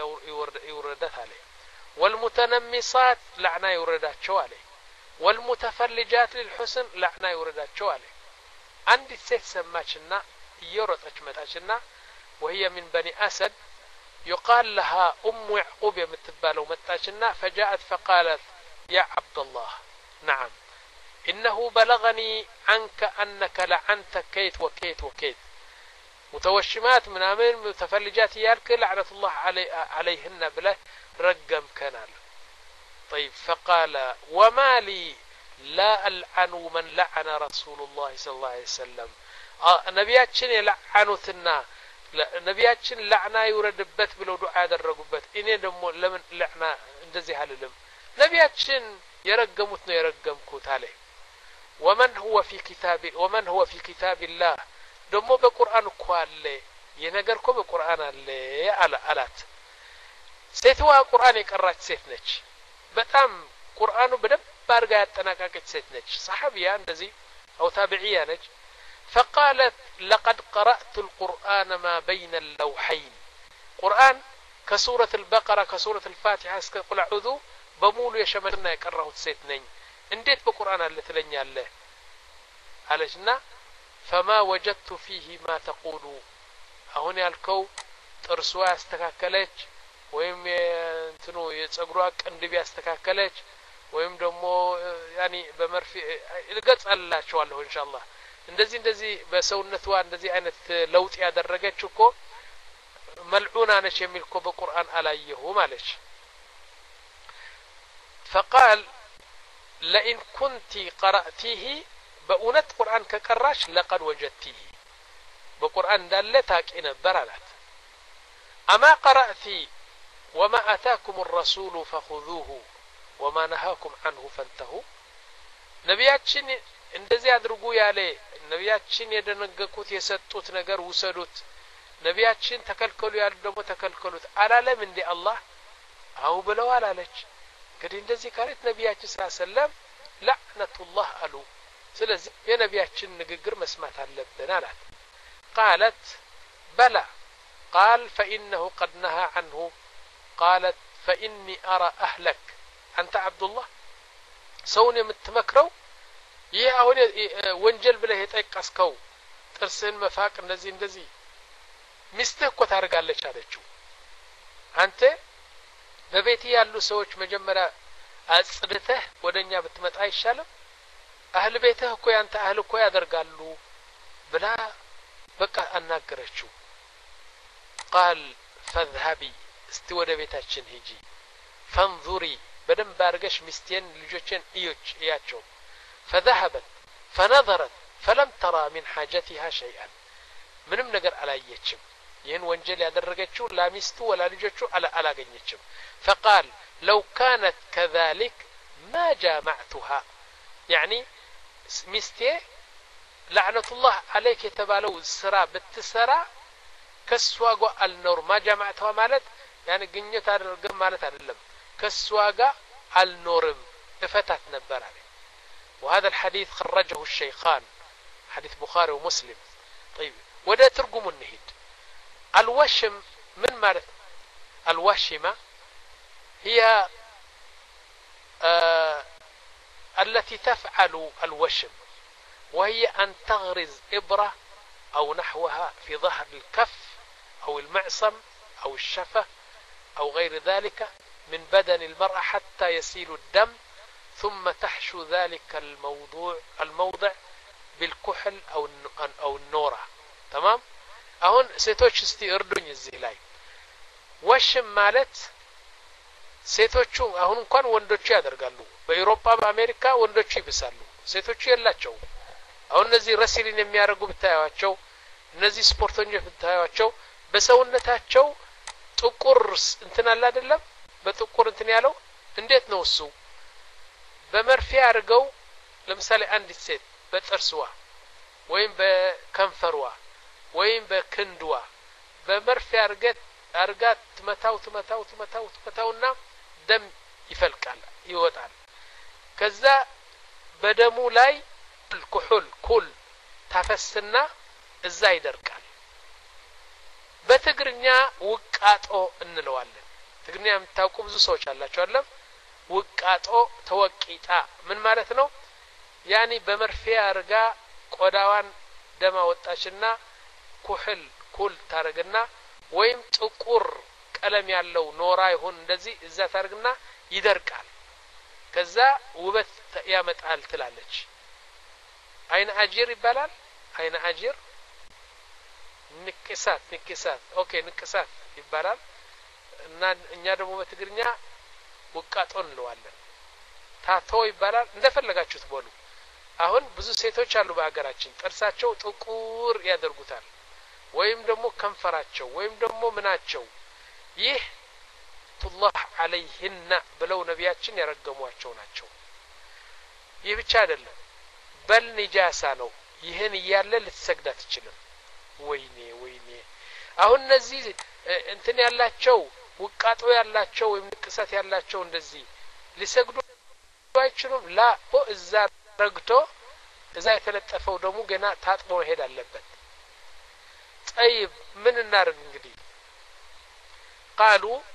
يوردات عليه والمتنمصات لعنة يوردات شو عليه والمتفلجات للحسن لعنة يوردات شو عليه عندي ست سماتشنا يورط أجمتاشنا وهي من بني أسد يقال لها أم يعقوب يمتبالو متاشنا فجاءت فقالت يا عبد الله نعم إنه بلغني عنك أنك لعنت كيت وكيت وكيت متوشمات من أمين متفلجات يالك لعنة الله علي عليهن بله رقم كنال طيب فقال وما لي لا ألعن من لعن رسول الله صلى الله عليه وسلم نبياتشن يلعنوتنا ነቢያችን لعنا ይወረድበት ብለው ዱዓ ያደረጉበት እኔ ደግሞ ለምን لعنا እንደዚህ አልልም ነቢያችን የረገሙት ነው የረገምኩት አለ ومن هو في كتاب ومن هو في كتاب الله ደግሞ በቁርአን እኮ አለ የነገር እኮ በቁርአን አለ አለ አላት ሴትዋ ቁርአን የቀራች ሴት ነች በጣም ቁርአኑ በደንብ አድርጋ ያጠናቀቀች ሴት ነች ሰሃቢያ እንደዚህ او ታቢዒያ ነች فقالت لقد قرأت القرآن ما بين اللوحين قرآن كسورة البقرة كسورة الفاتحة قل أعوذ بمول يشملنا يكره السيتنين انديت بقرآن اللي تلني الله علشنا فما وجدت فيه ما تقول هوني الكو ترسوا استكاكلج ويم انتنو يصغروا قندبي استكاكلج ويم دمو يعني بمرفي القص አላችኋለሁ ኢንሻአላህ እንደዚህ እንደዚህ በሰውነቷ እንደዚህ አይነት ለውጥ ያደረገች እኮ መልዑና ነች የሚል እኮ በቁርአን አላየሁ ማለች فقال لئن كنت قرأتيه بأونت قرآن كقراش لقد وجدتيه بقرآن እንዳለ ታቂ ነበር አላት أما قرأتي وما أتاكم الرسول فخذوه وما نهاكم عنه فانتهوا ነቢያችን እንደዚህ አድርጉ ያለ ነቢያችን የደነገኩት የሰጡት ነገር ውሰዱት ነቢያችን ተከልከሉ ያሉ ደግሞ ተከልከሉት አላለም እንዴ አላህ አው ብለው አላለች እንግዲህ እንደዚህ ካለት ነቢያችን ሰለም ለዕነቱላህ አሉ ስለዚህ የነቢያችን ንግግር መስማት አለብን አላት قالت بلى قال فإنه قد نهى عنه قالت فإني أرى أهلك أنت عبد الله سوني متمكرو ይህ አሁን ወንጀል ብለህ የጠቀስከው ጥርስን መፋቅ እንደዚህ እንደዚህ ሚስትህ እኮ ታርጋለች አለችው አንተ በቤት ያሉ ሰዎች መጀመሪያ አጽድተህ ወደኛ ብትመጣ አይሻልም አህል ቤትህ እኮ ያንተ አህል እኮ ያደርጋሉ ብላ በቃ አናገረችው قال فاذهبي እስቲ ወደ ቤታችን ሂጂ فانظري بدن بارغش مستين ልጆችን እዩች እያቸው فذهبت فنظرت فلم ترى من حاجتها شيئا ምንም ነገር አላየችም ይህን ወንጀል ያደረገችው ላሚስቱ ወላ ልጆቹ አላገኘችም فقال لو كانت كذلك ما جامعتها يعني مستي لعنة الله عليك የተባለው ስራ ብትሰራ ከሷጋ አልኖር ما جامعتها ማለት يعني ግኝት አድርገም ማለት አይደለም ከሷጋ አልኖርም እፈታት ነበር አለ وهذا الحديث خرجه الشيخان حديث بخاري ومسلم طيب وده ترجم النهيد الوشم من مالت الوشمة هي آه التي تفعل الوشم وهي أن تغرز إبرة أو نحوها في ظهر الكف أو المعصم أو الشفة أو غير ذلك من بدن المرأة حتى يسيل الدم ثم تحشو ذلك الموضوع الموضع بالكحل أو أو النورة تمام أهون سيتوش استي أردن الزهلاي وشم مالت سيتوشو أهون كان وندوشي يدرقالو بأوروبا بأمريكا وندوشي بسالو سيتوشي يلاتشو أهون نزي رسيلين يميارقو بتايواتشو نزي سبورتونيو بتايواتشو بسونتاتشو ጥቁር እንትን አለ አይደለም በጥቁር እንትን ያለው እንዴት ነው እሱ በመርፌ አርገው ለምሳሌ አንድ ሴት በጥርስዋ ወይም በከንፈርዋ ወይም በክንድዋ በመርፌ አርገት አርጋት ትመታው ትመታው ትመታው ትመታውና ደም ይፈልቃል ይወጣል ከዛ በደሙ ላይ الكحول ኩል ታፈስና እዛ ይደርቃል በትግርኛ ውቃጦ እንለዋለን ትግርኛ የምታውቁ ብዙ ሰዎች አላችሁ አይደል ውቃጦ ተወቂጣ ምን ማለት ነው ያኒ በመርፌ አርጋ ቆዳዋን ደማ ወጣችና ኩህል ኩል ታረግና ወይም ጥቁር ቀለም ያለው ኖራ ይሁን እንደዚህ እዛ ታርግና ይደርቃል ከዛ ውበት ያመጣል ትላለች አይን አጂር ይባላል አይን አጂር ንቅሳት ንቅሳት ኦኬ ንቅሳት ይባላል እና እኛ ደግሞ በትግርኛ ውቃጦ እንለዋለን ታቶ ይባላል እንደፈለጋችሁት በሉ አሁን ብዙ ሴቶች አሉ በአገራችን ጥርሳቸው ጥቁር ያደርጉታል ወይም ደግሞ ከንፈራቸው ወይም ደግሞ ምናቸው ይህ ቱላህ عليهن ብለው ነቢያችን ያረገሟቸው ናቸው ይህ ብቻ አይደለም በል ንጃሳ ነው ይህን ይያለ ልትሰግድ አትችልም ወይኔ ወይኔ አሁን እነዚህ እንትን ያላቸው ውቃጦ ያላቸው ወይም ንቅሳት ያላቸው እንደዚህ ሊሰግዱ አይችሉም ላ ኦ እዛ ረግቶ እዛ የተለጠፈው ደግሞ ገና ታጥቦ መሄድ አለበት طيب ምን እናርግ እንግዲህ قالوا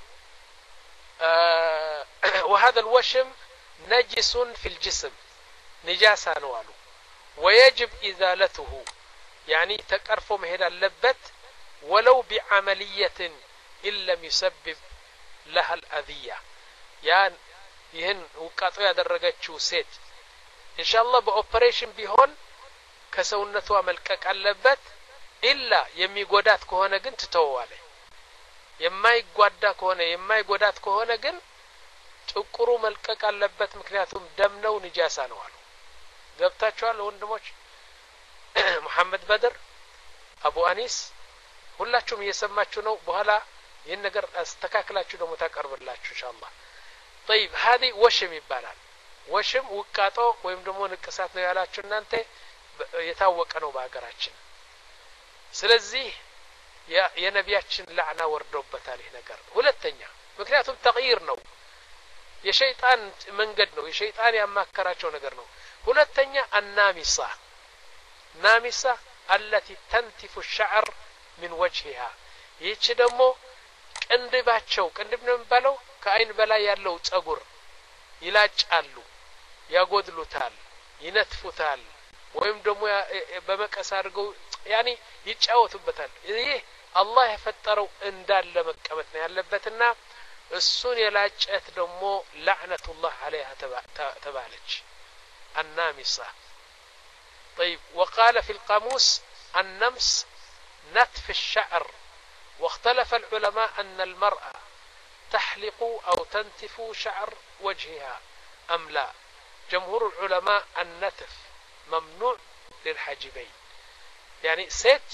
آه وهذا الوشم نجس في الجسم نجاسة نوالو ويجب إزالته يعني تقرفو مهد اللبت ولو بعملية إن لم يسبب لها الأذية يعني ይህን ውቃጦ ያደረገችው ሴት ኢንሻአላህ በኦፕሬሽን ቢሆን ከሰውነቷ መልቀቅ አለበት ኢላ የሚጎዳት ከሆነ ግን ትተዋለ የማይጓዳ ከሆነ የማይጎዳት ከሆነ ግን ጥቁሩ መልቀቅ አለበት ምክንያቱም ደም ነው ንጃሳ ነው አሉ ገብታችኋል ወንድሞች መሐመድ በድር አቡ አኒስ ሁላችሁም እየሰማችሁ ነው በኋላ ይህን ነገር አስተካክላችሁ ደግሞ ታቀርብላችሁ ኢንሻአላህ طيب هذه وشم ይባላል ወሽም ውቃጦ ወይም ደግሞ ንቅሳት ነው ያላችሁ እናንተ የታወቀ ነው በአገራችን ስለዚህ የነቢያችን ለዕና ወርዶበታል ይሄ ነገር ሁለተኛ ምክንያቱም ተግይር ነው የሸይጣን መንገድ ነው የሸይጣን ያማከራቸው ነገር ነው ሁለተኛ አናሚሳ ናሚሳ التي تنتف الشعر من وجهها ይህች ደግሞ ቅንድባቸው ቅንድብ ነው የሚባለው ከአይን በላይ ያለው ጸጉር ይላጫሉ ያጎድሉታል ይነትፉታል ወይም ደግሞ በመቀስ አድርገው ያኒ ይጫወቱበታል ይህ አላህ የፈጠረው እንዳለ መቀመጥ ነው ያለበትና እሱን የላጨት ደግሞ ለዕነቱላህ عليها ተባለች النامصة طيب وقال في القاموس النمس نتف الشعر واختلف العلماء أن المرأة تحلق أو تنتف شعر وجهها أم لا جمهور العلماء النتف ممنوع للحاجبين يعني ست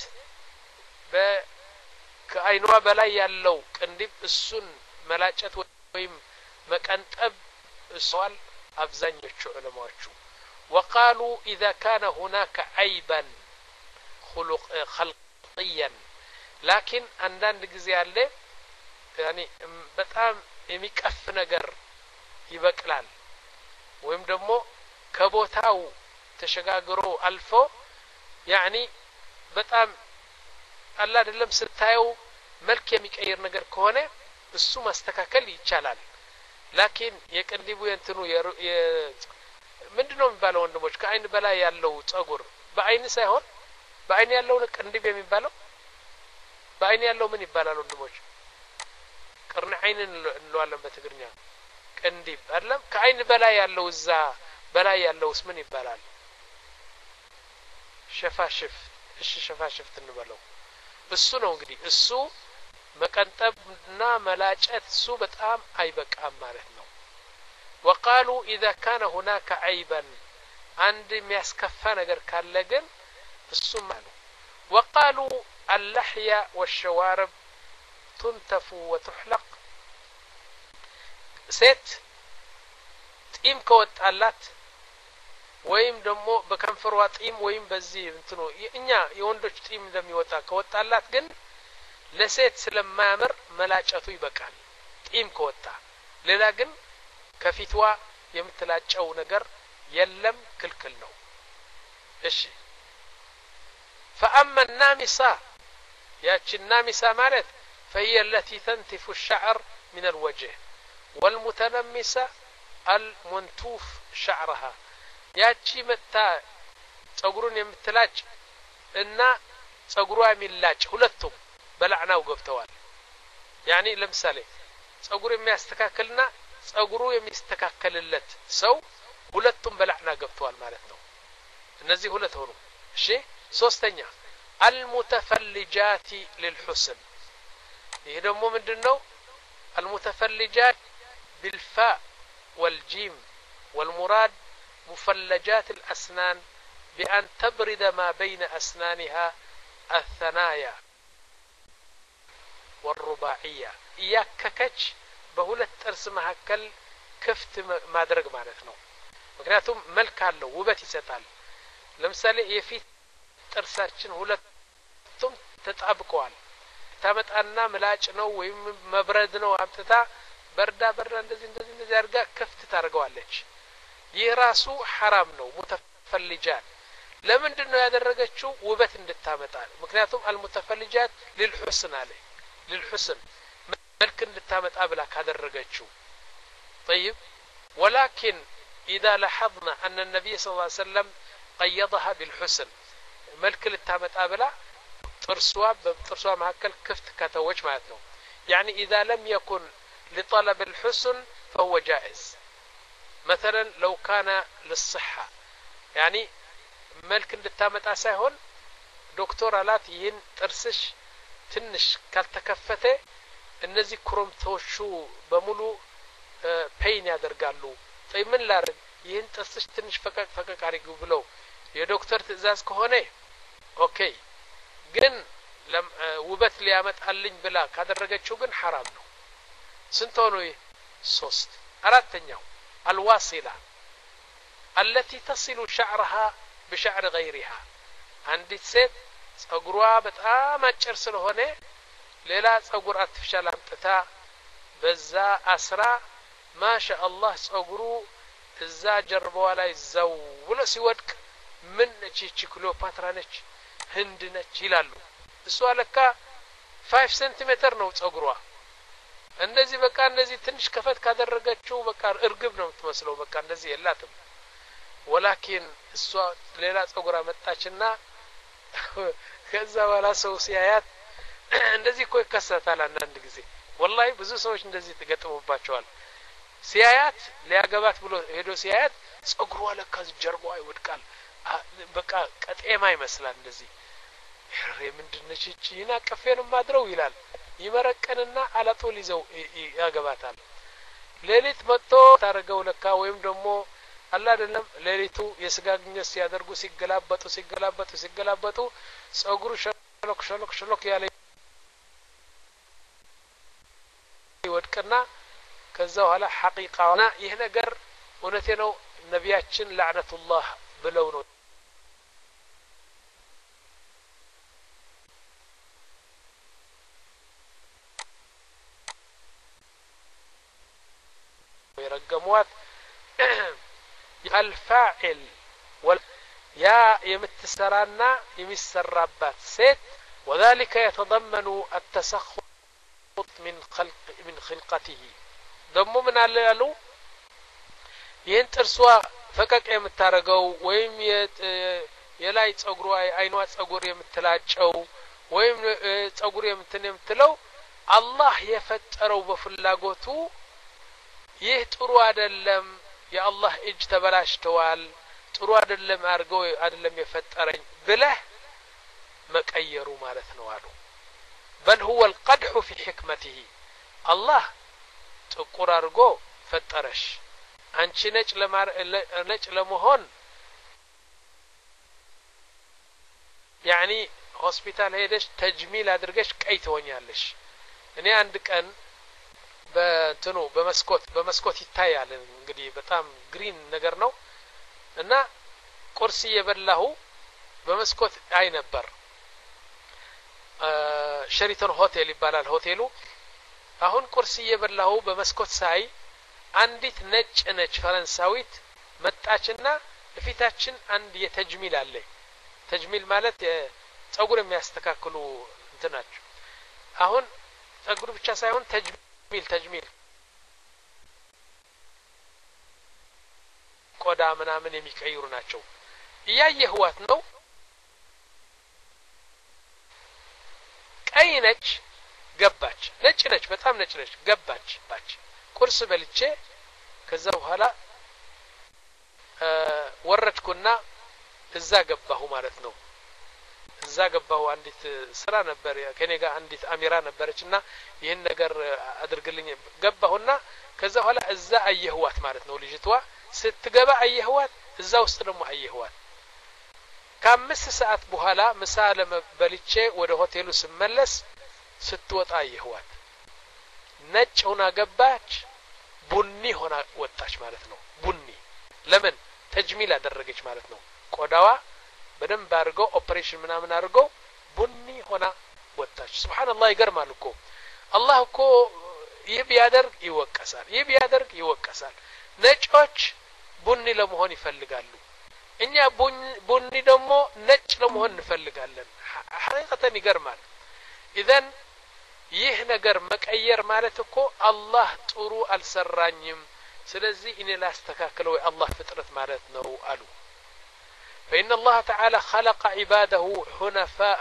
كأينوا بلا يالو كندب السن ملاجت ويم مكانتب السؤال أبزانيوش علماء وقالوا إذا كان هناك عيبا خلق خلقيا لكن عندنا نجزي له يعني በጣም የሚቀፍ ነገር ይበቅላል ወይም ደግሞ ከቦታው ተሸጋግሮ አልፎ يعني በጣም አላ አይደለም ስታየው መልክ የሚቀይር ነገር ከሆነ እሱ ማስተካከል ይቻላል ላኪን የቅንዲቡ እንትኑ ምንድነው የሚባለው ወንድሞች ከአይን በላይ ያለው ጸጉር በአይን ሳይሆን በአይን ያለው ቅንዲብ የሚባለው በአይን ያለው ምን ይባላል ወንድሞች ቅርን አይን እንለዋለን በትግርኛ ቅንዲብ አይደለም ከአይን በላይ ያለው እዛ በላይ ያለውስ ምን ይባላል ሸፋሽፍ እሺ ሸፋሽፍ እንበለው እሱ ነው እንግዲህ እሱ መቀንጠብና መላጨት እሱ በጣም አይበቃም ማለት ነው وقالوا إذا كان هناك عيبا عند የሚያስከፋ ነገር ካለ ግን እሱም አሉ وقالوا اللحية والشوارب تنتف وتحلق ست ጢም ከወጣላት ወይም ደግሞ በከንፈሯ ጢም ወይም በዚህ እንትኑ እኛ የወንዶች ጢም እንደሚወጣ ከወጣላት ግን ለሴት ስለማያምር መላጨቱ ይበቃል ጢም ከወጣ ሌላ ግን ከፊትዋ የምትላጨው ነገር የለም ክልክል ነው እሺ فأما النامسة ያቺ النامسة ማለት فهي التي تنتف الشعر من الوجه والمتنمسة المنتوف شعرها ያቺ መጣ ጸጉሩን የምትላጭ እና ጸጉሯ የሚላጭ ሁለቱም በላዕናው ገብተዋል يعني ለምሳሌ ጸጉር የሚያስተካክልና ጸጉሩ የሚስተካከልለት ሰው ሁለቱም በላዕና ገብተዋል ማለት ነው እነዚህ ሁለት ሆኑ እሺ ሶስተኛ المتفلجات للحسن ይሄ ደግሞ ምንድነው المتفلجات بالفاء والجيم والمراد مفلجات الأسنان بأن تبرد ما بين أسنانها الثنايا والرباعية إياككش بهولة ترس مهكل كفت مادرق معناتنا مكنياتهم ملك አለው ውበት ይሰጣል ለምሳሌ የፊት ጥርሳችን ሁለቱም ተጣብቀዋል ታመጣና ምላጭ ነው ወይም መብረድ ነው አምጥታ በርዳ በርዳ እንደዚህ እንደዚህ እንደዚህ አርጋ ከፍት ታርገዋለች ይህ ራሱ حرام ነው متفلجات ለምንድነው ያደረገችው ውበት እንድታመጣ ምክንያቱም المتفلجات للحسن አለ للحسن መልክ እንድታመጣ ብላ ካደረገችው طيب ولكن إذا لاحظنا أن النبي صلى الله عليه وسلم قيضها بالحسن መልክ ልታመጣ ብላ ጥርሷ በጥርሷ መካከል ክፍት ከተወች ማለት ነው يعني إذا لم يكن لطلب الحسن فهو جائز مثلا لو كان للصحة يعني መልክ እንድታመጣ ሳይሆን ዶክተር አላት ይህን ጥርስሽ ትንሽ ካልተከፈተ እነዚህ ክሮምቶቹ በሙሉ ፔን ያደርጋሉ طيب ምን ላርግ ይህን ጥርስሽ ትንሽ ፈቀቅ ፈቀቅ አድርጉ ብለው የዶክተር ትዕዛዝ ከሆነ ኦኬ ግን ውበት ሊያመጣልኝ ብላ ካደረገችው ግን حرام ነው ስንት ሆነ ሶስት አራተኛው الواصلة التي تصل شعرها بشعر غيرها عندي ست ጸጉሯ በጣም አጭር ስለሆነ ሌላ ጸጉር አርቲፊሻል አምጥታ በዛ አስራ ማሻአላህ ጸጉሩ እዛ ጀርባዋ ላይ ዘው ብሎ ሲወድቅ ምን እቺ ክሊዮፓትራ ነች ህንድ ነች ይላሉ እሷ ለካ አምስት ሴንቲሜትር ነው ጸጉሯ እንደዚህ በቃ እንደዚህ ትንሽ ከፈት ካደረገችው በቃ እርግብ ነው የምትመስለው በቃ እንደዚህ የላትም ولكن እሷ ሌላ ጸጉር አመጣችና ከዛ በኋላ ሰው ሲያያት እንደዚህ እኮ ይከሰታል አንዳንድ ጊዜ ወላሂ ብዙ ሰዎች እንደዚህ ተገጥሞባቸዋል ሲያያት ሊያገባት ብሎ ሄዶ ሲያያት ጸጉሯ ለካዝ ጀርባዋ ይወድቃል በቃ ቀጤማ ይመስላል እንደዚህ ኧረ ምንድነች እቺ ይናቀፈን ማድረው ይላል ይመረቀንና አላጦል ይዘው ያገባታል ሌሊት መጥቶ ታረገው ለካ ወይም ደግሞ አላ አይደለም ሌሊቱ የስጋ ግንኙነት ሲያደርጉ ሲገላበጡ ሲገላበጡ ሲገላበጡ ጸጉሩ ሸሎክ ሸሎክ ሸሎክ ያለ ይወድቅና ከዛ በኋላ ሐቂቃውና ይሄ ነገር እውነቴ ነው ነቢያችን ለዕነቱላህ ብለው ነው يرجموات الفاعل وال يا يمتسرانا يمسرابات سيت وذلك يتضمن التسخط من خلق من خلقته دمو من علالو ينترسوا فكك يمتارغو ويم የላይ ጸጉሩ አይኗ ጸጉር የምትላጨው ወይም ጸጉር የምትን የምትለው አላህ የፈጠረው በፍላጎቱ ይህ ጥሩ አይደለም የአላህ እጅ ተበላሽተዋል ጥሩ አይደለም አርገው አይደለም የፈጠረኝ ብለህ መቀየሩ ማለት ነው አሉ بل هو القدح في حكمته الله ጥቁር አርጎ ፈጠረሽ አንቺ ነጭ ለማር ነጭ ለመሆን يعني ሆስፒታል ሄደሽ ተጅሚል አድርገሽ ቀይ ትሆኛለሽ እኔ አንድ ቀን በእንትኑ በመስኮት በመስኮት ይታያል እንግዲህ በጣም ግሪን ነገር ነው እና ቁርስ እየበላሁ በመስኮት አይ ነበር ሸሪተን ሆቴል ይባላል ሆቴሉ አሁን ቁርስ እየበላሁ በመስኮት ሳይ አንዲት ነጭ ነጭ ፈረንሳዊት መጣችና ለፊታችን አንድ የተጅሚል አለ ተጅሚል ማለት ጸጉር የሚያስተካክሉ እንትናቸው አሁን ጸጉር ብቻ ሳይሆን ተጅሚል ተጅሚል ቆዳ ምናምን የሚቀይሩ ናቸው እያየህዋት ነው ቀይ ነች ገባች ነጭ ነች በጣም ነጭ ነች ገባች ባች ቁርስ በልቼ ከዛ በኋላ ወረድኩና እዛ ገባሁ ማለት ነው እዛ ገባሁ አንዲት ስራ ነበር ከኔ ጋር አንዲት አሚራ ነበረችና ይሄን ነገር አድርግልኝ ገባሁና ከዛ በኋላ እዛ አየህዋት ማለት ነው ልጅቷ ስትገባ አየህዋት እዛ ውስጥ ደግሞ አየህዋት ከአምስት ሰዓት በኋላ ምሳ ለመበልቼ ወደ ሆቴሉ ስመለስ ስትወጣ አየህዋት ነጭ ሆና ገባች ቡኒ ሆና ወጣች ማለት ነው ቡኒ ለምን ተጅሚል አደረገች ማለት ነው ቆዳዋ በደንብ አድርገው ኦፕሬሽን ምናምን አድርገው ቡኒ ሆና ወጣች ሱብሃንአላህ ይገርማል እኮ አላህ እኮ ይህ ቢያደርግ ይወቀሳል ይህ ቢያደርግ ይወቀሳል ነጮች ቡኒ ለመሆን ይፈልጋሉ እኛ ቡኒ ደግሞ ነጭ ለመሆን እንፈልጋለን ሐቂቀተን ይገርማል ኢዘን ይህ ነገር መቀየር ማለት እኮ አላህ ጥሩ አልሰራኝም ስለዚህ እኔ ላስተካክለው የአላህ ፍጥረት ማለት ነው አሉ فإن الله تعالى خلق عباده حنفاء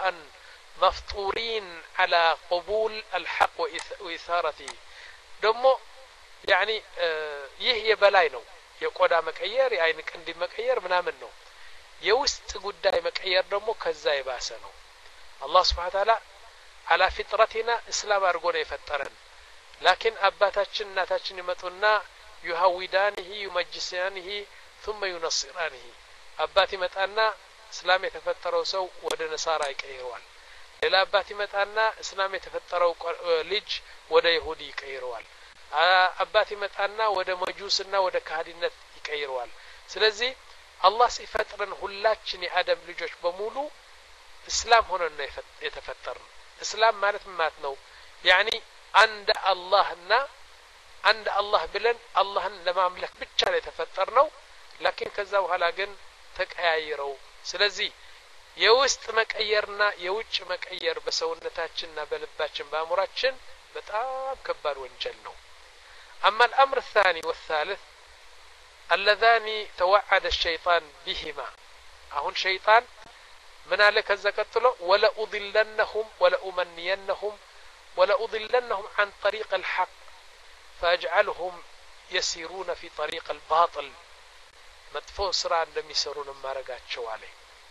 مفطورين على قبول الحق وإثارته دمو يعني يهي بلاي ነው የቆዳ መቀየር የአይን ቀንዲ መቀየር ምናምን ነው የውስጥ ጉዳይ መቀየር ደግሞ ከዛ ይባሰ ነው አላህ Subhanahu Wa Ta'ala على فطرتنا اسلام አርጎ ነው የፈጠረን لكن አባታችን እናታችን ይመጡና يهودانه يمجسانه ثم ينصرانه አባት ይመጣና እስላም የተፈጠረው ሰው ወደ ነሳራ ይቀይረዋል ሌላ አባት ይመጣና እስላም የተፈጠረው ልጅ ወደ ይሁዲ ይቀይረዋል አባት ይመጣና ወደ መጁስና ወደ ካህዲነት ይቀይረዋል ስለዚህ አላህ ሲፈጥረን ሁላችን የአደም ልጆች በሙሉ እስላም ሆነን ነው የተፈጠርን እስላም ማለት ማለት ነው يعني عند اللهና عند الله ብለን አላህን ለማምለክ ብቻ ነው የተፈጠርነው لكن ከዛ በኋላ ግን ተቀያይረው ስለዚህ የውስጥ መቀየርና የውጭ መቀየር በሰውነታችንና በልባችን በአእምሮአችን በጣም ከባድ ወንጀል ነው اما الامر الثاني والثالث اللذان توعد الشيطان بهما አሁን ሸይጣን من على كذا قتلوا ولا أضلنهم ولا أمنينهم ولا أضلنهم عن طريق الحق فأجعلهم يسيرون في طريق الباطل مدفوع سرعا لم يسرون ما رقات شوالي.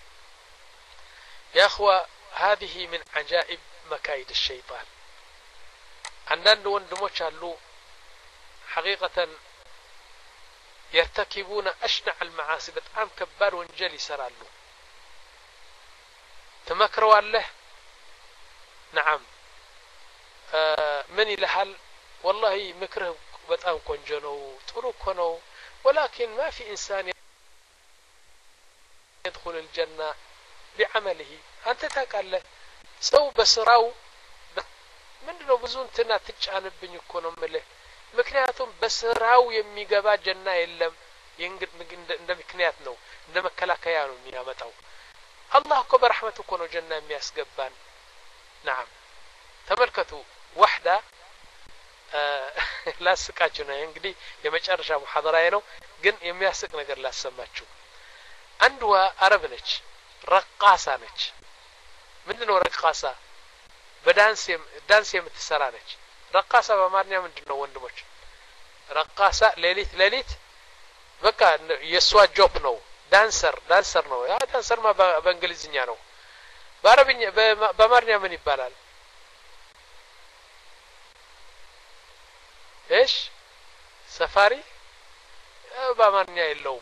يا أخوة هذه من عجائب مكايد الشيطان. عندنا وندموش اللو حقيقة يرتكبون أشنع المعاصي بتقام كبار وانجلي سرالو تمكروا الله نعم آه من الحال والله مكره بتقام كونجنو طرو كونو ولكن ما في إنسان يدخل الجنة بعمله أنت تقال سو بسراو ምንድነው ብዙ እንትና ትጫንብኝ እኮ ነው ማለት ምክንያቱም በስራው የሚገባ ጀና የለም እንደ ምክንያት ነው እንደ መከላከያ ነው የሚያመጣው አላህ እኮ በረህመቱ እኮ ነው ጀና የሚያስገባን نعم ተመልከቱ ወህዳ ላስቃችሁ ነው እንግዲህ የመጨረሻ ሙሐደራዬ ነው ግን የሚያስቅ ነገር ላሰማችሁ አንዷ አረብ ነች ረቃሳ ነች ምንድነው ረቃሳ በዳንስ ዳንስ የምትሰራ ነች ረቃሳ በማርኛ ምንድነው ወንድሞች ረቃሳ ሌሊት ሌሊት በቃ የሷ ጆብ ነው ዳንሰር ዳንሰር ነው ያ ዳንሰር ማ በእንግሊዝኛ ነው በአረብኛ በማርኛ ምን ይባላል ايش ሰፋሪ በማርኛ የለውም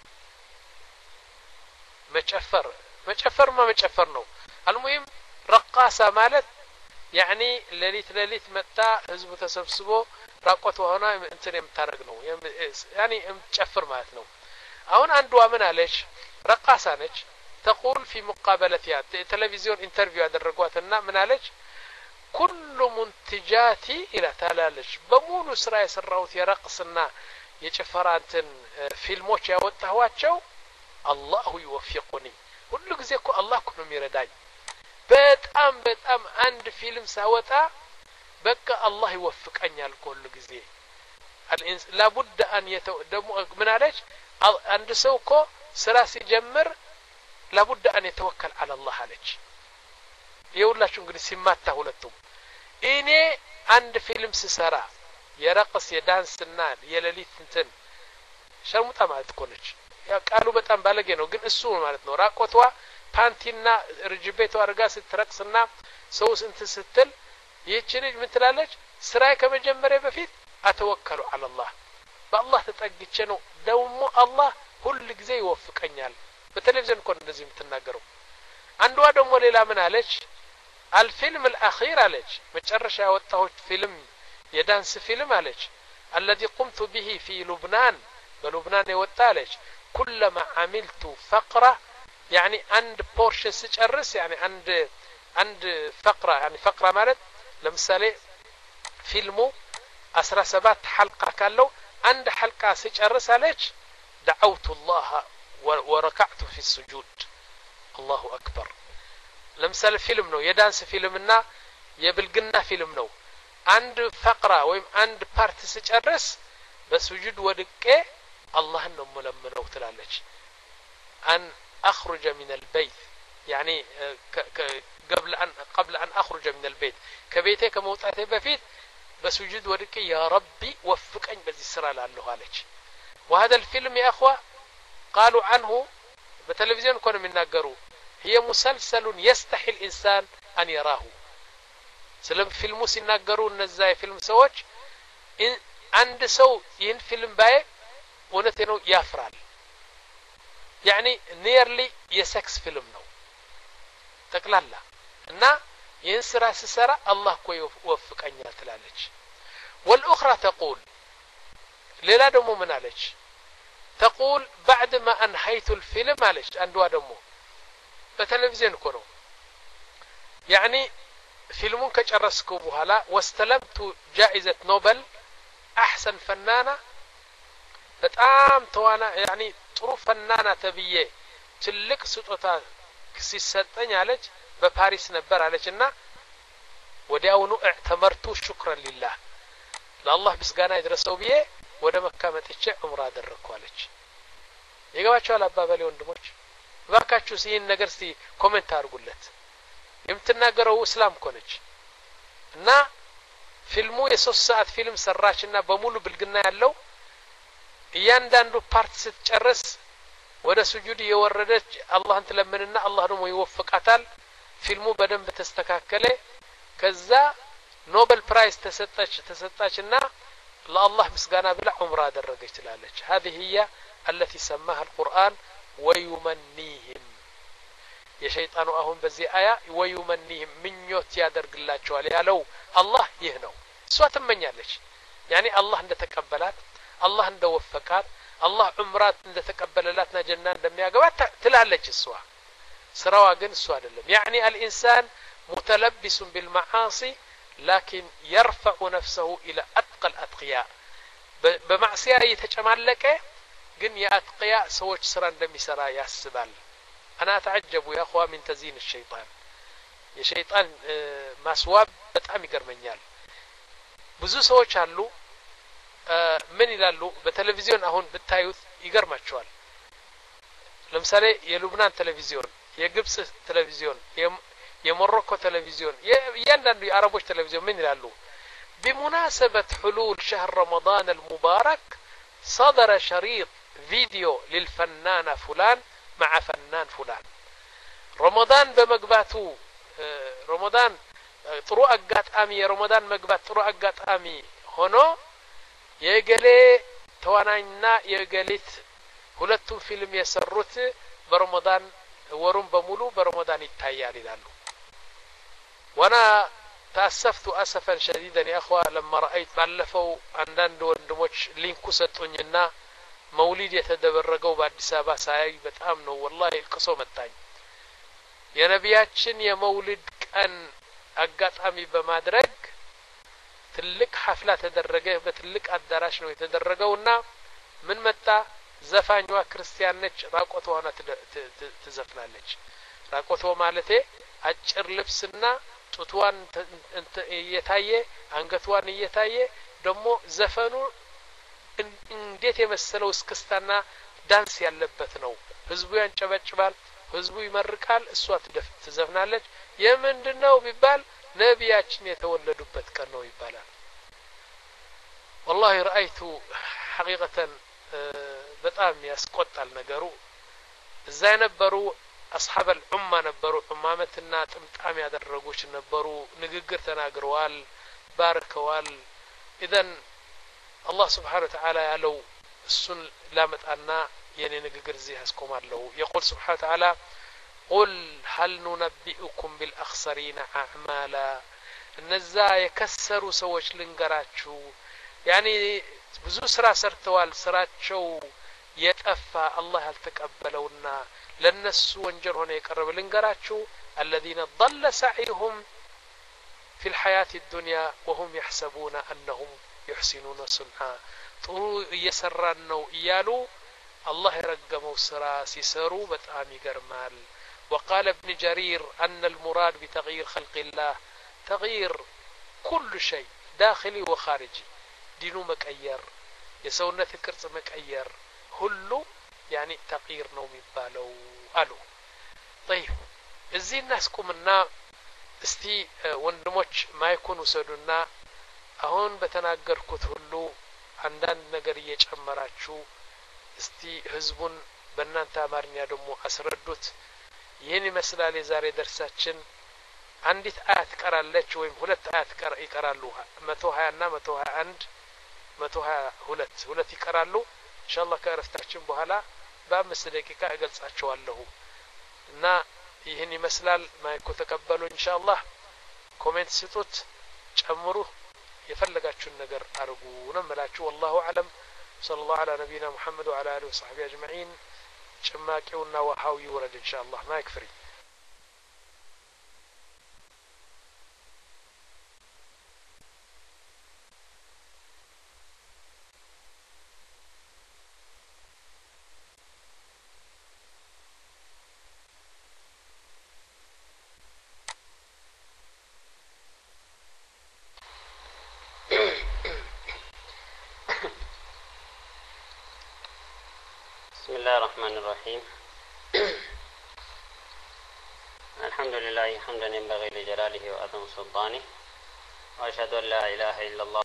መጨፈር መጨፈርማ መጨፈር ነው المهم رقاصة ማለት يعني لليت لليت متى ህዝቡ ተሰብስቦ ራቆት ሆና እንትን የምታረግ ነው يعني የምትጨፍር ማለት ነው አሁን አንዷ ምን አለች ረቃሳ ነች تقول في مقابلتها تلفزيون انترفيو ያደረጓትና ምን አለች كل منتجاتي الى تلالش በሙሉ ስራ የሰራውት የረቅስና የጨፈራንትን ፊልሞች ያወጣኋቸው الله يوفقني ሁሉ ጊዜ እኮ አላህ እኮ ነው የሚረዳኝ በጣም በጣም አንድ ፊልም ሳወጣ በቃ አላህ ይወፍቀኛል ሁሉ ጊዜ الانس لابد ان يتدم من عليك عند ሰው እኮ ስራ ሲጀምር لابد ان يتوكل على الله عليك ይውላችሁ እንግዲህ ሲማታ ሁለቱም እኔ አንድ ፊልም ስሰራ የረቅስ የዳንስና የሌሊት እንትን ሸርሙጣ ማለት እኮ ነች ያ ቃሉ በጣም ባለጌ ነው ግን እሱ ማለት ነው ራቆቷ ፓንቲና ርጅቤቷ አርጋ ስትረቅስና ሰውስ እንትን ስትል ይህች ልጅ ምን ትላለች ስራዬ ከመጀመሪያ በፊት አተወከሉ على الله በአላህ ተጠግቼ ነው ደግሞ አላህ ሁሉ ጊዜ ይወፍቀኛል በቴሌቪዥን እኮ እንደዚህ የምትናገረው አንዷ ደግሞ ሌላ ምን አለች الفيلم الاخير አለች መጨረሻ ያወጣው ፊልም የዳንስ ፊልም አለች الذي قمت به في لبنان بلبنان የወጣ አለች كلما عملت فقره يعني عند بورش سጨርስ يعني عند عند فقره يعني فقره ማለት ለምሳሌ ፊልሙ አስራ ሰባት حلقه ካለው አንድ حلقه ስጨርስ አለች دعوت الله وركعت في السجود الله اكبر ለምሳሌ ፊልም ነው የዳንስ ፊልምና የብልግና ፊልም ነው አንድ فقره ወይም አንድ ፓርት ስጨርስ በሱጁድ ወድቄ አላህን ነው መለመነው ትላለች አን أخرج من البيت يعني قبل أن قبل أن أخرج من البيت كبيتي كموتاتي بفيت بسجود ودك يا ربي وفقني بذي السرى لأنه عليك وهذا الفيلم يا أخوة قالوا عنه بتلفزيون كنا من ناقروا هي مسلسل يستحي الإنسان أن يراه سلم فيلم سناقروا النزاي فيلم سوتش إن عند سو ين فيلم باي ونتنو يافرال يعني نيرلي يسكس فيلم نو تقلالا እና ينسرا سسرا الله كو يوفقኛል ትላለች والاخرى تقول ሌላ ደግሞ ምን አለች تقول بعد ما انهيت الفيلم አለች አንዷ ደግሞ በቴሌቪዥን እኮ ነው يعني ፊልሙን ከጨረስኩ በኋላ واستلمت جائزة نوبل احسن فنانة በጣም ተዋና يعني ጥሩ ፈናና ተብዬ ትልቅ ስጦታ ሲሰጠኝ አለች በፓሪስ ነበር አለችና ወዲያውኑ እዕተመርቱ شكرا لله ለአላህ ምስጋና ይድረሰው ብዬ ወደ መካ መጥቼ ዑምራ አደረኩ አለች ይገባችኋል አባባሌ ወንድሞች እባካችሁ ይህን ነገር እስቲ ኮሜንት አድርጉለት የምትናገረው እስላም ኮነች እና ፊልሙ የሶስት ሰዓት ፊልም ሰራችና በሙሉ ብልግና ያለው እያንዳንዱ ፓርት ስትጨርስ ወደ ስጁድ የወረደች አላህን ትለምንና አላህ ደግሞ ይወፍቃታል ፊልሙ በደንብ ተስተካከለ ከዛ ኖቤል ፕራይዝ ተሰጣች ተሰጣችና ለአላህ ምስጋና ብላ ዑምራ አደረገች ትላለች هذه هي التي سماها القرآن ويمنيهم የሸይጣኑ አሁን በዚህ አያ ويمنيهم ምኞት ያደርግላቸዋል ያለው አላህ ይህ ነው እሷ ትመኛለች يعني الله እንደተቀበላት አላህ እንደወፈቃት አላህ ዑምራት እንደተቀበለላትና ጀና እንደሚያገባት ትላለች እሷ ስራዋ ግን እሷ አይደለም يعني الانسان متلبس بالمعاصي لكن يرفع نفسه الى اتقى الاتقياء بمعصيه يتጨማለቀ ግን የአትقياء ሰዎች ስራ እንደሚሰራ ያስባል انا اتعجب يا اخوان من تزيين الشيطان የሸይጣን ማስዋብ በጣም ይገርመኛል ብዙ ሰዎች አሉ ምን ይላሉ በቴሌቪዥን አሁን ብታዩት ይገርማቸዋል ለምሳሌ የሉብናን ቴሌቪዥን የግብጽ ቴሌቪዥን የሞሮኮ ቴሌቪዥን ያንዳንዱ የአረቦች ቴሌቪዥን ምን ይላሉ بمناسبة حلول شهر رمضان المبارك صدر شريط فيديو للفنان فلان مع فنان فلان رمضان بمقباتو رمضان ጥሩ አጋጣሚ የረመዳን መግባት ጥሩ አጋጣሚ ሆኖ የገሌ ተዋናኝና የገሊት ሁለቱም ፊልም የሰሩት በረመዳን ወሩን በሙሉ በረመዳን ይታያል ይላሉ وانا تاسفت اسفا شديدا يا اخوه لما رايت ባለፈው አንዳንድ ወንድሞች ሊንኩ ሰጡኝና መውሊድ የተደረገው በአዲስ አበባ ሳይ በጣም ነው والله ልቅሶ መጣኝ የነቢያችን የመውሊድ ቀን አጋጣሚ በማድረግ ትልቅ ሐፍላ ተደረገ በትልቅ አዳራሽ ነው የተደረገውና ምን መጣ ዘፋኛዋ ክርስቲያን ነች ራቆቷ ሆና ትዘፍናለች ራቆቷ ማለቴ አጭር ልብስና ጡቷን እየታየ አንገቷን እየታየ ደግሞ ዘፈኑ እንዴት የመሰለው እስክስታና ዳንስ ያለበት ነው ህዝቡ ያንጨበጭባል ህዝቡ ይመርቃል እሷ ትዘፍናለች የምንድነው ቢባል ነቢያችን የተወለዱበት ቀን ነው ይባላል والله رايت حقيقه በጣም ያስቆጣል ነገሩ እዛ የነበሩ اصحاب الامه ነበሩ ኡማመትና ጥምጣም ያደረጉች ነበሩ ንግግር ተናግረዋል ባርከዋል اذا الله سبحانه وتعالى ያለው እሱን ላመጣና የኔ ንግግር እዚህ አስቆማለሁ يقول سبحانه وتعالى قل هل ننبئكم بالاخسرين اعمالا እነዛ የከሰሩ ሰዎች ልንገራችሁ يعني ብዙ ስራ ሰርተዋል ስራቸው የጠፋ አላህ ያልተቀበለውና ለነሱ ወንጀል ሆነ የቀረበ ልንገራችሁ الذين ضل سعيهم في الحياة الدنيا وهم يحسبون أنهم يحسنون صنعا ጥሩ እየሰራን ነው እያሉ الله يرجموا سرا سيسروا በጣም ይገርማል وقال ابن جرير أن المراد بتغيير خلق الله تغيير كل شيء داخلي وخارجي دينو مقير የሰውነት ቅርጽ መቀየር ሁሉ يعني تغيير ነው የሚባለው አሉ طيب እዚህ እናስቁምና እስቲ ወንድሞች ማይኩን ወሰዱና አሁን በተናገርኩት ሁሉ አንዳንድ ነገር እየጨመራችሁ እስቲ ህዝቡን በእናንተ አማርኛ ደግሞ አስረዱት ይሄን ይመስላል የዛሬ ደርሳችን አንዲት አያት ቀራለች ወይም ሁለት አያት ይቀራሉ መቶ ሀያ እና መቶ ሀያ አንድ መቶ ሀያ ሁለት ሁለት ይቀራሉ ኢንሻአላህ ከረፍታችን በኋላ በአምስት ደቂቃ እገልጻቸዋለሁ እና ይሄን ይመስላል ማይኩ ተቀበሉ ኢንሻአላህ ኮሜንት ስጡት ጨምሩ የፈለጋችሁን ነገር አርጉ ነው መላችሁ والله اعلم صلى الله على نبينا محمد وعلى اله وصحبه اجمعين ጭማቂውና ውሃው ይወረድ ኢንሻአላህ ማይክ ፍሪ بسم الله الرحمن الرحيم الحمد لله حمدا ينبغي لجلاله وعظم سلطانه وأشهد أن لا إله إلا الله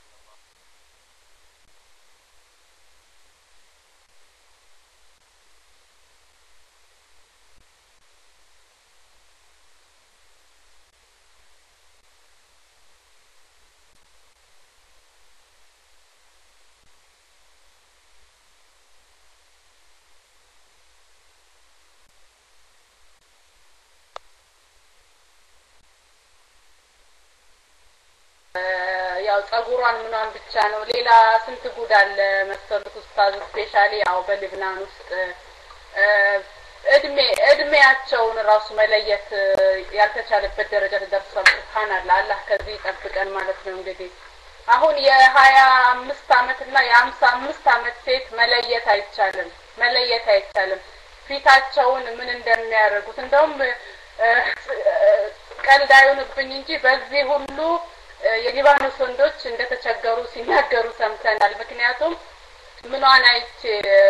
ያው ጸጉሯን ምኗን ብቻ ነው ሌላ ስንት ጉድ አለ መሰሉት ኡስታዝ ስፔሻሊ ያው በሊብናን ውስጥ እድሜ እድሜያቸውን ራሱ መለየት ያልተቻለበት ደረጃ ተደርሷል። ሱብሃንአላህ አላህ ከዚህ ይጠብቀን ማለት ነው። እንግዲህ አሁን የሀያ አምስት አመት እና የሀምሳ አምስት አመት ሴት መለየት አይቻልም መለየት አይቻልም ፊታቸውን ምን እንደሚያደርጉት እንደውም ቀልድ አይሆንብኝ እንጂ በዚህ ሁሉ የሊባኖስ ወንዶች እንደተቸገሩ ሲናገሩ ሰምተናል። ምክንያቱም ምኗን አይቼ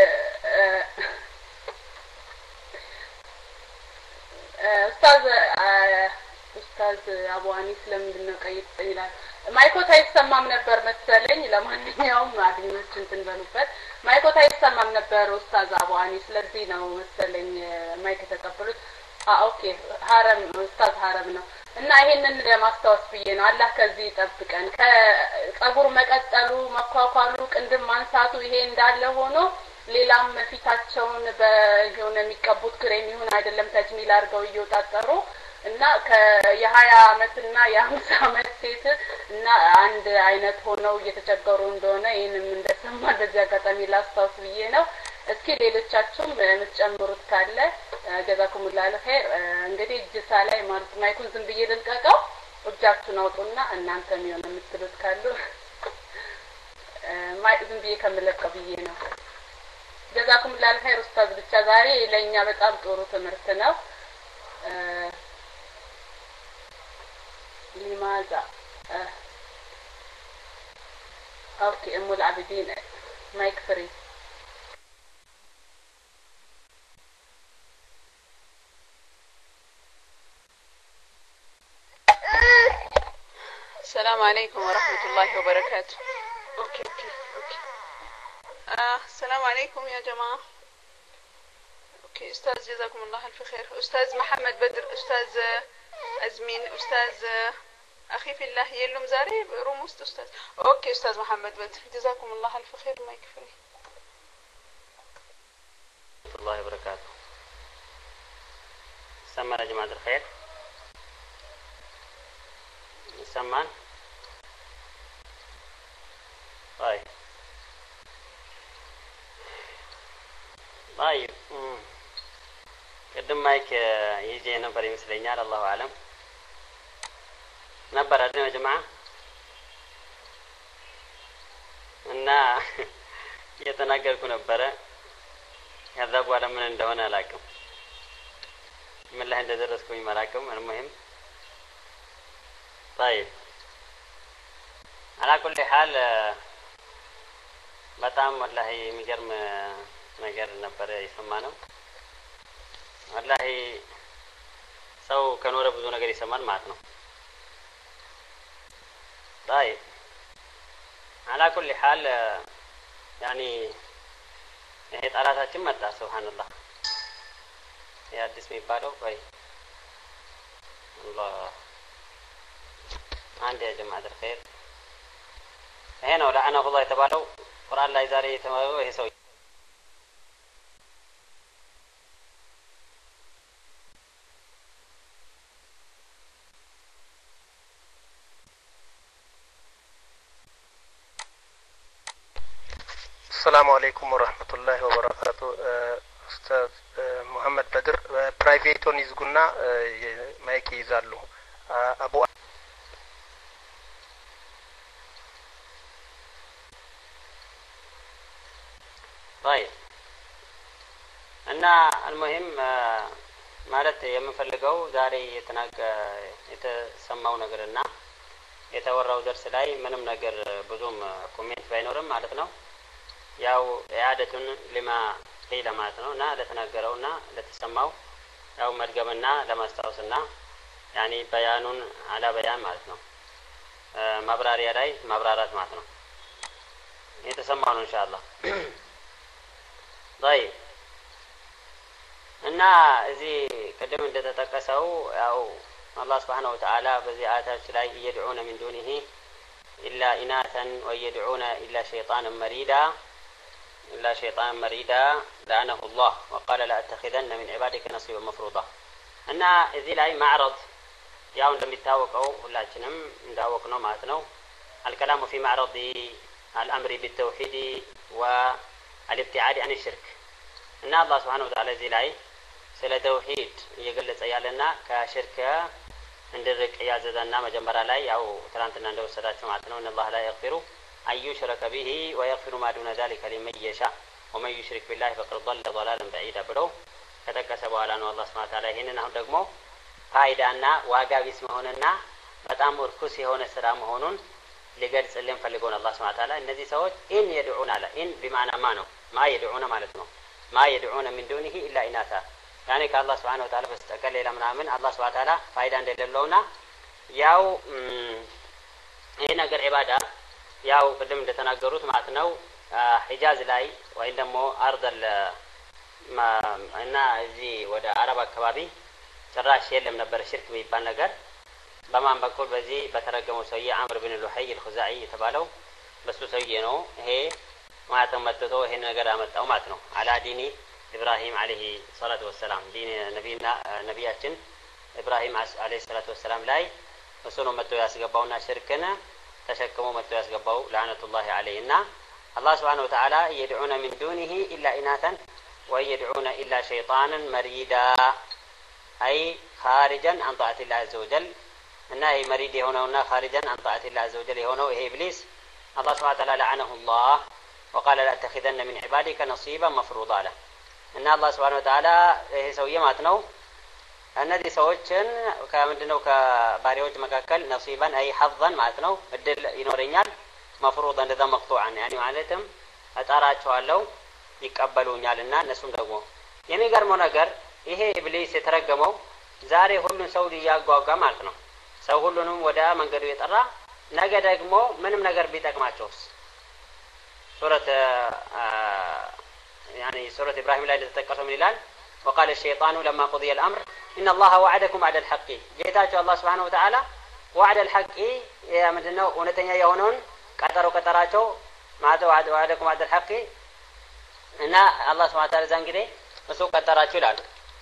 ኡስታዝ ኡስታዝ አቡ አኒስ ለምንድን ነው ቀይጥ ይላል? ማይኮት አይሰማም ነበር መሰለኝ። ለማንኛውም አድኞች እንትን በሉበት። ማይኮት አይሰማም ነበር ኡስታዝ አቡ አኒስ፣ ስለዚህ ነው መሰለኝ ማይክ ተቀበሉት። አ ኦኬ ሀረም ኡስታዝ ሀረም ነው እና ይሄንን ለማስታወስ ብዬ ነው። አላህ ከዚህ ይጠብቀን። ከጸጉር መቀጠሉ መኳኳሉ ቅንድም ማንሳቱ ይሄ እንዳለ ሆኖ ሌላም ፊታቸውን በየሆነ የሚቀቡት ክሬም ይሁን አይደለም ተጅሚል አድርገው እየወጣጠሩ እና ከየሀያ አመትና የሀምሳ አመት ሴት እና አንድ አይነት ሆነው እየተቸገሩ እንደሆነ ይሄንም እንደሰማ በዚህ አጋጣሚ ላስታውስ ብዬ ነው። እስኪ ሌሎቻችሁም የምትጨምሩት ካለ ጀዛኩሙላህ ኸይር። እንግዲህ እጅሳ ላይ ማለት ማይኩን ዝም ብዬ ልልቀቀው፣ እጃችሁን አውጡና እናንተ የሚሆን የምትሉት ካሉ ማይክ ዝም ብዬ ከምለቀው ብዬ ነው። ጀዛኩሙላህ ኸይር ኡስታዝ። ብቻ ዛሬ ለኛ በጣም ጥሩ ትምህርት ነው። لماذا اوكي ام العابدين مايك فري. السلام عليكم ورحمة الله وبركاته. اوكي اوكي اوكي آه السلام عليكم يا جماعة. اوكي استاذ جزاكم الله الف خير. استاذ محمد بدر، استاذ أزمين، أستاذ أخي في الله يلوم زاري روم وسط أستاذ. أوكي أستاذ محمد بدر جزاكم الله ألف خير. ما يكفي. ورحمة الله وبركاته. سمع يا جماعة الخير. سمان. طيب. طيب. ቅድም ማይክ ይዤ ነበር ይመስለኛል። አላሁ አለም ነበር አይደል ያ ጀማዓ? እና እየተናገርኩ ነበረ። ከዛ በኋላ ምን እንደሆነ አላውቅም፣ ምን ላይ እንደደረስኩኝ አላውቅም። المهم طيب على كل حال በጣም ወላሂ የሚገርም ነገር ነበር የሰማነው። والله ሰው ከኖረ ብዙ ነገር ይሰማል ማለት ነው። طيب على كل حال يعني ይሄ ጣላታችን መጣ። ሱብሃንአላህ የአዲስ የሚባለው ወይ አላህ አንድ ያ ጀማዓ الخير ይሄ ነው ለአነሁ الله የተባለው ቁርአን ላይ ዛሬ የተማረው ይሄ ሰው السلام عليكم ورحمة الله وبركاته. أستاذ محمد بدر برايفيتون يزقنا مايك يزالو أبو طيب እና المهم ማለት የምንፈልገው ዛሬ የተናገ የተሰማው ነገርና የተወራው ደርስ ላይ ምንም ነገር ብዙም ኮሜንት ባይኖርም ማለት ነው ያው ኢዓደቱን ለማ ቂለ ማለት ነውና ለተናገረውና ለተሰማው ያው መድገምና ለማስታወስና ያኒ በያኑን አላ በያን ማለት ነው ማብራሪያ ላይ ማብራራት ማለት ነው የተሰማው ነው ኢንሻአላህ طيب እና እዚህ ቀደም እንደተጠቀሰው ያው አላህ Subhanahu Wa Ta'ala በዚህ አያታችን ላይ يدعون من دونه إلا إناثا ويدعون إلا شيطانا مريدا إلا شيطانا مريدا لعنه الله وقال لا أتخذن من عبادك نصيبا مفروضا እና እዚህ ላይ معرض ያው እንደሚታወቀው ሁላችንም እንዳወቅነው ማለት ነው الكلام في معرض الأمر بالتوحيد والابتعاد عن الشرك እና አላህ Subhanahu Wa Ta'ala እዚህ ላይ ስለ ተውሂድ እየገለጸ ያለና ከሽርክ እንድርቅ ያዘዘና መጀመሪያ ላይ ያው ትናንትና እንደወሰዳችሁ ማለት ነው ان الله لا يغفر أن يشرك به ويغفر ما دون ذلك لمن يشاء ومن يشرك بالله فقد ضل ضلالا بعيدا ብሎ ከተቀሰ በኋላ ነው አላህ Subhanahu Wa Ta'ala ይሄንን አሁን ደግሞ ፋይዳና ዋጋ ቢስ መሆንና በጣም እርኩስ የሆነ ስራ መሆኑን ሊገልጽልን ፈልጎን አላህ Subhanahu Wa Ta'ala እነዚህ ሰዎች ኢን يدعون አለ ኢን بمعنى ما ነው ما يدعون ማለት ነው ما يدعون من دونه إلا إناثا يعني كالله سبحانه وتعالى بستقل إلى منامن الله سبحانه وتعالى فايدة للونا ያው ይሄ ነገር ኢባዳ ያው ቅድም እንደተናገሩት ማለት ነው ሒጃዝ ላይ ወይ ደግሞ አርደል እና እዚህ ወደ አረብ አካባቢ ጭራሽ የለም ነበር ሽርክ የሚባል ነገር በማን በኩል በዚህ በተረገመው ሰውዬ አምር ብን ሉሐይ الخزاعي የተባለው በሱ ሰውዬ ነው ይሄ ማለት መጥቶ ይሄ ነገር አመጣው ማለት ነው አላ ዲኒ ኢብራሂም አለይሂ ሰላቱ ወሰላም ዲን ነብይና ነብያችን ኢብራሂም አለይሂ ሰላቱ ወሰላም ላይ እሱ ነው መጥቶ ያስገባውና ሽርክን ተሸክሞ መጥቶ ያስገባው ለዓነቱላሂ አለይሂና አላህ Subhanahu Wa Ta'ala يدعون من دونه إلا إناثا ويدعون إلا شيطانا مريدا أي خارجا عن طاعة الله عز وجل እና ይሄ መሪድ የሆነውና خارجا عن طاعة الله عز وجل የሆነው ይሄ ኢብሊስ አላህ Subhanahu Wa Ta'ala لعنه الله وقال لا أتخذن من عبادك نصيبا مفروضا له ان الله سبحانه وتعالى ይሄ ሰውዬ ማለት ነው እነዚህ ሰዎችን ከምንድነው ከባሪዎች መካከል ነሲባን አይ حظا ማለት ነው እድል ይኖረኛል مفروضا እንደዛ መቅطوعا يعني ማለትም አጣራቸዋለሁ ይቀበሉኛልና እነሱም ደግሞ የሚገርመው ነገር ይሄ ኢብሊስ የተረገመው ዛሬ ሁሉን ሰው ሊያጓጓ ማለት ነው ሰው ሁሉንም ወደ መንገዱ የጠራ ነገ ደግሞ ምንም ነገር ቢጠቅማቸውስ سورة يعني سورة إبراهيم لا تتذكروا من الآن وقال الشيطان لما قضي الأمر إن الله وعدكم وعد الحق جيتاج الله سبحانه وتعالى وعد الحق يا مدنو ونتنيا يهونون قطروا قطراچو ما وعد وعدكم وعد الحق إن الله سبحانه وتعالى زنجري مسو قطراچو ይላል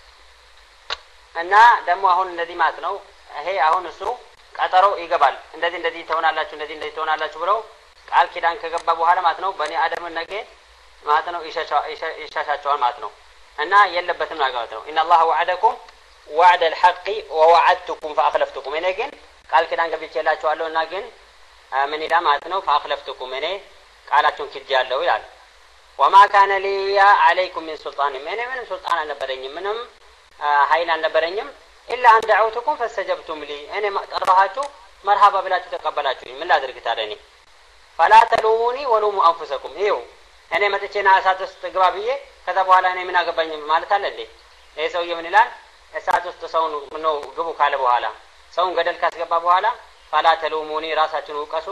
እና ደግሞ አሁን እንደዚህ ማለት ነው ይሄ አሁን እሱ ቀጠሮ ይገባል እንደዚህ እንደዚህ ተሆናላችሁ እንደዚህ እንደዚህ ተሆናላችሁ ብለው ቃል ኪዳን ከገባ በኋላ ማለት ነው በኒ አደም ነገ ማለት ነው ይሻሻቸዋል ማለት ነው እና የለበትም ማለት ነው ان الله وعدكم وعد الحق ووعدتكم فاخلفتكم እኔ ግን ቃል ኪዳን ገብቼላችኋለሁ እና ግን ምን ይላል ማለት ነው فاخلفتكم እኔ ቃላችሁን ክጄያለሁ ይላል وما كان لي عليكم من سلطان እኔ ምንም ስልጣን አልነበረኝም ምንም ኃይል አልነበረኝም الا ان دعوتكم فاستجبتم لي እኔ ጠራኋችሁ መርሐባ ብላችሁ ተቀበላችሁኝ ምን ላድርግ ታዲያ እኔ فلا تلوموني ولوموا انفسكم ይው እኔ መጥቼና እሳት ውስጥ ግባ ብዬ ከዛ በኋላ እኔ ምን አገባኝ ማለት አለ እንዴ ይሄ ሰውዬ ምን ይላል እሳት ውስጥ ሰውን ነው ግቡ ካለ በኋላ ሰውን ገደል ካስገባ በኋላ فلا تلوموني ራሳችሁን ወቀሱ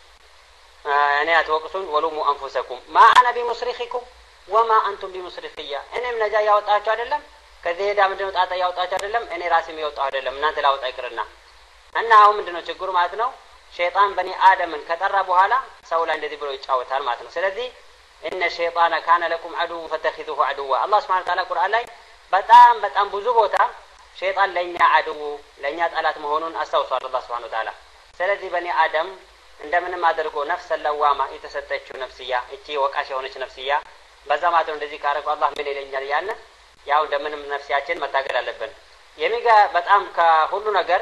እኔ አትወቅሱን ولوموا انفسكم ما انا بمصرخكم وما انتم بمصرخيا እኔም ነጃ ያወጣችሁ አይደለም ከዚህ ሄዳ ምንድነው ጣጣ ያወጣችሁ አይደለም እኔ ራሴም ያወጣው አይደለም እናንተ ላውጣ ይቅርና እና አሁን ምንድነው ችግሩ ማለት ነው ሸይጣን በኒ አደምን ከጠራ በኋላ ሰው ላይ እንደዚህ ብሎ ይጫወታል ማለት ነው ስለዚህ ان الشيطان كان لكم عدو فاتخذوه عدوا الله سبحانه وتعالى ቁርአን ላይ በጣም በጣም ብዙ ቦታ ሸይጣን ለኛ አድው ለኛ ጠላት መሆኑን አስተውሷል አላህ Subhanahu Wa Ta'ala ስለዚህ በኒ አደም እንደምንም አድርጎ ነፍስ ለዋማ የተሰጠችው ነፍስያ እቺ ወቃሽ የሆነች ነፍስያ በዛ ማለት እንደዚህ ካረገው አላህ ምን ይለኛል ያለ ያው እንደምንም ነፍሲያችን መታገል አለብን የሚጋ በጣም ከሁሉ ነገር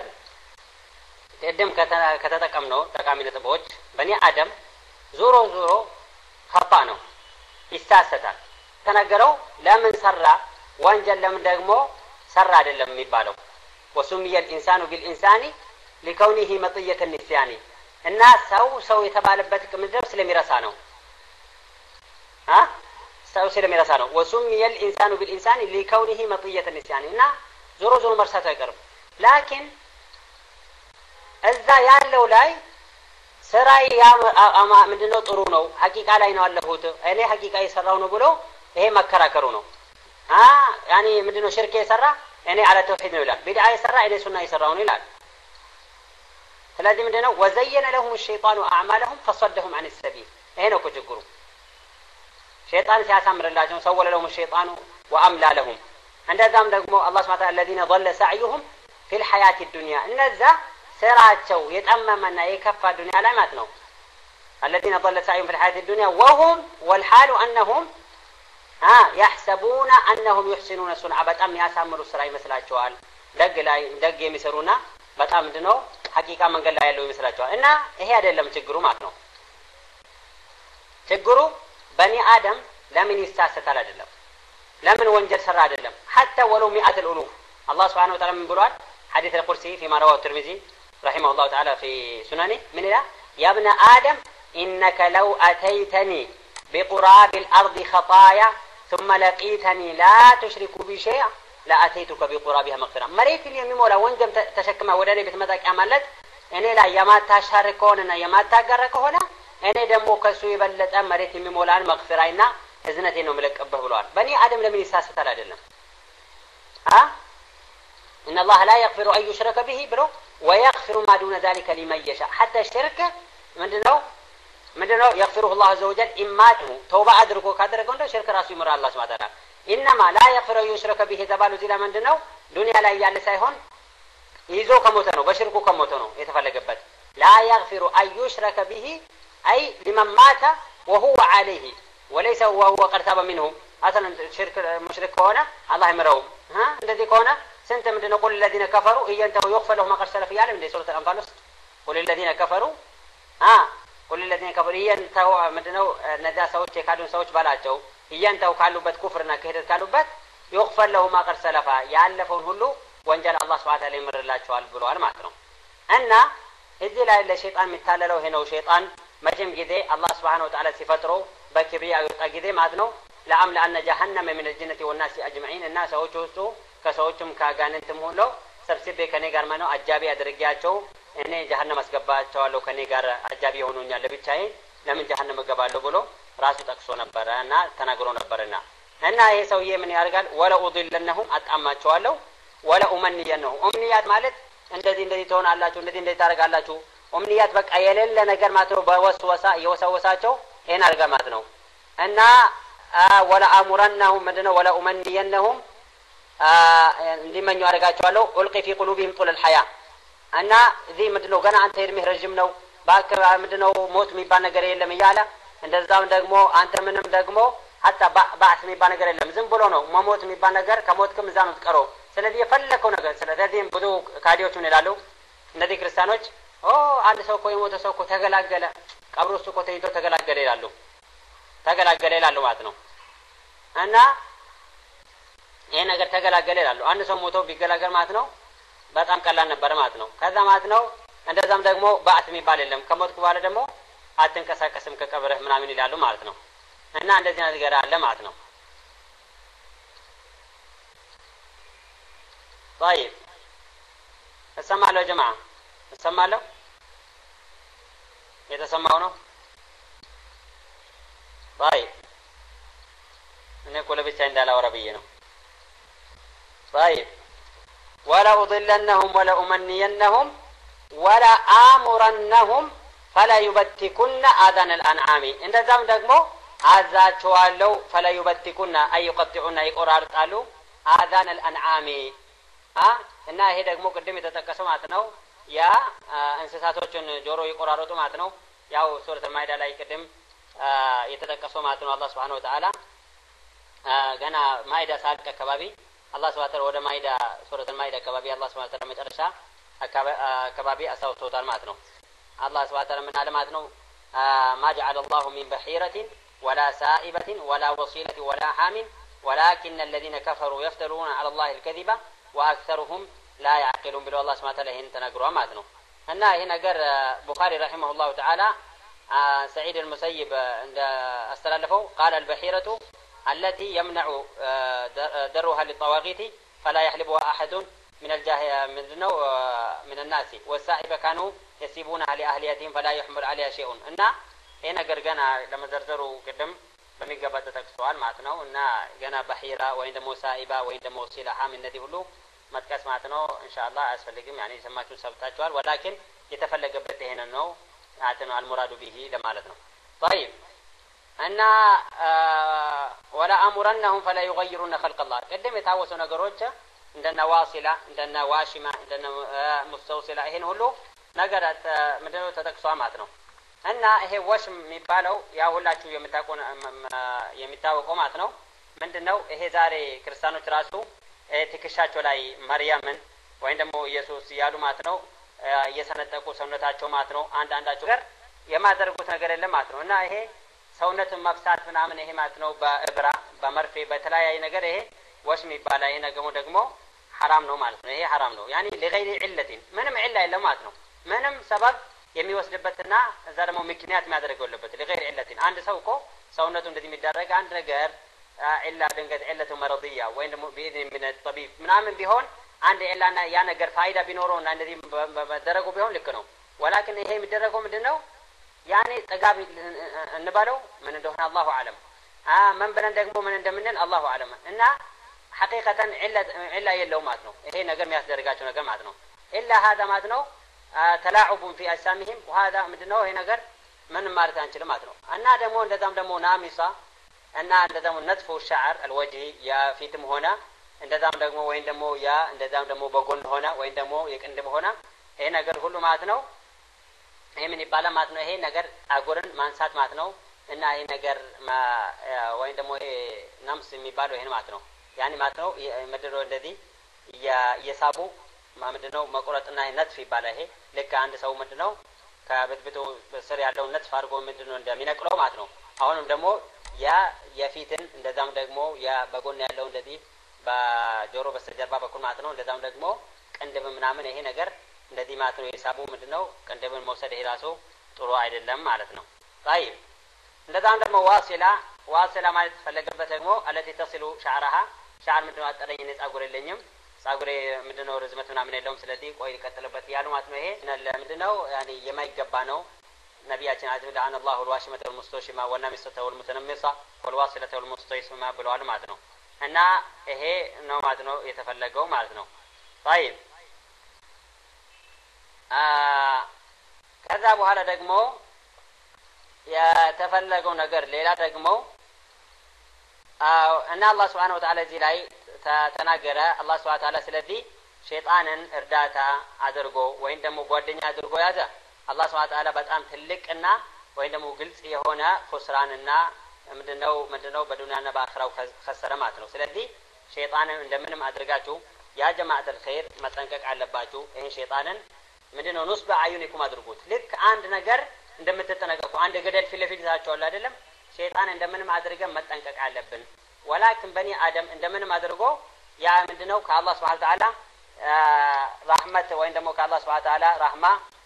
ቀደም ከተጠቀምነው ጠቃሚ ነጥቦች በኒ አደም ዞሮ ዞሮ ኸጣ ነው ይሳሰታል ተነገረው ለምን ሰራ ወንጀል ለምን ደግሞ ሰራ አይደለም የሚባለው وسمي الانسان بالانسان لكونه مطيه النسيان እና ሰው ሰው የተባለበት ምድብ ስለሚረሳ ነው አ ሰው ስለሚረሳ ነው وسمي الانسان بالانسان لكونه مطيه النسيان እና ዞሮ ዞሮ መርሳት አይቀርም ላኪን እዛ ያለው ላይ ስራይ ያ ምንድነው ጥሩ ነው ሐቂቃ ላይ ነው አለሁት እኔ ሐቂቃ የሰራው ነው ብሎ ይሄ መከራከሩ ነው አ ያኒ ምንድነው ሽርክ የሰራ እኔ አለ ተውሂድ ነው ይላል ቢድዓ የሰራ እኔ ሱና የሰራው ነው ይላል ስለዚህ ምንድነው ወዘየነ ለሁም الشيطان اعمالهم فصدهم عن السبيل ይሄ ነው ችግሩ ሸይጣን ሲያሳምርላቸው ሰወለ ለሁም الشيطان واملا لهم እንደዛም ደግሞ አላህ Subhanahu Wa Ta'ala الذين ضل سعيهم في الحياة الدنيا እነዛ ስራቸው የጠመመና የከፋ ዱንያ ላይ ማለት ነው الذين ضل سعيهم في الحياة الدنيا وهم والحال انهم ها يحسبون انهم يحسنون صنعا በጣም ያሳምሩ ስራ ይመስላቸዋል ደግ ላይ ደግ የሚሰሩና በጣም ምንድነው ሐቂቃ መንገድ ላይ ያለው ይመስላቸዋል እና ይሄ አይደለም ችግሩ ማለት ነው ችግሩ በኒ አደም ለምን ይሳሳታል አይደለም ለምን ወንጀል ሰራ አይደለም حتى ولو مئات الالوف الله سبحانه وتعالى من بلوال حديث القدسي فيما رواه الترمذي رحمه الله تعالى في سننه من لا يا ابن ادم انك لو اتيتني بقراب الارض خطايا ثم لقيتني لا تشرك بي شيئا لاتيتك بقرابها مغفرة مريت የሚሞላ ወንጀል ተሸክማ ወደኔ ብትመጣ ማለት እኔ ላይ የማታሻርክ ከሆነና የማታጋራ ከሆነ እኔ ደግሞ ከሱ የበለጠ መሬት የሚሞላን መግፍራይና እዝነቴ ነው መለቀበህ ብለዋል በኒ አደም ለምን ይሳሳታል አይደለም አ ان الله لا يغفر ان يشرك به ብሎ ويغفر ما دون ذلك لمن يشاء حتى الشرك ምንድነው ምንድነው يغفره الله عز وجل ኢማቱ ተውባ አድርጎ ካደረገው እንደ ሽርክ ራሱ ይምራል አላህ Subhanahu Wa Ta'ala انما لا يغفر ان يشرك به ተባሉ ዚላ ምንድነው ዱንያ ላይ ያለ ሳይሆን ይዞ ከሞተ ነው በሽርኩ ከሞተ ነው የተፈለገበት لا يغفر ان يشرك به اي لمن مات وهو عليه وليس وهو قد تاب منه اصلا شرك مشرك هنا الله يمرهم ها እንደዚህ ከሆነ سنت ምንድነው قل الذين كفروا ان ينتهوا يغفر لهم ما قد سلف ያለ እንደ ሱረቱ አልአንፋል ውስጥ قل الذين كفروا ها قل الذين كفروا ينتهوا ምንድነው እነዛ ሰዎች የካዱን ሰዎች ባላቸው ይንተው ካሉበት ኩፍርና ክህደት ካሉበት يغفر لهم ما قد سلف ያለፈውን ሁሉ ወንጀል አላህ Subhanahu Wa Ta'ala ይምርላቸዋል ብለዋል ማለት ነው እና እዚህ ላይ ለሸይጣን የሚታለለው ይሄ ነው ሸይጣን መቼም ጊዜ አላህ Subhanahu Wa Ta'ala ሲፈጥረው በክብሪያ ይወጣ ጊዜ ማለት ነው ለአምላ አነ ጀሃነም من الجنة والناس اجمعين እና ሰዎች ሁሉ ከሰዎችም ከአጋንንትም ሁሉ ሰብስቤ ከኔ ጋር ማነው አጃቢ አድርጌያቸው እኔ ጀሃነም አስገባቸዋለሁ ከኔ ጋር አጃቢ ሆኖኛል ለብቻዬ ለምን ጀሃነም እገባለሁ ብሎ ራሱ ጠቅሶ ነበርና ተናግሮ ነበርና እና ይሄ ሰውዬ ምን ያርጋል ወላ ኡድለነሁም አጣማቸዋለሁ ወላ ኡመንየነሁ ኡምኒያት ማለት እንደዚህ እንደዚህ ትሆናላችሁ እንደዚህ እንደዚህ ታረጋላችሁ ኡምኒያት በቃ የሌለ ነገር ማለት ነው በወስወሳ የወሰወሳቸው ይሄን አርጋ ማለት ነው እና ወላ አሙረነሁም ምንድነው ወላ ኡመንየነሁም እንዲመኙ አረጋቸዋለሁ ኡልቂ ፊ ቁሉቢሂም ጡል الحياه እና እዚህ ምንድነው ገና አንተ እድሜህ ረጅም ነው ባከራ ምንድነው ሞት የሚባል ነገር የለም እያለ እንደዛም ደግሞ አንተ ምንም ደግሞ hatta ባዕስ የሚባል ነገር የለም ዝም ብሎ ነው መሞት የሚባል ነገር ከሞትክም እዛ ነው ትቀረው ስለዚህ የፈለከው ነገር ስለዚህ ብዙ ካዲዎች ምን ይላሉ እነዚህ ክርስቲያኖች ኦ አንድ ሰው እኮ የሞተ ሰው እኮ ተገላገለ ቀብሩ ውስጥ እኮ ተይቶ ተገላገለ ይላሉ ተገላገለ ይላሉ ማለት ነው እና ይሄ ነገር ተገላገለ ይላሉ አንድ ሰው ሞቶ ቢገላገል ማለት ነው በጣም ቀላል ነበር ማለት ነው ከዛ ማለት ነው እንደዛም ደግሞ ባዕስ የሚባል የለም ከሞትኩ በኋላ ደግሞ አትንቀሳቀስም ከቀብርህ ምናምን ይላሉ ማለት ነው እና እንደዚህ ነገር አለ ማለት ነው طيب ተሰማለ ጀማዓ ተሰማለ የተሰማው ነው طيب እኔ ኮለብቻ እንዳላወራ ብዬ ነው طيب ولا أضلنهم ولا أمنينهم ولا آمرنهم فلا يبتكن آذان الأنعام እንደዛም ደግሞ አዛቸዋለሁ فلا يبتكن أي يقطعون يقرارጣሉ آذان الأنعام አ እና ይሄ ደግሞ ቅድም የተጠቀሰው ማለት ነው ያ እንስሳቶችን ጆሮ ይቆራረጡ ማለት ነው ያው ሱረቱ ማይዳ ላይ ቅድም የተጠቀሰው ማለት ነው አላህ Subhanahu Wa Ta'ala ገና ማይዳ ሳልቅ አካባቢ አላህ Subhanahu Wa Ta'ala ወደ ማይዳ ሱረቱ ማይዳ አካባቢ አላህ Subhanahu Wa Ta'ala መጨረሻ አካባቢ አሳውቶታል ማለት ነው አላህ Subhanahu Wa Ta'ala ምን አለ ማለት ነው ما جعل الله من بحيرة ولا سائبة ولا وصيلة ولا حام ولكن الذين كفروا يفترون على الله الكذب واكثرهم لا يعقلون بالله الله سبحانه وتعالى هنا تناغروا ማለት ነው እና ይሄ ነገር ቡኻሪ رحمه الله تعالى سعيد المسيب عند استلفه قال البحيرة التي يمنع درها للطواغيت فلا يحلبها احد من الجاهل من من الناس والسائبة كانوا يسيبونها لأهليتهم فلا يحمل عليها شيء እና ይሄ ነገር ገና ለመዘርዘሩ ቅድም በሚገባ ተጠቅሷል ማለት ነው እና ገና በሂራ ወይም ደግሞ ሳኢባ ወይም ደግሞ ሲላሃም እነዚህ ሁሉ መጥቀስ ማለት ነው ኢንሻአላህ አያስፈልግም يعني የሰማችሁ ሰብታችኋል ወላኪን የተፈለገበት ይሄን ነው አተኑ አልሙራዱ ቢሂ ለማለት ነው طيب እና ولا امرنهم فلا يغيرون خلق الله ቅድም የታወሱ ነገሮች እንደነ ዋሲላ እንደነ ዋሽማ እንደነ ሙስተውሲላ ይሄን ሁሉ ነገር ምንድነው ተጠቅሷል ማለት ነው እና ይሄ ወሽም የሚባለው ያ ሁላችሁ የምታውቁ የሚታወቀው ማለት ነው ምንድነው ይሄ ዛሬ ክርስቲያኖች ራሱ ትክሻቸው ላይ ማርያምን ወይም ደግሞ ኢየሱስ ያሉ ማለት ነው እየሰነጠቁ ሰውነታቸው ማለት ነው አንድ አንዳቸው ጋር የማደርጉት ነገር የለም ማለት ነው እና ይሄ ሰውነትን መፍሳት ምናምን ይሄ ማለት ነው በእብራ በመርፌ በተለያየ ነገር ይሄ ወሽም ይባላል ይሄ ነገር ደግሞ حرام ነው ማለት ነው ይሄ حرام ነው يعني لغير علة ምንም ዒላ የለም ማለት ነው ምንም ሰበብ የሚወስድበትና እዛ ደግሞ ምክንያት የሚያደርገው ለበት لغير علة አንድ ሰው እኮ ሰውነቱ እንደዚህ የሚደረግ አንድ ነገር ዒላ ድንገት ዒለቱ መርዲያ ወይ ደግሞ بإذن من الطبيب ምናምን ቢሆን አንድ ዒላና ያ ነገር ፋይዳ ቢኖረውና እንደዚህ በደረጉ ቢሆን ልክ ነው ولكن ይሄ የሚደረገው ምንድነው يعني ጠጋቢ እንባለው ምን እንደሆነ አላሁ አለም አ ምን ብለን ደግሞ ምን እንደምንል አላሁ አለም እና حقيقة علة علة يلو ماتنو إيه نجر مياس درجاتو نجر ماتنو إلا هذا ماتنو آه تلاعب في أجسامهم وهذا مدنو هي نجر من مارتان شلو ماتنو أنا دمون دم دمو نامسة أنا دم نتف الشعر الوجهي يا في تم هنا إن دم دمو وين دمو يا إن دم دمو بقول هنا وين دمو يكن دمو هنا إيه نجر كله ماتنو إيه من يبالا ماتنو إيه نجر أقولن مانسات ماتنو إن هي نجر ما وين دمو إيه نمس ميبالو هنا ماتنو يعني ماتنو مدرو الذي يا يسابو ما مدنو مقرطنا نطف ይባላል ይሄ ልክ አንድ ሰው ምንድነው ከበትብቶ በስር ያለው ነጥፍ አድርጎ ምንድነው እንደሚነቅለው ማለት ነው አሁንም ደግሞ ያ የፊትን እንደዛም ደግሞ ያ በጎን ያለው እንደዚህ በጆሮ በስተጀርባ በኩል ማለት ነው እንደዛም ደግሞ ቅንድብ ምናምን ይሄ ነገር እንደዚህ ማለት ነው የሳቡ ምንድነው ቅንድብን መውሰድ ይሄ ራሱ ጥሩ አይደለም ማለት ነው طيب እንደዛም ደግሞ ዋሲላ ዋሲላ ማለት ፈለገበት ደግሞ التي تصل شعرها شعر ምንድነው አጠረኝ ነፃ ጉረለኝም ጻጉሬ ምንድነው ርዝመት ምናምን የለውም ስለዚህ ቆይ ይቀጥልበት ያሉ ማለት ነው ይሄ ምንድነው ያኒ የማይገባ ነው ነብያችን አዘዘ አን الله الواشمة والمستوشمة والنامسة والمتنمصة والواصلة والمستيسمة ብለዋል ማለት ነው እና ይሄ ነው ማለት ነው የተፈለገው ማለት ነው طيب አ ከዛ በኋላ ደግሞ የተፈለገው ነገር ሌላ ደግሞ እና አላህ Subhanahu Wa Ta'ala እዚህ ላይ ተናገረ አላህ Subhanahu Wa Ta'ala ስለዚህ ሸይጣንን እርዳታ አድርጎ ወይም ደግሞ ጓደኛ አድርጎ ያዘ አላህ Subhanahu Wa Ta'ala በጣም ትልቅና ወይም ደግሞ ግልጽ የሆነ ፍስራንና ምንድነው ምንድነው በዱንያና በአኺራው ከሰረ ማለት ነው ስለዚህ ሸይጣንን እንደምንም አድርጋችሁ ያ ጀማዓተል ኸይር መጠንቀቅ አለባችሁ ይሄ ሸይጣንን ምንድነው ንስበ አዩኒኩም አድርጉት ልክ አንድ ነገር እንደምትጠነቀቁ አንድ ገደል ፊት ለፊት ታቻውላ አይደለም ሸይጣን እንደምንም አድርገን መጠንቀቅ አለብን ወላኪን በኒ አደም እንደምንም አድርጎ ያ ምንድነው ከአላህ Subhanahu Wa Ta'ala ረህመት ወይም ደግሞ ከአላህ Subhanahu Wa Ta'ala ረህማ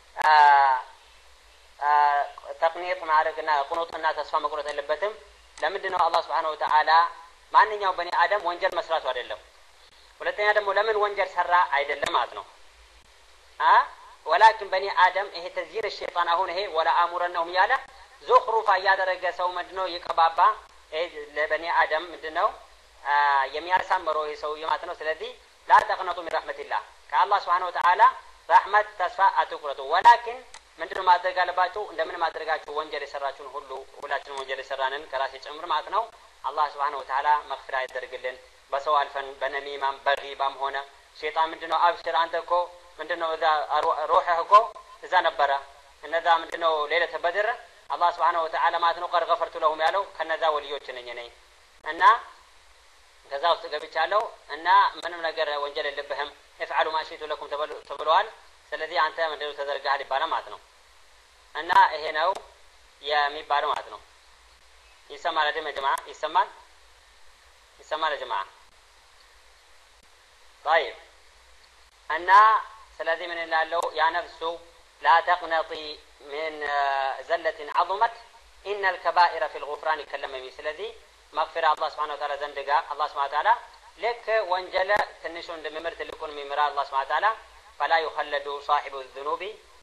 ተቅኒጥ ማድረግና ቁኑጥና ተስፋ መቁረጥ የለበትም ለምንድነው አላህ Subhanahu Wa Ta'ala ማንኛው በኒ አደም ወንጀል መስራቱ አይደለም ሁለተኛ ደግሞ ለምን ወንጀል ሰራ አይደለም ማለት ነው አ ወላኪን በኒ አደም ይሄ ተዝይር الشيطان አሁን ይሄ ወላ አሙረነሁም ያለ ዙኽሩፋ ያደረገ ሰው ምንድነው ይቀባባ ይሄ ለበኒ አደም ምንድነው የሚያሳምረው ይሄ ሰው ማለት ነው ስለዚህ لا تقنطوا من رحمة الله ከአላህ Subhanahu Wa Ta'ala ረህመት ተስፋ አትቁረጡ ወላኪን ምንድነው ማድረግ አለባችሁ እንደምን ማድረጋችሁ ወንጀል የሰራችሁን ሁሉ ሁላችንም ወንጀል የሰራንን ከራሴ ጭምር ማለት ነው አላህ Subhanahu Wa Ta'ala መግፊራ ያደርግልን በሰው አልፈን በነሚማም በሪባም ሆነ ሸይጣን ምንድነው አብሽር አንተ እኮ ምንድነው እዛ ሩህህ እኮ እዛ ነበረ እነዛ ምንድነው ሌሊት በድር አላህ Subhanahu Wa Ta'ala ማለት ነው ቀር ገፈርቱ ለሁም ያለው ከነዛ ወልዮች ነኝ ነኝ እና ከዛ ውስጥ ገብቻለሁ እና ምንም ነገር ወንጀል የለብህም افعلوا ما شئتم لكم ተብለዋል ስለዚህ አንተ ምንድነው ተዘርጋሃል ይባላል ማለት ነው እና ይሄ ነው የሚባለው ማለት ነው ይሰማል አይደል ጀማዓ ይሰማል ይሰማል ጀማዓ طيب እና ስለዚህ ምን ይላለው ያ ነፍሱ لا تقنطي من زلة عظمت إن الكبائر في الغفران كلمني ስለዚህ مغفرة الله سبحانه وتعالى زندقا الله سبحانه وتعالى لك وانجل تنشون دممر تلكون ممرا الله سبحانه وتعالى فلا يخلد صاحب الذنوب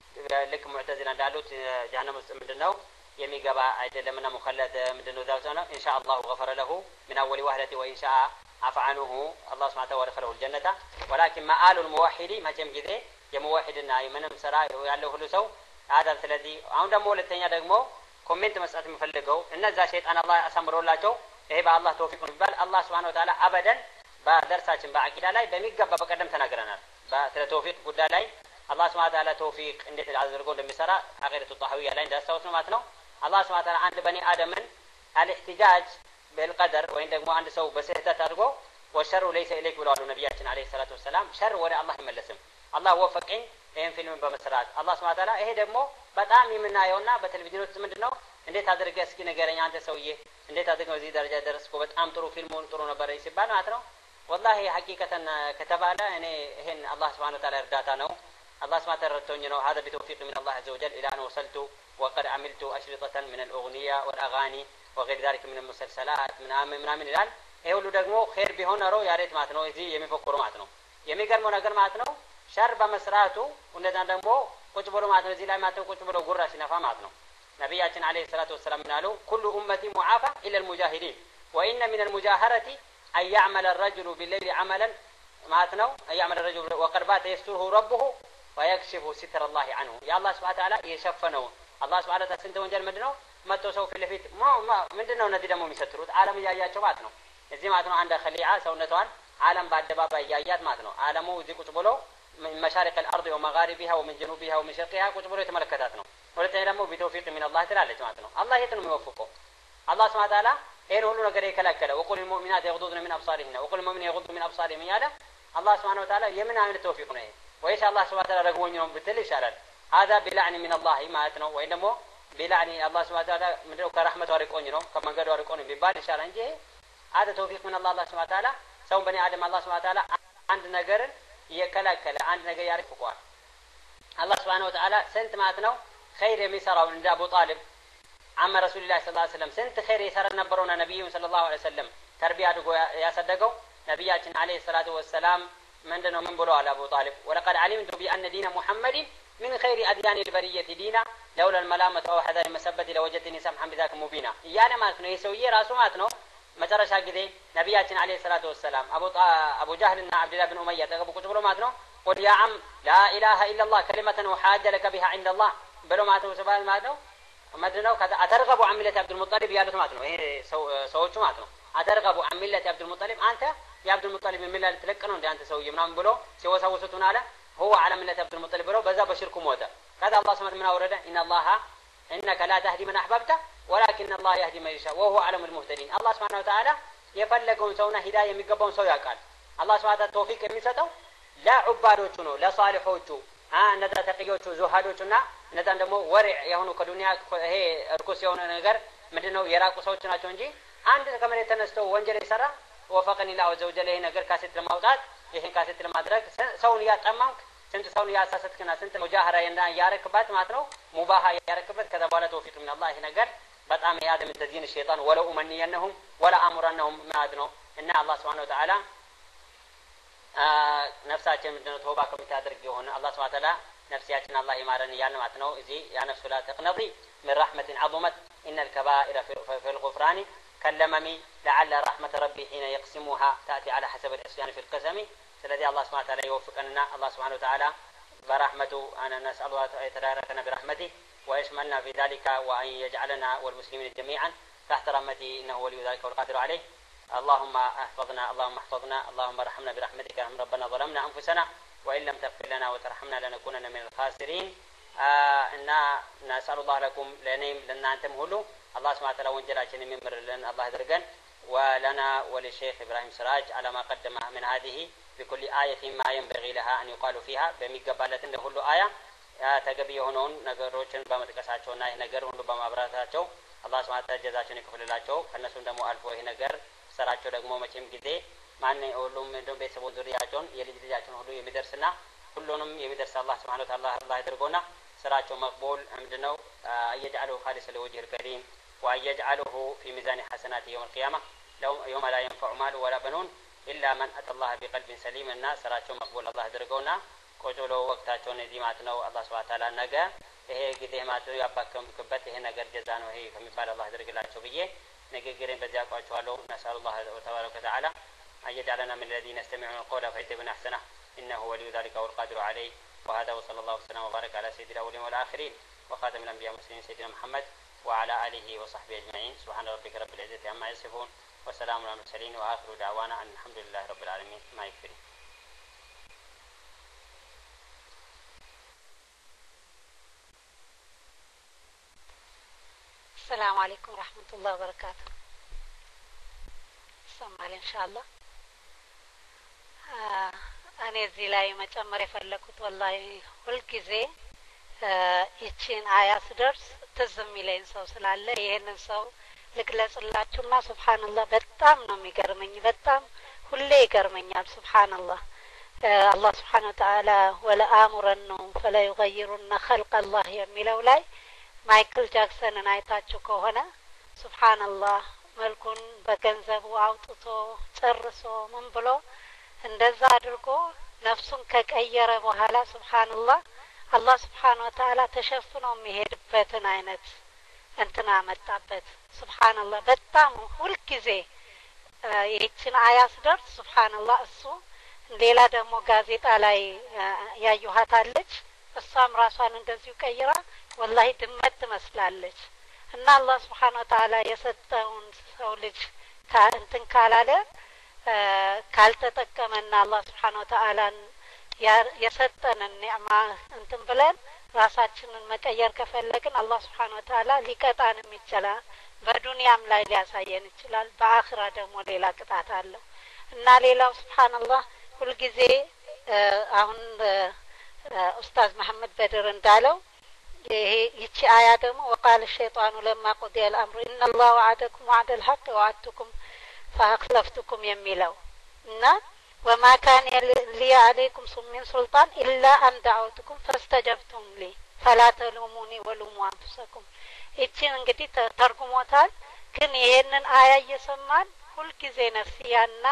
لك معتزلا እንዳሉት جهنم ውስጥ ምንድነው የሚገባ አይደለምና مخلد ምንድነው ዛውታና ان شاء الله غفر له من اول وهله وان شاء عفعنه الله سبحانه وتعالى ودخله الجنه ولكن مآل الموحد መቼም ጊዜ የሙዋሂድና የምንም ስራ ያለው ሁሉ ሰው አዳም ስለዚህ አሁን ደግሞ ሁለተኛ ደግሞ ኮሜንት መስጠት የምፈልገው እነዛ ሸይጣን አላህ አሳምሮላቸው ይሄ በአላህ ተውፊቅ ነው ይባል አላህ Subhanahu Wa Ta'ala አበደን በደርሳችን በአቂዳ ላይ በሚገባ በቀደም ተናግረናል በስለ ተውፊቅ ጉዳይ ላይ አላህ Subhanahu Wa Ta'ala ተውፊቅ እንዴት አድርጎ እንደሚሰራ አቂዳቱ ጣህዊያ ላይ እንዳስተዋወስ ነው ማለት ነው አላህ Subhanahu Wa Ta'ala አንድ በኒ አደምን አልኢህቲጃጅ بالقدر ወይም ደግሞ አንድ ሰው በስህተት አድርጎ ወሸሩ ለይሰ ኢለይክ ብለዋል ነብያችን አለይሂ ሰላቱ ወሰለም ሸር ወደ አላህ ይመለስም አላህ ወፈቀኝ ይሄን ፊልም በመስራት አላህ Subhanahu Wa Ta'ala ይሄ ደግሞ በጣም የምናየውና በቴሌቪዥን ውስጥ ምንድነው እንዴት አድርገህ እስኪ ንገረኝ አንተ ሰውዬ እንዴት አድርገህ እዚህ ደረጃ ደረስኩ በጣም ጥሩ ፊልሙን ጥሩ ነበር ሲባል ማለት ነው والله حقيقة ከተባለ እኔ ይሄን አላህ Subhanahu Wa Ta'ala እርዳታ ነው الله سبحانه وتعالى رتوني ነው هذا بتوفيق من الله عز وجل الى ان وصلت وقد عملت اشرطة من الاغنية والاغاني وغير ذلك من المسلسلات من عام من عام ይላል ይሄ ሁሉ ደግሞ ኸይር ቢሆን ነው ያሬት ማለት ነው እዚህ የሚፈክሩ ማለት ነው የሚገርመው ነገር ማለት ነው ሸር በመስራቱ እንደዛ ደግሞ ቁጭ ብሎ ማለት ነው እዚህ ላይ ማለት ነው ቁጭ ብሎ ጉራ ሲነፋ ማለት ነው ነብያችን አለይሂ ሰላቱ ወሰለም ምናሉ كل امتي معافى الا المجاهدين وان من المجاهرة ان يعمل الرجل بالليل عملا ማለት ነው ان يعمل الرجل وقد بات يستره ربه ويكشف ستر الله عنه يا الله سبحانه وتعالى يشفنው الله سبحانه وتعالى ስንት ወንጀል ምንድነው መጥቶ ሰው ፊት ለፊት ምንድነው እነዚህ ደግሞ የሚሰጥሩት ዓለም ያያያቸው ማለት ነው እዚህ ማለት ነው አንድ ኸሊዓ ሰውነቷን ዓለም በአደባባይ ያያያት ማለት ነው ዓለሙ እዚህ ቁጭ ብሎ من مشارق الارض ومغاربها ومن جنوبها ومن شرقها ቁጭ ብሎ የተመለከታት ነው ሁለተኛ ደግሞ بتوفيق من الله ትላለች ማለት ነው አላህ የት ነው የሚወፍቀው አላህ Subhanahu Wa Ta'ala ይሄን ሁሉ ነገር የከለከለ وقل للمؤمنات يغضضن من ابصارهن وقل للمؤمنين يغضوا من ابصارهم ያለ አላህ Subhanahu Wa Ta'ala የምን አይነት ተውፊቅ ነው ይሄ ወይስ አላህ Subhanahu Wa Ta'ala ረግሞኝ ነው ብትል ይሻላል هذا بلعن من الله ማለት ነው ወይ ደግሞ بلعن الله Subhanahu Wa Ta'ala ምንድነው ከረህመቱ አርቆኝ ነው ከመንገዱ አርቆኝ ቢባል ይሻላል እንጂ هذا توفيق من الله الله Subhanahu Wa Ta'ala ሰው በኒ አደም አላህ Subhanahu Wa Ta'ala አንድ ነገርን የከለከለ አንድ ነገር ያርፍቋል አላህ Subhanahu Wa Ta'ala ስንት ማለት ነው ኸይር የሚሰራው እንደ አቡ ጣሊብ አማ ረሱላህ ሰለላሁ ዐለይሂ ወሰለም ስንት ኸይር የሰራ ነበርና ነብዩ ሰለላሁ ዐለይሂ ወሰለም ተርቢያ አድርጎ ያሳደገው ነብያችን አለይሂ ሰላቱ ወሰለም ምንድነው ምን ብለዋል አቡ ጣሊብ ወለቀድ علمت بان دين محمد من خير اديان البريه دينا لولا الملامه او حذر المسبه لوجدني سمحا بذاك مبينا ያለ ማለት ነው የሰውዬ ራሱ ማለት ነው መጨረሻ ጊዜ ነብያችን አለይሂ ሰላቱ ወሰለም አቡ አቡ ጃህልና አብዱላህ ብን ኡመያ ተቀቡ ቁጭ ብሎ ማለት ነው قل يا عم لا اله الا الله كلمه وحاج لك بها عند الله ብሎ ማለት ነው ሰባል ማለት ነው ምንድነው ከዛ አተርገቡ عن ملة عبد المطلب ያሉት ማለት ነው ይሄ ሰዎቹ ማለት ነው አተርገቡ عن ملة عبد المطلب አንተ የአብዱል ሙጠሊብ ሚላ ልትለቅ ነው እንደ አንተ ሰውዬ ምናምን ብሎ ሲወሳውሱቱን አለ هو على ملة عبد المطلب ብሎ በዛ በሽርኩ ሞተ ከዛ አላህ Subhanahu ምን አወረደ ان الله انك لا تهدي من احببت ولكن الله يهدي من يشاء وهو اعلم المهتدين الله Subhanahu Wa Ta'ala የፈለገውን ሰውና ሂዳያ የሚገባውን ሰው ያውቃል አላህ Subhanahu Wa Ta'ala ተውፊቅ የሚሰጠው ለዑባዶቹ ነው ለሷሊሖቹ አ እነዛ ተቅዮቹ ዙሃዶቹና እነዛን ደግሞ ወሪዕ የሆኑ ከዱንያ ይሄ እርኩስ የሆነ ነገር ምንድነው የራቁ ሰዎች ናቸው እንጂ አንድ ከመሬት ተነስተው ወንጀል ይሰራ ወፈቀኒ ላሁ ዘውጀለ ይሄ ነገር ካሴት ለማውጣት ይሄን ካሴት ለማድረግ ሰውን ያጣማንክ ስንት ሰውን ያሳሰትክና ስንት ሙጃሃራ ያረክባት ማለት ነው ሙባሃ ያረክበት ከዛ በኋላ ተውፊቅ من الله ይሄ ነገር በጣም ያደም ተዚን ሸይጣን ወለው መንየነሁም ወላ አምረነሁም ማለት ነው እና አላህ Subhanahu Wa Ta'ala ነፍሳችን ምንድነው ተውባ ከምታደርግ የሆነ አላህ Subhanahu Wa Ta'ala ነፍሲያችን አላህ ይማረን ያለ ማለት ነው እዚህ ያ ነፍሱ ላ ተቅነዲ من رحمة عظمت إن الكبائر في الغفران كلمني لعل رحمة ربي حين يقسمها تأتي على حسب العصيان في القسم الذي الله سبحانه وتعالى يوفقنا الله سبحانه وتعالى برحمته أنا نسأل الله أن يتداركنا برحمته ويشملنا في ذلك وأن يجعلنا والمسلمين جميعا تحت رحمته إنه ولي ذلك والقادر عليه اللهم احفظنا اللهم احفظنا اللهم ارحمنا برحمتك يا ربنا ظلمنا أنفسنا وإن لم تغفر لنا وترحمنا لنكونن من الخاسرين إن نسأل الله لكم لنيم لنا أنتم هلو الله سبحانه وتعالى وانجلاችን የሚምርልን አላህ ያድርገን ولنا وللشيخ إبراهيم سراج على ما قدم من هذه بكل آية ما ينبغي لها أن يقال فيها በሚገባለት እንደ ሁሉ አያ ተገቢ የሆነውን ነገሮችን በመጥቀሳቸውና ይሄ ነገር ሁሉ በማብራታቸው አላህ Subhanahu Wa Ta'ala ጀዛቸውን ይክፈልላቸው ከነሱም ደግሞ አልፎ ይሄ ነገር ሰራቸው ደግሞ መቼም ጊዜ ማን ሁሉም እንደው ቤተሰቡ ዙሪያቸውን የልጅ ልጃቸውን ሁሉ የሚደርስና ሁሉንም የሚደርስ አላህ Subhanahu Wa Ta'ala አላህ ያድርገውና ስራቸው መቅቡል ምንድነው يجعله خالصا لوجه الكريم ويجعله في ميزان حسناته يوم القيامة يوم لا ينفع مال ولا بنون ኢላ መን አተላህ ቢቀልብ ሰሊም እና ስራቸው መቅቡል አላህ አድርገውና ቁጭ ብለው ወቅታቸውን እዚህ ማለት ነው አላህ ሱብሓነሁ ወተዓላ ነገ ይሄ ጊዜ ማለት ነው ያባከምክበት ይሄ ነገር ጀዛ ነው ይሄ ከሚባል አላህ ያድርግላቸው ብዬ ንግግሬን በዚያ አቋጨዋለሁ። ነስአሉላህ ተባረከ ወተዓላ أن يجعلنا من الذين يستمعون القول فيتبعون أحسنه إنه ولي ذلك والقادر عليه. وهذا وصلى الله وسلم وبارك على سيد الأولين والآخرين وخاتم الأنبياء والمرسلين سيدنا محمد وعلى آله وصحبه أجمعين. سبحان ربك رب العزة عما يصفون وسلام على المرسلين وآخر دعوانا أن الحمد لله رب العالمين. ما يكفي. السلام عليكم ورحمة الله وبركاته. سمع إن شاء الله. እኔ እዚህ ላይ መጨመር የፈለኩት ወላሂ ሁልጊዜ ይቺን አያ ስደርስ ትዝ የሚለኝ ሰው ስላለ ይሄንን ሰው ልግለጽላችሁና ሱብሃንአላህ በጣም ነው የሚገርመኝ። በጣም ሁሌ ይገርመኛል። ሱብሃንአላህ አላህ ሱብሃነሁ ወተዓላ ወለአሙረኑ ፈለዩገይሩነ ኸልቀላህ የሚለው ላይ ማይክል ጃክሰንን አይታችሁ ከሆነ ሱብሃንአላህ መልኩን በገንዘቡ አውጥቶ ጨርሶ ምን ብሎ እንደዛ አድርጎ ነፍሱን ከቀየረ በኋላ ሱብሃንአላህ አላህ ሱብሃነሁ ወተዓላ ተሸፍኖ የሚሄድበትን አይነት እንትና መጣበት። ሱብሃንአላህ በጣም ሁልጊዜ ይህችን አያ ስደርስ ሱብሃንአላህ እሱ ሌላ ደግሞ ጋዜጣ ላይ ያዩሃታለች እሷም ራሷን እንደዚሁ ቀይራ ወላሂ ድመት ትመስላለች። እና አላህ ሱብሃነሁ ወተዓላ የሰጠውን ሰው ልጅ እንትን ካላለ ካልተጠቀመና አላህ ሱብሃነሁ ወተዓላን የሰጠንን ኒዕማ እንትን ብለን ራሳችንን መቀየር ከፈለግን አላህ ሱብሃነሁ ወተዓላ ሊቀጣንም ይችላል። በዱንያም ላይ ሊያሳየን ይችላል። በአኺራ ደግሞ ሌላ ቅጣት አለው። እና ሌላው ሱብሃንአላህ ሁልጊዜ አሁን ኡስታዝ መሐመድ በድር እንዳለው ይሄ ይቺ አያ ደግሞ وقال الشيطان لما قضي الامر ان الله وعدكم وعد الحق وعدتكم فاخلفتكم የሚለው እና وما كان لي عليكم من سلطان الا ان دعوتكم فاستجبتم لي فلا تلوموني ولوموا انفسكم። እቺን እንግዲህ ተርጉሞታል። ግን ይሄንን አያ እየሰማን ሁልጊዜ ነፍስያና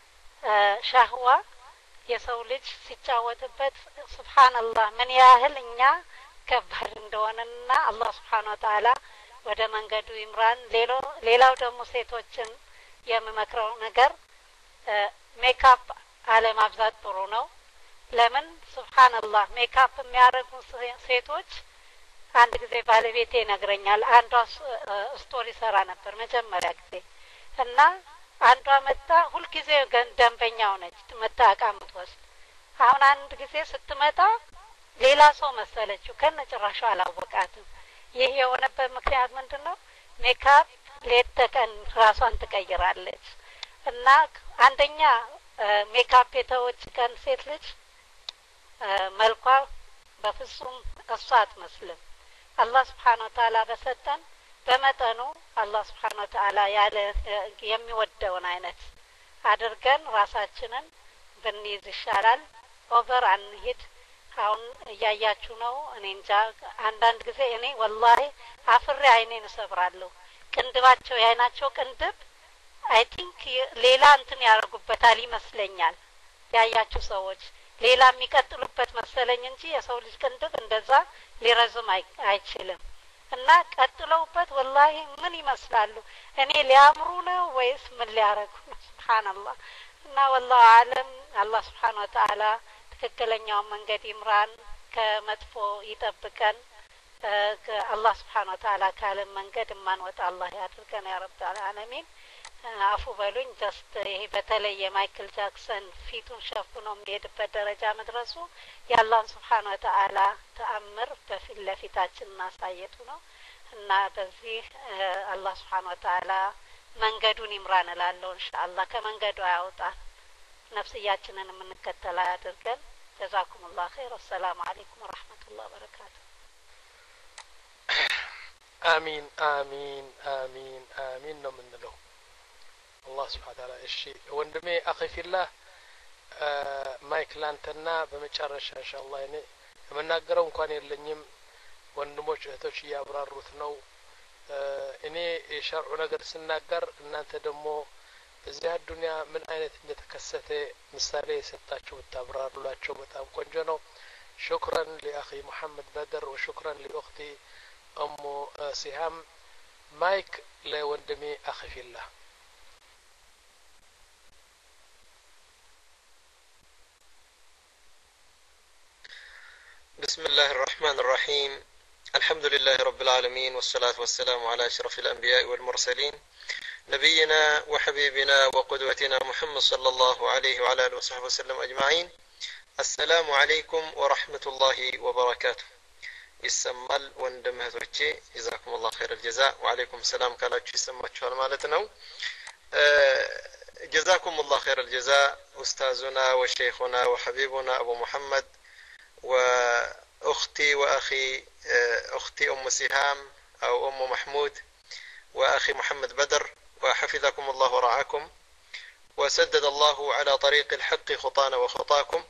ሻህዋ የሰው ልጅ ሲጫወትበት ሱብሃንአላህ ምን ያህል እኛ ከባድ እንደሆነና አላህ ሱብሃነሁ ወተዓላ ወደ መንገዱ ይምራን። ሌላው ሌላው ደግሞ ሴቶችን የምመክረው ነገር ሜካፕ አለማብዛት ጥሩ ነው። ለምን ሱብሃንአላህ ሜካፕ የሚያደርጉ ሴቶች አንድ ጊዜ ባለቤቴ ነግረኛል። አንዷ ስቶሪ ሰራ ነበር መጀመሪያ ጊዜ እና አንዷ መጣ ሁልጊዜ ደንበኛው ነች መታቃ ምትወስድ። አሁን አንድ ጊዜ ስትመጣ ሌላ ሰው መሰለችው ከነጭራሹ አላወቃትም። ይሄ የሆነበት ምክንያት ምንድነው? ሜካፕ ሌት ተቀን ራሷን ትቀይራለች። እና አንደኛ ሜካፕ የተወች ቀን ሴት ልጅ መልኳ በፍጹም እሷ አትመስልም። አላህ ሱብሃነሁ ወተዓላ በሰጠን በመጠኑ አላህ ሱብሃነሁ ወተዓላ ያለ የሚወደውን አይነት አድርገን ራሳችንን ብንይዝ ይሻላል። ኦቨር አንሂድ። አሁን እያያችሁ ነው። እኔ እንጃ አንዳንድ ጊዜ እኔ ወላሂ አፍሬ አይኔን እሰብራለሁ። ቅንድባቸው ያይናቸው ቅንድብ አይ ቲንክ ሌላ እንትን ያደርጉበታል ይመስለኛል። ያያችሁ ሰዎች ሌላ የሚቀጥሉበት መሰለኝ እንጂ የሰው ልጅ ቅንድብ እንደዛ ሊረዝም አይችልም። እና ቀጥለውበት ወላሂ ምን ይመስላሉ? እኔ ሊያምሩ ነው ወይስ ምን ሊያረጉ ነው? ሱብሃንአላህ። እና ወላሂ አለም አላህ ሱብሃነሁ ወተዓላ ትክክለኛው መንገድ ይምራን፣ ከመጥፎ ይጠብቀን። አላህ ሱብሃነሁ ወተዓላ ካለ መንገድ ማንወጣ አላህ ያድርገን ያ ረብ አለሚን። አፉ በሉኝ። ጀስት ይሄ በተለይ የማይክል ጃክሰን ፊቱን ሸፍኖ የሚሄድበት ደረጃ መድረሱ የአላህ ሱብሃነሁ ወተዓላ ተአምር በፊት ለፊታችን ማሳየቱ ነው። እና በዚህ አላህ ሱብሃነሁ ወተዓላ መንገዱን ይምራን እላለሁ። ኢንሻአላህ ከመንገዱ ያውጣን፣ ነፍስያችንን የምንከተል ያድርገን። ጀዛኩሙላህ ኸይር። ወሰላሙ አለይኩም ወራህመቱላሂ ወበረካቱ። አሚን አሚን አሚን አሚን ነው የምንለው። አላህ ሱብሓነሁ ወተዓላ። እሺ ወንድሜ አኺፊላህ ማይክ ላንተና በመጨረሻ ኢንሻአላህ እኔ የምናገረው እንኳን የለኝም። ወንድሞች እህቶች እያብራሩት ነው። እኔ የሸርዑ ነገር ስናገር እናንተ ደግሞ በዚህ አዱንያ ምን አይነት እንደተከሰተ ምሳሌ የሰጣችሁ ብታብራሩላቸው በጣም ቆንጆ ነው። شكرا لأخي محمد بدر وشكرا لأختي أم سهام. مايك لوندمي أخي في الله. بسم الله الرحمن الرحيم. الحمد لله رب العالمين والصلاة والسلام على أشرف الأنبياء والمرسلين نبينا وحبيبنا وقدوتنا محمد صلى الله عليه وعلى آله وصحبه وسلم أجمعين. السلام عليكم ورحمة الله وبركاته. يسمال وندمهتوچي جزاكم الله خير الجزاء وعليكم السلام كالاچو يسماچوال ማለት ነው. جزاكم الله خير الجزاء أستاذنا وشيخنا وحبيبنا أبو محمد وأختي وأخي أختي أم سهام أو أم محمود وأخي محمد بدر وحفظكم الله ورعاكم وسدد الله على طريق الحق خطانا وخطاكم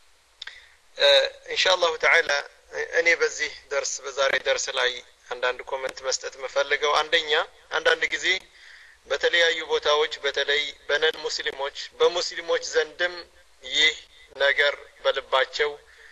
إن شاء الله تعالى. أني بزي درس بزاري درس لاي عندنا كومنت مستت مفلقة وعندنا عندنا جزي بتلي ቦታዎች በተለይ በነን ሙስሊሞች በሙስሊሞች ዘንድም ይህ ነገር በልባቸው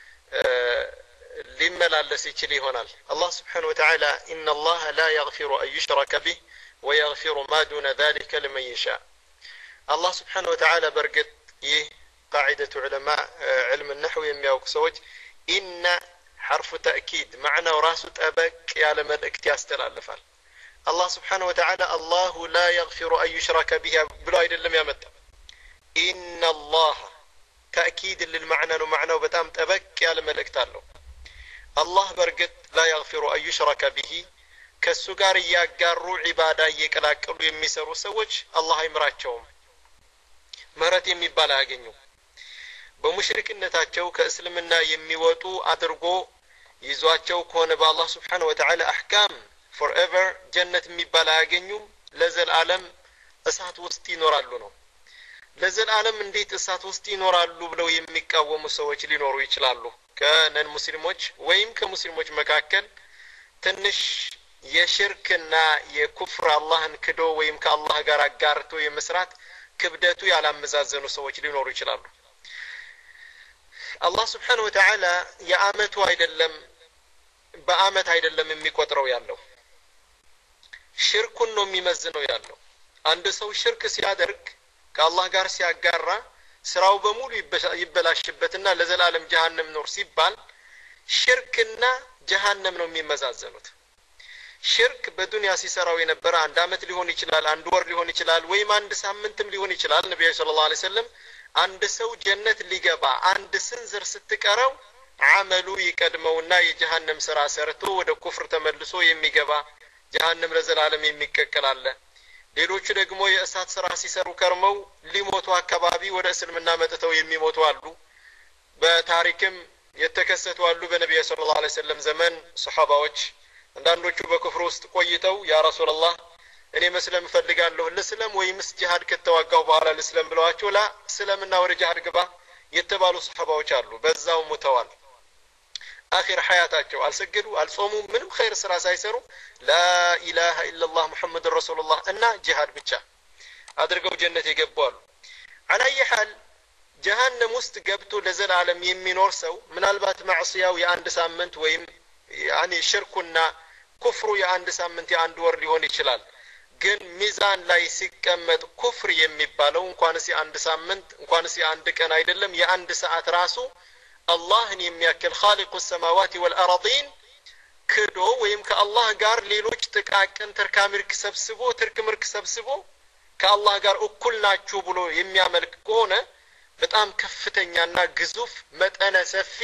ሊመላለስ ይችል ይሆናል። አላህ Subhanahu Wa Ta'ala إن الله لا يغفر أن يشرك به ويغفر ما دون ذلك لمن يشاء. الله Subhanahu Wa Ta'ala برقت ይህ قاعدة علماء علم النحو የሚያውቁ ሰዎች إن حرف تأكيد معنى وراسه طبق ያለ መልእክት ያስተላልፋል። الله سبحانه وتعالى الله لا يغفر أن يشرك به ብሎ አይደለም ያመጣው إن الله تأكيد للمعنى ومعنى وبتام طبق ያለ መልእክት አለው። الله برقت لا يغفر أن يشرك به ከሱ ጋር ያጋሩ ዒባዳ እየቀላቀሉ የሚሰሩ ሰዎች አላህ አይምራቸውም፣ ምህረት የሚባል አያገኙ። በሙሽሪክነታቸው ከእስልምና የሚወጡ አድርጎ ይዟቸው ከሆነ በአላህ Subhanahu Wa Ta'ala አህካም forever ጀነት የሚባል አያገኙም፣ ለዘላለም እሳት ውስጥ ይኖራሉ ነው። ለዘላለም እንዴት እሳት ውስጥ ይኖራሉ ብለው የሚቃወሙ ሰዎች ሊኖሩ ይችላሉ ከነን ሙስሊሞች ወይም ከሙስሊሞች መካከል ትንሽ የሽርክና የኩፍር አላህን ክዶ ወይም ከአላህ ጋር አጋርቶ የመስራት ክብደቱ ያላመዛዘኑ ሰዎች ሊኖሩ ይችላሉ። አላህ Subhanahu Wa Ta'ala የአመቱ አይደለም በአመት አይደለም የሚቆጥረው ያለው ሽርኩን ነው የሚመዝነው ያለው። አንድ ሰው ሽርክ ሲያደርግ ከአላህ ጋር ሲያጋራ ስራው በሙሉ ይበላሽበትና ለዘላለም ጀሃነም ኖር ሲባል ሽርክና ጀሃነም ነው የሚመዛዘኑት። ሽርክ በዱንያ ሲሰራው የነበረ አንድ አመት ሊሆን ይችላል፣ አንድ ወር ሊሆን ይችላል፣ ወይም አንድ ሳምንትም ሊሆን ይችላል። ነብዩ ሰለላሁ ዐለይሂ ወሰለም አንድ ሰው ጀነት ሊገባ አንድ ስንዝር ስትቀረው አመሉ ይቀድመውና የጀሃነም ስራ ሰርቶ ወደ ኩፍር ተመልሶ የሚገባ ጀሃነም ለዘላለም የሚከከል አለ። ሌሎቹ ደግሞ የእሳት ስራ ሲሰሩ ከርመው ሊሞቱ አካባቢ ወደ እስልምና መጥተው የሚሞቱ አሉ። በታሪክም የተከሰቱ አሉ። በነብዩ ሰለላሁ ዐለይሂ ወሰለም ዘመን ሱሐባዎች አንዳንዶቹ በኩፍር ውስጥ ቆይተው ያ ረሱላህ እኔ መስለም ፈልጋለሁ ለስለም ወይስ ጂሃድ ከተዋጋው በኋላ ለስለም ብለዋቸው ላ ስለምና ወደ ጂሃድ ግባ የተባሉ ሱሐባዎች አሉ። በዛው ሞተዋል። አኺር ሐያታቸው አልሰገዱ አልጾሙ ምንም ኸይር ስራ ሳይሰሩ ላ ኢላሃ ኢላላህ ሙሐመድ ረሱላህ እና ጂሃድ ብቻ አድርገው ጀነት ይገባሉ። አላየ ሐል ጀሃነም ውስጥ ገብቶ ለዘላለም የሚኖር ሰው ምናልባት ማዕሲያው የአንድ ሳምንት ወይም ያኒ ሽርኩና ኩፍሩ የአንድ ሳምንት የአንድ ወር ሊሆን ይችላል። ግን ሚዛን ላይ ሲቀመጥ ኩፍር የሚባለው እንኳንስ የአንድ ሳምንት እንኳንስ የአንድ ቀን አይደለም የአንድ ሰዓት ራሱ አላህን የሚያከል خالق السماوات والارضين ክዶ ወይም ከአላህ ጋር ሌሎች ጥቃቅን ተርካምርክ ሰብስቦ ተርክምርክ ሰብስቦ ከአላህ ጋር እኩል ናችሁ ብሎ የሚያመልክ ከሆነ በጣም ከፍተኛና ግዙፍ መጠነ ሰፊ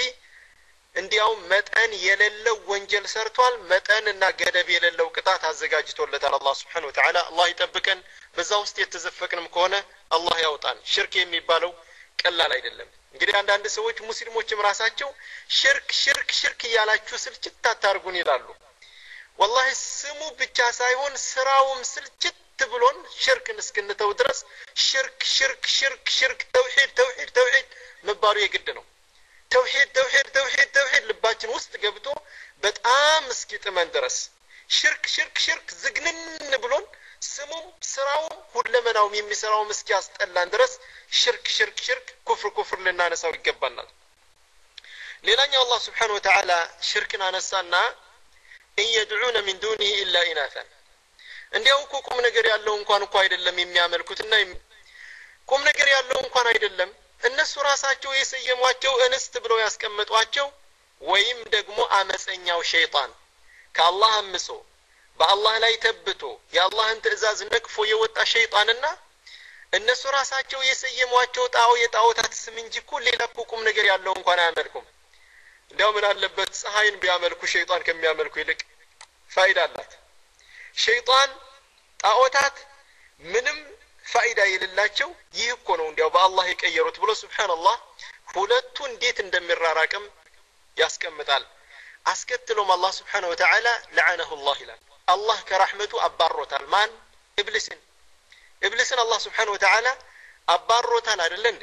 እንዲያው መጠን የሌለው ወንጀል ሰርቷል። መጠንና ገደብ የሌለው ቅጣት አዘጋጅቶለታል አላህ Subhanahu Wa Ta'ala። አላህ ይጠብቀን። በዛ ውስጥ የተዘፈቅንም ከሆነ አላህ ያውጣን። ሽርክ የሚባለው ቀላል አይደለም። እንግዲህ አንዳንድ ሰዎች ሙስሊሞችም ራሳቸው ሽርክ ሽርክ ሽርክ ያላችሁ ስልችት አታርጉን ይላሉ። والله ስሙ ብቻ ሳይሆን ስራውም ስልችት ብሎን ሽርክን እስክንተው ድረስ ሽርክ ሽርክ ሽርክ ሽርክ ተውሂድ ተውሂድ ተውሂድ መባሉ የግድ ነው። ተውሂድ ተውሂድ ተውሂድ ተውሂድ ልባችን ውስጥ ገብቶ በጣም እስኪጥመን ድረስ ሽርክ ሽርክ ሽርክ ዝግንን ብሎን ስሙም ስራውም ሁለመናውም የሚሰራው ምስኪ ያስጠላን ድረስ ሽርክ ሽርክ ሽርክ ኩፍር ኩፍር ልናነሳው ይገባናል። ሌላኛው አላህ Subhanahu Wa Ta'ala ሽርክን አነሳና እየድዑነ من دونه الا اناثا እንዲያው እኮ ቁም ነገር ያለው እንኳን እኮ አይደለም የሚያመልኩትና ቁም ነገር ያለው እንኳን አይደለም እነሱ ራሳቸው የሰየሟቸው እንስት ብለው ያስቀመጧቸው ወይም ደግሞ አመፀኛው ሸይጣን ከአላህ አምሶ በአላህ ላይ ተብቶ የአላህን ትእዛዝ ነቅፎ የወጣ ሸይጣንና እነሱ ራሳቸው የሰየሟቸው ጣዖ የጣዖታት ስም እንጂ እኮ ሌላ እኮ ቁም ነገር ያለው እንኳን አያመልኩም። እንዲያው ምን አለበት ፀሐይን ቢያመልኩ ሸይጣን ከሚያመልኩ ይልቅ ፋይዳ አላት። ሸይጣን ጣዖታት ምንም ፋይዳ የሌላቸው ይህ እኮ ነው እንዲያው በአላህ የቀየሩት ብሎ ሱብሃንአላህ ሁለቱ እንዴት እንደሚራራቅም ያስቀምጣል። አስከትሎም አላህ Subhanahu Wa Ta'ala لعنه الله ይላል። አላህ ከራህመቱ አባሮታል። ማን? ኢብሊስን። ኢብሊስን አላህ Subhanahu Wa Ta'ala አባሮታል አይደል እንዴ?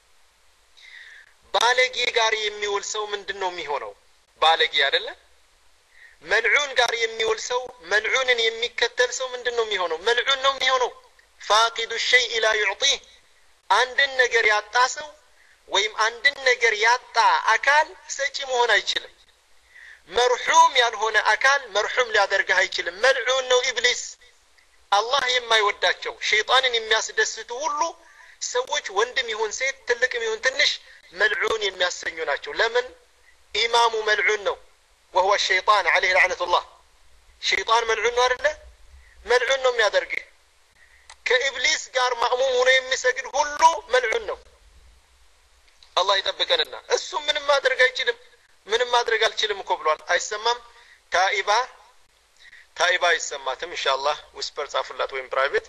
ባለጌ ጋር የሚውል ሰው ምንድነው የሚሆነው? ባለጌ አይደለ? መልዑን ጋር የሚውል ሰው መልዑንን የሚከተል ሰው ምንድነው የሚሆነው? መልዑን ነው የሚሆነው። فاقد الشيء لا يعطيه አንድን ነገር ያጣ ሰው ወይም አንድን ነገር ያጣ አካል ሰጪ መሆን አይችልም። መርሑም ያልሆነ አካል መርሑም ሊያደርግህ አይችልም። መልዑን ነው ኢብሊስ። አላህ የማይወዳቸው ሸይጣንን የሚያስደስቱ ሁሉ ሰዎች ወንድም ይሁን ሴት ትልቅም ይሁን ትንሽ መልዑን የሚያሰኙ ናቸው። ለምን? ኢማሙ መልዑን ነው وهو الشيطان عليه لعنة الله شيطان ملعون ነው አይደለ? መልዑን ነው የሚያደርግህ። ከኢብሊስ ጋር ማእሙም ሆኖ የሚሰግድ ሁሉ መልዑን ነው። አላህ ይጠብቀንና እሱ ምንም ማድረግ አይችልም። ምንም ማድረግ አልችልም እኮ ብሏል። አይሰማም? ታኢባ ታኢባ ይሰማትም ኢንሻአላህ ዊስፐር ጻፉላት ወይም ፕራይቬት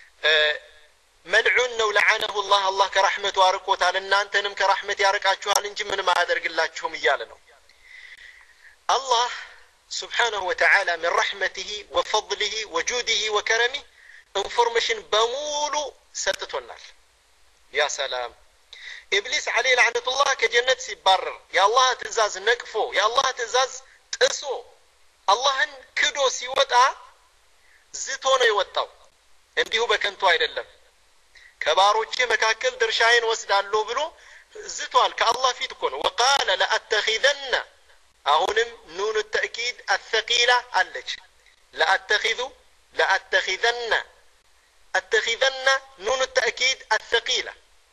መልዑን ነው لعنه الله الله ከራህመቱ አርቆታል። እናንተንም ከራህመት ያርቃችኋል እንጂ ምንም አያደርግላችሁም እያለ ነው። الله سبحانه وتعالى من رحمته وفضله وجوده وكرمه انفورميشن بمولو سطتونال. يا سلام. ابليس عليه لعنة الله كجنة سيبرر يا الله تزاز نقفو يا الله تزاز ጥሶ አላህን ክዶ ሲወጣ ዝቶ ነው የወጣው። እንዲሁ በከንቱ አይደለም። ከባሮቼ መካከል ድርሻዬን ወስዳለሁ ብሎ ዝቷል። ከአላህ ፊት እኮ ነው። وقال لأتخذن አሁንም ኑኑ التأكيد الثقيلة አለች። لأتخذ لأتخذن أتخذن نون التأكيد الثقيلة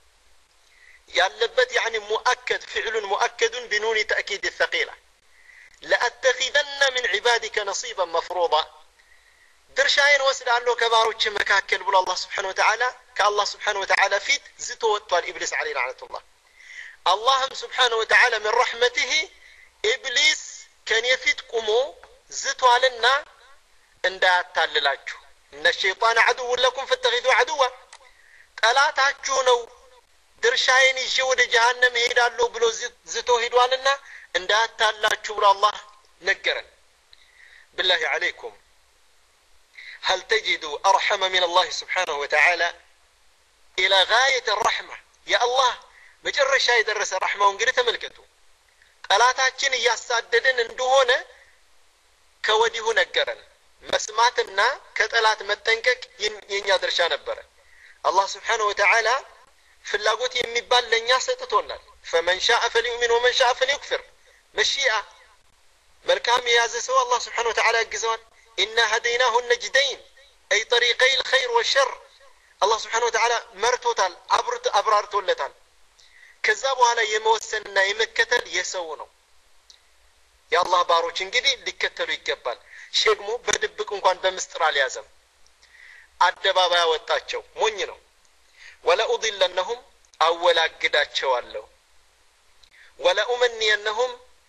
ያለበት يعني مؤكد فعل مؤكد بنون تأكيد الثقيلة. لأتخذن من عبادك نصيبا مفروضا درشاين وسدالو كباروچ مكاكل بل الله سبحانه وتعالى كالله سبحانه وتعالى فيت زتو وطال إبليس عليه لعنة الله. اللهم سبحانه وتعالى من رحمته إبليس كان يفيت قمو زتو علينا اندات تاللاجو إن الشيطان عدو لكم فاتخذوا عدوا ጠላታችሁ ነው ድርሻዬን ይዤ ወደ ጀሃነም ሄዳለሁ ብሎ ዝቶ ሄዷልና እንዳታላችሁ ብሎ አላህ ነገረን። بالله عليكم هل تجدوا أرحم من الله سبحانه وتعالى إلى غاية الرحمة يا الله መጨረሻ የደረሰ ረህማው እንግዲህ ተመልከቱ። ጠላታችን እያሳደደን እንደሆነ ከወዲሁ ነገረን። መስማትና ከጠላት መጠንቀቅ የኛ ድርሻ ነበር። አላህ Subhanahu Wa Ta'ala ፍላጎት የሚባል ለኛ ሰጥቶናል። فمن شاء فليؤمن ومن شاء فليكفر مشيئة መልካም የያዘ ሰው አላህ Subhanahu Wa Ta'ala ያግዘዋል። إنا هديناه النجدين أي طريقي الخير والشر الله سبحانه وتعالى مرتوتال أبرت أبرارتولتال ከዛ በኋላ የመወሰንና የመከተል የሰው ነው። ያ አላህ ባሮች እንግዲህ ሊከተሉ ይገባል። ሸግሞ በድብቅ እንኳን በመስጥር አልያዘም። አደባባይ አወጣቸው። ሞኝ ነው። ولا اضلنهم አወላግዳቸዋለሁ ولا امنينهم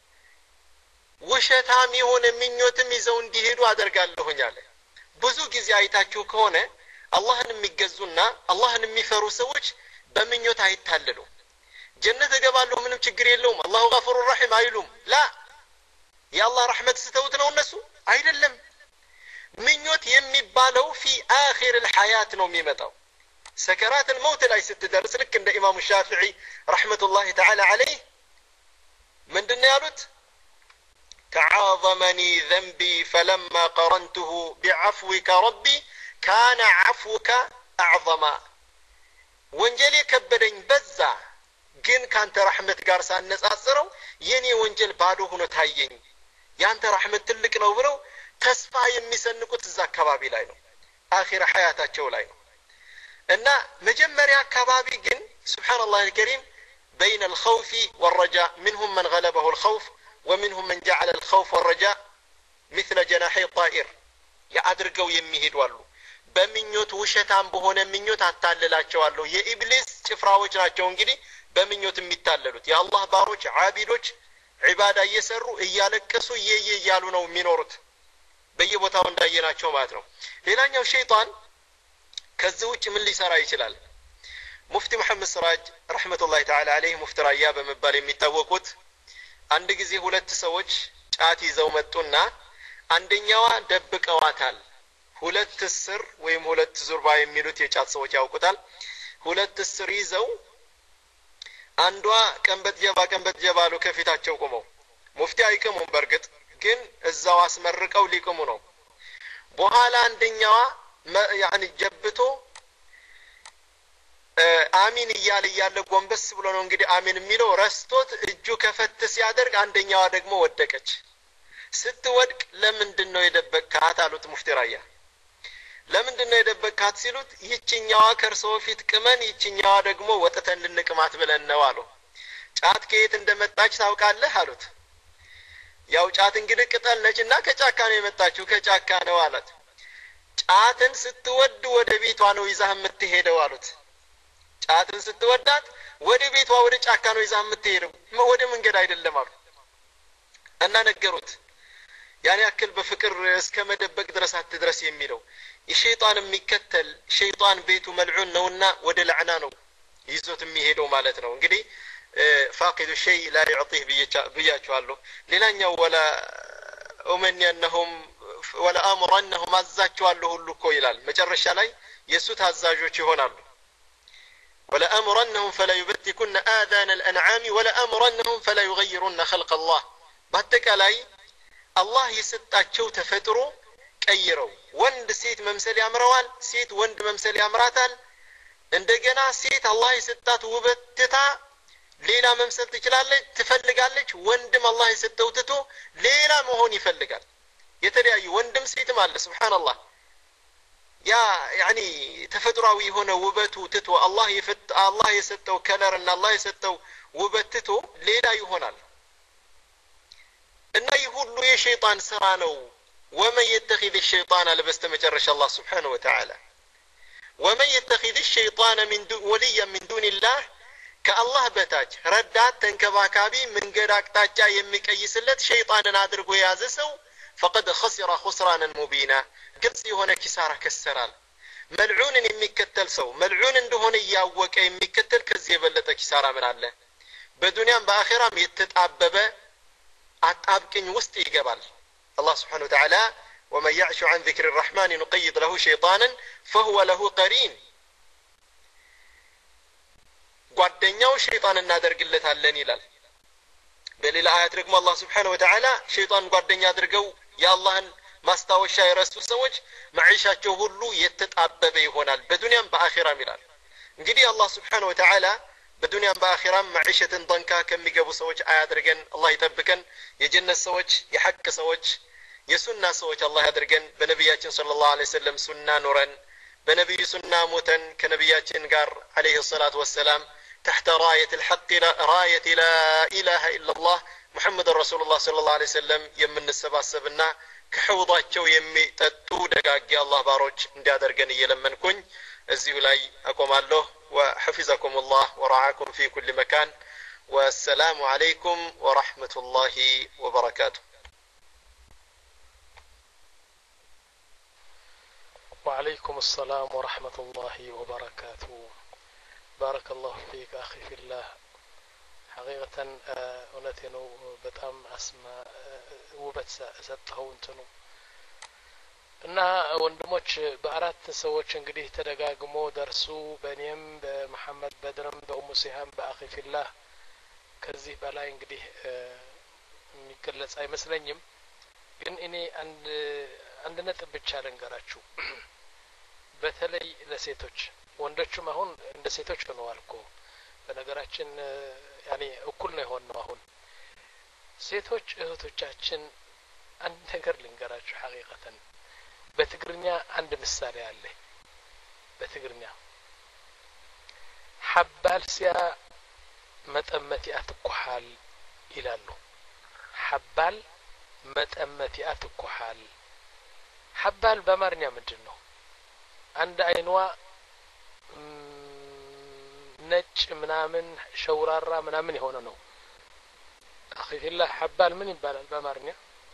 ውሸታም የሆነ ምኞትም ይዘው እንዲሄዱ አደርጋለሁኝ አለ። ብዙ ጊዜ አይታችሁ ከሆነ አላህን የሚገዙና አላህን የሚፈሩ ሰዎች በምኞት አይታለሉ። ጀነት እገባለሁ ምንም ችግር የለውም አላሁ ገፉር ረሂም አይሉም። ላ የአላህ ረህመት ስተውት ነው እነሱ አይደለም። ምኞት የሚባለው في آخر الحياة ነው የሚመጣው። سكرات الموت ላይ ስትደርስ ልክ እንደ ኢማሙ ሻፊዒ ረህመቱላሂ ተዓላ ዐለይህ ምንድነው ያሉት? تعاظمني ذنبي فلما قرنته بعفوك ربي ካነ ዐፍውከ አዕظማ ወንጀሌ ከበደኝ በዛ ግን ካንተ ረሕመት ጋር ሳነጻጽረው የኔ ወንጀል ባዶ ሆኖ ታየኝ ያንተ ረሕመት ትልቅ ነው ብለው ተስፋ የሚሰንቁት እዛ አካባቢ ላይ ነው አኺራ ሐያታቸው ላይ ነው እና መጀመሪያ አካባቢ ግን ሱብሃንአላህ አልከሪም بين الخوف والرجاء منهم من غلبه الخوف ومنهم من جعل الخوف والرجاء مثل جناحي الطائر ያድርገው የሚሄዱ አሉ በሚኞት ውሸታም በሆነ ሚኞት አታለላቸዋለሁ የኢብሊስ ጭፍራዎች ናቸው እንግዲህ በሚኞት የሚታለሉት የአላህ ባሮች ዓቢዶች ዒባዳ እየሰሩ እያለቀሱ እየየ እያሉ ነው የሚኖሩት በየቦታው እንዳየናቸው ማለት ነው ሌላኛው ሸይጣን ከዚህ ውጭ ምን ሊሰራ ይችላል ሙፍቲ መሐመድ ስራጅ ረህመቱላሂ ተዓላ ዐለይሂ ሙፍተራያ በመባል የሚታወቁት አንድ ጊዜ ሁለት ሰዎች ጫት ይዘው መጡና አንደኛዋ ደብቀዋታል ሁለት ስር ወይም ሁለት ዙርባ የሚሉት የጫት ሰዎች ያውቁታል ሁለት ስር ይዘው አንዷ ቀንበት ጀባ ቀንበት ጀባ አሉ ከፊታቸው ቆመው ሙፍቲ አይቀሙም በርግጥ ግን እዛው አስመርቀው ሊቆሙ ነው በኋላ አንደኛዋ ያኒ ጀብቶ አሚን እያለ እያለ ጎንበስ ብሎ ነው እንግዲህ አሚን የሚለው ረስቶት እጁ ከፈት ሲያደርግ አንደኛዋ ደግሞ ወደቀች ስትወድቅ ለምንድነው የደበካት አሉት ሙፍቲ ራያ ለምንድነው የደበካት ሲሉት ይችኛዋ ከርሶ ፊት ቅመን ይችኛዋ ደግሞ ወጥተን ልንቅማት ብለን ነው አሉ ጫት ከየት እንደመጣች ታውቃለህ አሉት ያው ጫት እንግዲህ ቅጠል ነችና ከጫካ ነው የመጣችው ከጫካ ነው አላት ጫትን ስትወድ ወደ ቤቷ ነው ይዛህ የምትሄደው አሉት ጫትን ስትወዳት ወደ ቤቷ ወደ ጫካ ነው ይዛህ የምትሄደው ወደ መንገድ አይደለም አሉ እና ነገሩት يعني أكل بفكر اسكمدبك درسات تدرس يميلو الشيطان ميكتل شيطان بيته ملعون نونا ودل عنانو يزوت ميهدو مالتنا انقدي فاقد الشيء لا يعطيه بياتشوالو لنان ولا أمني أنهم ولا أمر أنهم أزاتشوالو هلو كويلال مجرش علي يسوت هزاجو تشهونالو ولا أمر أنهم فلا يبتكن آذان الأنعام ولا أمر أنهم فلا يغيرن خلق الله باتك علي الله يسطاچو تفطرو ቀይረው ወንድ ሴት መምሰል ያምረዋል ሴት ወንድ መምሰል ያምራታል እንደገና ሴት አላህ የሰጣት ውበት ትታ ሌላ መምሰል ትችላለች ትፈልጋለች ወንድም አላህ የሰጠው ትቶ ሌላ መሆን ይፈልጋል የተለያዩ ወንድም ሴትም አለ ሱብሃንአላህ ያ يعني ተፈጥሯዊ የሆነ ውበቱ ትቶ አላህ የፈጥ አላህ የሰጠው ከለር እና አላህ የሰጠው ውበት ትቶ ሌላ ይሆናል እና ይሁሉ የሸይጣን ስራ ነው ومن يتخذ الشيطان لبست مجرش الله سبحانه وتعالى ومن يتخذ الشيطان من دون وليا من دون الله كالله بتاج ردات تنكباكابي من قراك تاجا يمكيسلت شيطانا ادرغو يازسو فقد خسر خسرانا مبينا قلت هنا كسارة كسرال ملعون يمكتل سو ملعون اندهون ياوك يمكتل كزي بلت كسارة من الله بدنيا باخرة يتتعبب اتعبكن وسط يقبل الله سبحانه وتعالى ومن يعش عن ذكر الرحمن نقيض له شيطانا فهو له قرين ጓደኛው ሸይጣን እናደርግለታለን ይላል በሌላ አያት ደግሞ አላህ Subhanahu Wa Ta'ala ሸይጣን ጓደኛ አድርገው የአላህን ማስታወሻ የረሱ ሰዎች ማዒሻቸው ሁሉ የተጣበበ ይሆናል በዱንያም በአኺራም ይላል እንግዲህ አላህ Subhanahu Wa Ta'ala በዱንያም በአኺራም ማዒሸትን ضንካ ከሚገቡ ሰዎች አያድርገን አላህ ይጠብቀን የጀነት ሰዎች የሐቅ ሰዎች የሱና ሰዎች አላህ ያድርገን በነብያችን ሰለላሁ ዐለይሂ ወሰለም ሱና ኑረን በነብዩ ሱና ሞተን ከነብያችን ጋር አለይሂ ሰላቱ ወሰላም تحت راية الحق راية لا إله إلا الله محمد رسول الله صلى الله عليه وسلم يمن السباسبنا كحوضاتشو يمي تتو دقاقي الله باروج اندادرقن يلمنكن الزيو لاي أقوم الله وحفظكم الله ورعاكم في كل مكان والسلام عليكم ورحمة الله وبركاته وعليكم السلام ورحمة الله وبركاته بارك الله فيك أخي في الله حقيقة أنتنو بتأم أسماء وبت ستهو انتنو እና ወንድሞች በአራት ሰዎች እንግዲህ ተደጋግሞ ደርሱ በእኔም በመሐመድ በድርም በኡሙ ሲሃም በአኺ ፊላህ ከዚህ በላይ እንግዲህ የሚገለጽ አይመስለኝም ግን እኔ አንድ አንድ ነጥብ ብቻ ልንገራችሁ በተለይ ለሴቶች ወንዶችም አሁን እንደ ሴቶች ሆነዋል እኮ በነገራችን ያኔ እኩል ነው የሆነው አሁን ሴቶች እህቶቻችን አንድ ነገር ልንገራችሁ ሐቂቀተን በትግርኛ አንድ ምሳሌ አለ በትግርኛ ሐባል ሲያ መጠመት ያትኩሃል ይላሉ ሐባል መጠመት ያትኩሃል ሐባል በአማርኛ ምንድነው አንድ አይኗ ነጭ ምናምን ሸውራራ ምናምን የሆነ ነው አኺ ፊላህ ሐባል ምን ይባላል በአማርኛ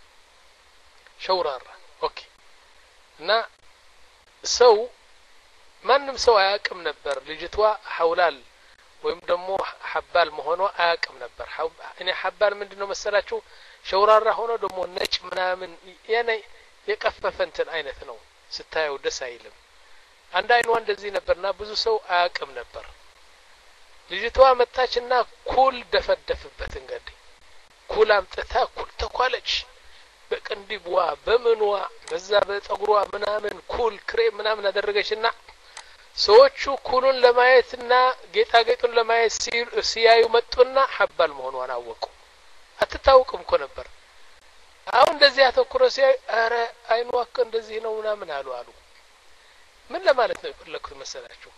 ሸውራራ ኦኬ እና ሰው ማንም ሰው አያውቅም ነበር ልጅቷ ሐውላል ወይም ደግሞ ሐባል መሆኗ አያውቅም ነበር እኔ ሐባል ምንድነው መሰላችሁ ሸውራራ ሆኖ ደግሞ ነጭ ምናምን የኔ የቀፈፈ እንትን አይነት ነው ስታየው ደስ አይልም አንድ አይኗ እንደዚህ ነበርና ብዙ ሰው አያውቅም ነበር ልጅቷ መጣችና ኩል ደፈደፍበት እንግዲህ ኩል አምጥታ ኩል ተኳለች በቅንዲብዋ በምንዋ በዛ በፀጉሯ ምናምን ኩል ክሬም ምናምን አደረገችና ሰዎቹ ኩሉን ለማየትና ጌጣጌጡን ለማየት ሲያዩ መጡና ሐባል መሆኗን አወቁ አትታውቅም እኮ ነበር አሁን እንደዚህ አተኩሮ ሲያዩ አረ አይኗ እኮ እንደዚህ ነው ምናምን አሉ አሉ ምን ለማለት ነው የፈለኩት መሰላችሁ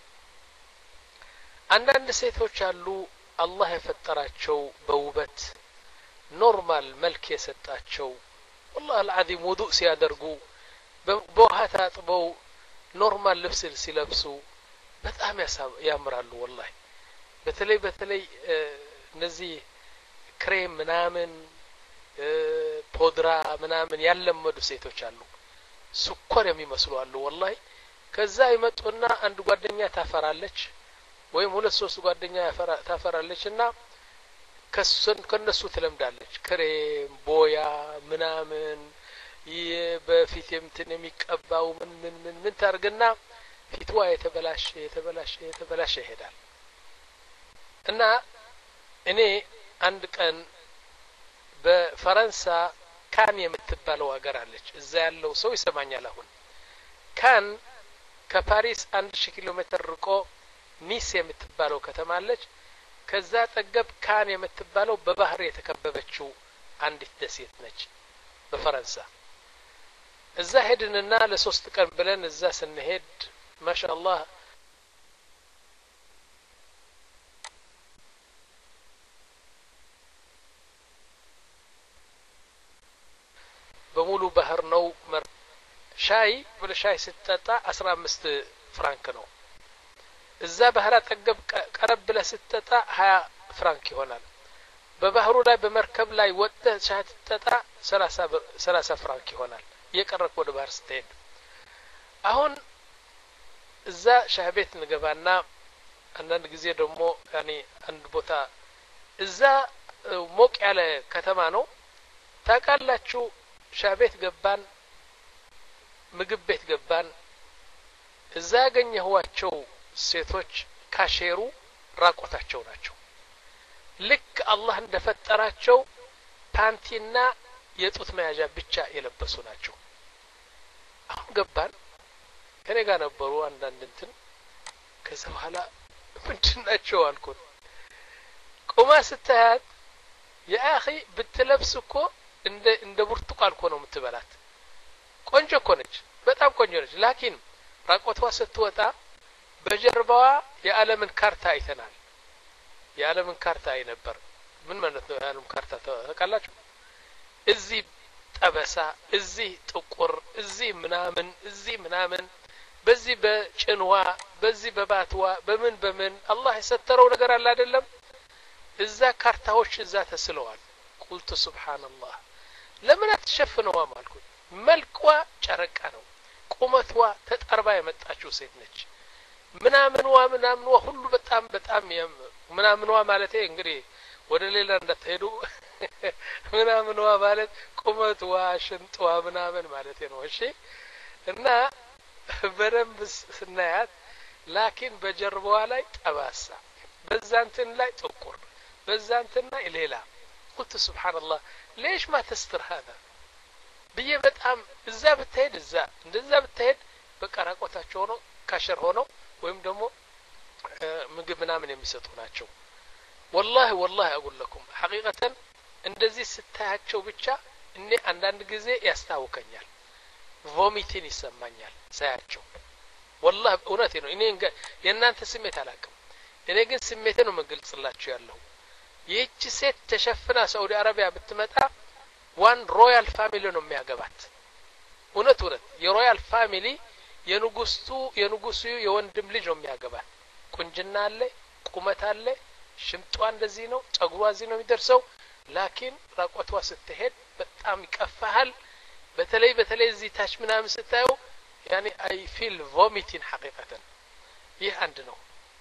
አንዳንድ ሴቶች አሉ አላህ የፈጠራቸው በውበት ኖርማል መልክ የሰጣቸው والله العظيم وضوء ሲያደርጉ በውሃ ታጥበው ኖርማል ልብስ ሲለብሱ በጣም ያምራሉ والله በተለይ በተለይ እነዚህ ክሬም ምናምን ፖድራ ምናምን ያለመዱ ሴቶች አሉ ስኳር የሚመስሉ አሉ والله ከዛ ይመጡና አንድ ጓደኛ ታፈራለች ወይም ሁለት ሶስት ጓደኛ ታፈራለችና ከሱን ከነሱ ትለምዳለች ክሬም ቦያ ምናምን በፊት የምትን የሚቀባው ምን ምን ምን ምን ታርግና ፊትዋ የተበላሸ የተበላሸ የተበላሸ ይሄዳል እና እኔ አንድ ቀን በፈረንሳ ካን የምትባለው ሀገር አለች እዛ ያለው ሰው ይሰማኛል አሁን ካን ከፓሪስ አንድ ሺህ ኪሎ ሜትር ርቆ ኒስ የምትባለው ከተማ አለች ከዛ ጠገብ ካን የምትባለው በባህር የተከበበችው አንዲት ደሴት ነች በፈረንሳ እዛ ሄድንና ለሶስት ቀን ብለን እዛ ስንሄድ ማሻአላህ በሙሉ ባህር ነው ሻይ በለሻይ ስትጠጣ አስራ አምስት ፍራንክ ነው እዛ ባህር አጠገብ ቀረብ ብለህ ስትጠጣ ሀያ ፍራንክ ይሆናል በባህሩ ላይ በመርከብ ላይ ወጥተህ ሻይ ስትጠጣ ሰላሳ ፍራንክ ይሆናል የቀረክ ወደ ባህር ስትሄድ አሁን እዛ ሻይ ቤት እንገባና አንዳንድ ጊዜ ደግሞ ያኔ አንድ ቦታ እዛ ሞቅ ያለ ከተማ ነው ታውቃላችሁ ሻይ ቤት ገባን ምግብ ቤት ገባን እዛ ያገኘኋቸው ሴቶች ካሼሩ ራቆታቸው ናቸው ልክ አላህ እንደፈጠራቸው ፓንቲና የጡት መያዣ ብቻ የለበሱ ናቸው አሁን ገባን ከኔ ጋር ነበሩ አንዳንድ እንትን ከዛ በኋላ ምንድናቸው አልኩት ቆማ ስታያት ያኺ ብትለብስ እኮ እንደ እንደ ብርቱካን እኮ ነው የምትበላት ቆንጆ እኮ ነች በጣም ቆንጆ ነች ላኪን ራቆቷ ስትወጣ በጀርባዋ የዓለምን ካርታ አይተናል የዓለምን ካርታ አይ ነበር ምን ማለት ነው የዓለም ካርታ ታውቃላችሁ እዚህ ጠበሳ እዚህ ጥቁር እዚህ ምናምን እዚህ ምናምን በዚህ በጭንዋ በዚህ በባትዋ በምን በምን አላህ የሰተረው ነገር አለ አይደለም እዛ ካርታዎች እዛ ተስለዋል ቁልቱ ሱብሃንአላህ ለምን አትሸፍነው አልኩት መልኳ ጨረቃ ነው ቁመቷ ተጠርባ የመጣችው ሴት ነች ምናምንዋ ምናምንዋ ሁሉ በጣም በጣም ምናምንዋ ማለት እንግዲህ ወደ ሌላ እንዳትሄዱ ምናምንዋ ማለት ቁመቷ ሽንጧ ምናምን ማለት ነው እሺ እና በደንብ ስናያት ላኪን በጀርባዋ ላይ ጠባሳ በዛንትን ላይ ጥቁር በዛንትን ላይ ሌላ قلت سبحان الله ليش ما تستر هذا بيه በጣም እዛ ብትሄድ እዛ እንደዛ ብትሄድ በቃ ራቆታቸው ነው ካሸር ሆነው ወይም ደግሞ ምግብ ምናምን የሚሰጡ ናቸው والله والله اقول لكم حقيقه እንደዚህ ስታያቸው ብቻ እኔ አንዳንድ ጊዜ ያስታውከኛል ቮሚቲን ይሰማኛል ሳያቸው والله እውነቴ ነው እኔ የእናንተ ስሜት አላውቅም እኔ ግን ስሜቴን ነው መግለጽላችሁ ያለው ይህች ሴት ተሸፍና ሳውዲ አረቢያ ብትመጣ ዋን ሮያል ፋሚሊ ነው የሚያገባት እውነት እውነት የሮያል ፋሚሊ የንጉስቱ የንጉሱ የወንድም ልጅ ነው የሚያገባት ቁንጅና አለ ቁመት አለ ሽምጧ እንደዚህ ነው ጸጉሯ እዚህ ነው የሚደርሰው ላኪን ራቆቷ ስትሄድ በጣም ይቀፋሃል በተለይ በተለይ እዚህ ታች ምናምን ስታዩ يعني I feel vomiting حقيقة ይህ አንድ ነው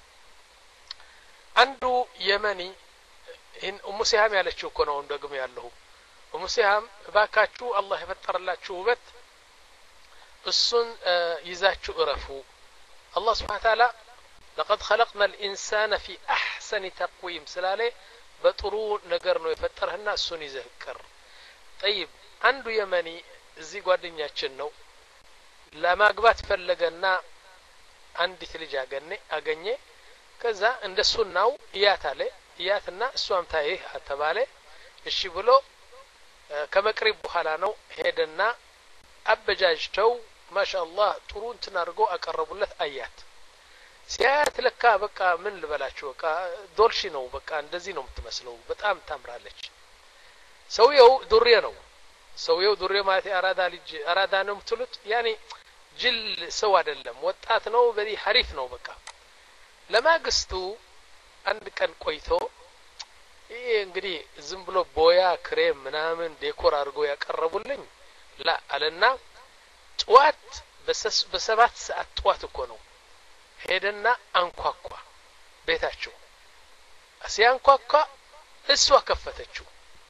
አንዱ የመኒ إن أم سهام ያለችው እኮ ነው እንደግም ያለው أم سهام ባካችሁ አላህ የፈጠረላችሁ ውበት እሱን ይዛችሁ እረፉ الله سبحانه وتعالى لقد خلقنا الإنسان في أحسن تقويم سلاله በጥሩ ነገር ነው የፈጠረህና እሱን ይዘክር طيب አንዱ የመኒ እዚህ ጓደኛችን ነው ለማግባት ፈለገና አንዲት ልጅ አገኘ አገኘ ከዛ እንደሱናው ያታለ ያትና እሷም ታይህ አተባለ እሺ ብሎ ከመቅሪብ በኋላ ነው ሄደና አበጃጅተው ማሻአላህ ጥሩ እንትን አድርጎ አቀረቡለት አያት ሲያት ለካ በቃ ምን ልበላችሁ በቃ ዶልሺ ነው በቃ እንደዚህ ነው የምትመስለው በጣም ታምራለች ሰውየው ዱርዬ ነው ሰውየው ዱርዬ ማለት አራዳ ልጅ አራዳ ነው የምትሉት ያኒ ጅል ሰው አይደለም ወጣት ነው በዚህ ሐሪፍ ነው በቃ ለማግስቱ አንድ ቀን ቆይቶ ይሄ እንግዲህ ዝም ብሎ ቦያ ክሬም ምናምን ዴኮር አድርጎ ያቀረቡልኝ ላ አለና ጧት በሰባት ሰዓት ጧት እኮ ነው ሄደና አንኳኳ ቤታቸው አሲያንኳኳ እሷ ከፈተችው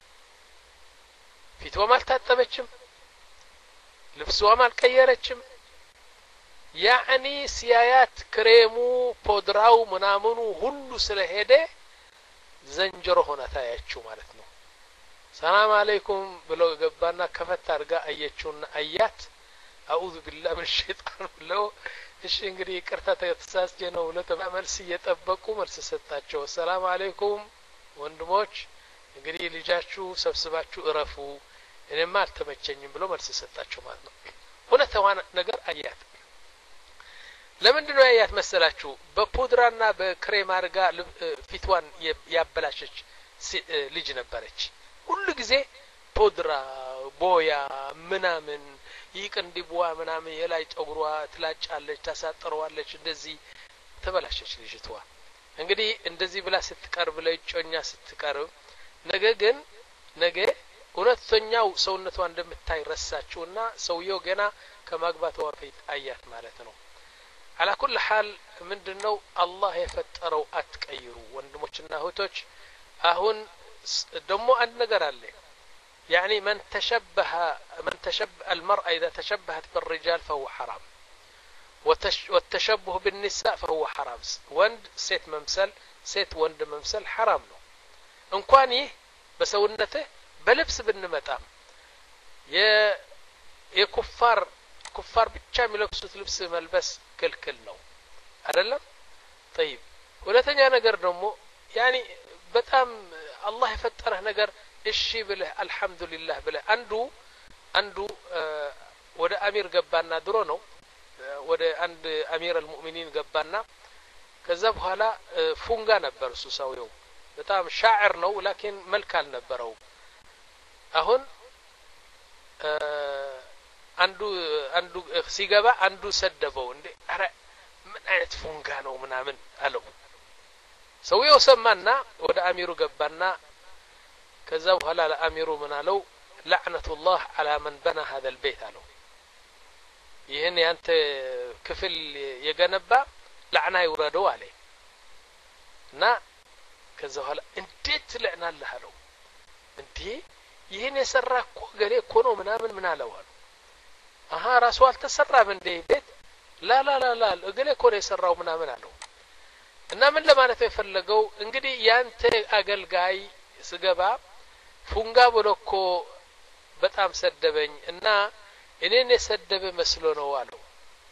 ፊቷም አልታጠበችም ልብሷም አልቀየረችም ያኒ ሲያያት ክሬሙ ፖድራው ምናምኑ ሁሉ ስለሄደ ዘንጀሮ ሆና ታያችው ማለት ነው ሰላም አለይኩም ብሎ ገባና ከፈት አድርጋ አየችውና አያት አዑዙ ቢላህ ምን ሸይጣን ብለው እሺ እንግዲህ ይቅርታ ተተሳስጀ ነው ለተመልስ እየጠበቁ መልስ ሰጣቸው ሰላም አለይኩም ወንድሞች እንግዲህ ልጃችሁ ሰብስባችሁ እረፉ እኔማ አልተመቸኝም ብሎ መልስ ሰጣቸው ማለት ነው ሁለተኛ ነገር አያት ለምንድነው አያት መሰላችሁ በፖድራና በክሬም አርጋ ፊቷን ያበላሸች ልጅ ነበረች ሁሉ ጊዜ ፖድራ ቦያ ምናምን ይቅንዲቧ ምናምን የላይ ጸጉሯ ትላጫለች ታሳጥረዋለች እንደዚህ ተበላሸች ልጅቷ እንግዲህ እንደዚህ ብላ ስትቀርብ ለጮኛ ስትቀርብ ነገ ግን ነገ እውነተኛው ሰውነቷ እንደምታይ ረሳችውና ሰውየው ገና ከማግባቷ በፊት አያት ማለት ነው على كل حال ምንድነው አላህ የፈጠረው አትቀይሩ ወንድሞችና እህቶች አሁን ደሞ አንድ ነገር አለ يعني من تشبه من تشبه المرأة إذا تشبهت بالرجال فهو حرام والتشبه بالنساء فهو حرام وند سيت ممثل سيت وند ممثل حرام ነው እንኳን ይህ በሰውነته በልብስ ብንመጣም የ የኩፋር ኩፋር ብቻ የሚለብሱት ልብስ መልበስ ክልክል ነው አይደለም طيب ሁለተኛ ነገር ደግሞ ያኒ በጣም አላህ የፈጠረህ ነገር እሺ ብለህ አልহামዱሊላህ ብለህ አንዱ አንዱ ወደ አሚር ገባና ድሮ ነው ወደ አንድ አሚር አልሙእሚኒን ገባና ከዛ በኋላ ፉንጋ ነበር እሱ ሰውየው በጣም ሻዕር ነው ላኪን መልክ አልነበረው አሁን አንዱ አንዱ ሲገባ አንዱ ሰደበው እንዴ አረ ምን አይነት ፉንጋ ነው ምናምን አለው ሰውየው ሰማና ወደ አሚሩ ገባና ከዛ በኋላ ለአሚሩ ምን አለው لعنة على من بنى هذا البيت አለው ይሄን ያንተ ክፍል የገነባ ለዓና ይውረደው አለ እና ከዛ በኋላ እንዴት ለዕናለህ አለው እንዴ ይሄን የሰራኩ ገሌ እኮ ነው ምናምን ምን አለው አሃ ራሱ አልተሰራም እንዴ ቤት ላ ላ ላ ላ ገሌ እኮ ነው የሰራው ምናምን አለው እና ምን ለማለት የፈለገው እንግዲህ ያንተ አገልጋይ ስገባ ፉንጋ ብሎኮ በጣም ሰደበኝ እና እኔን የሰደበ መስሎ ነው አለው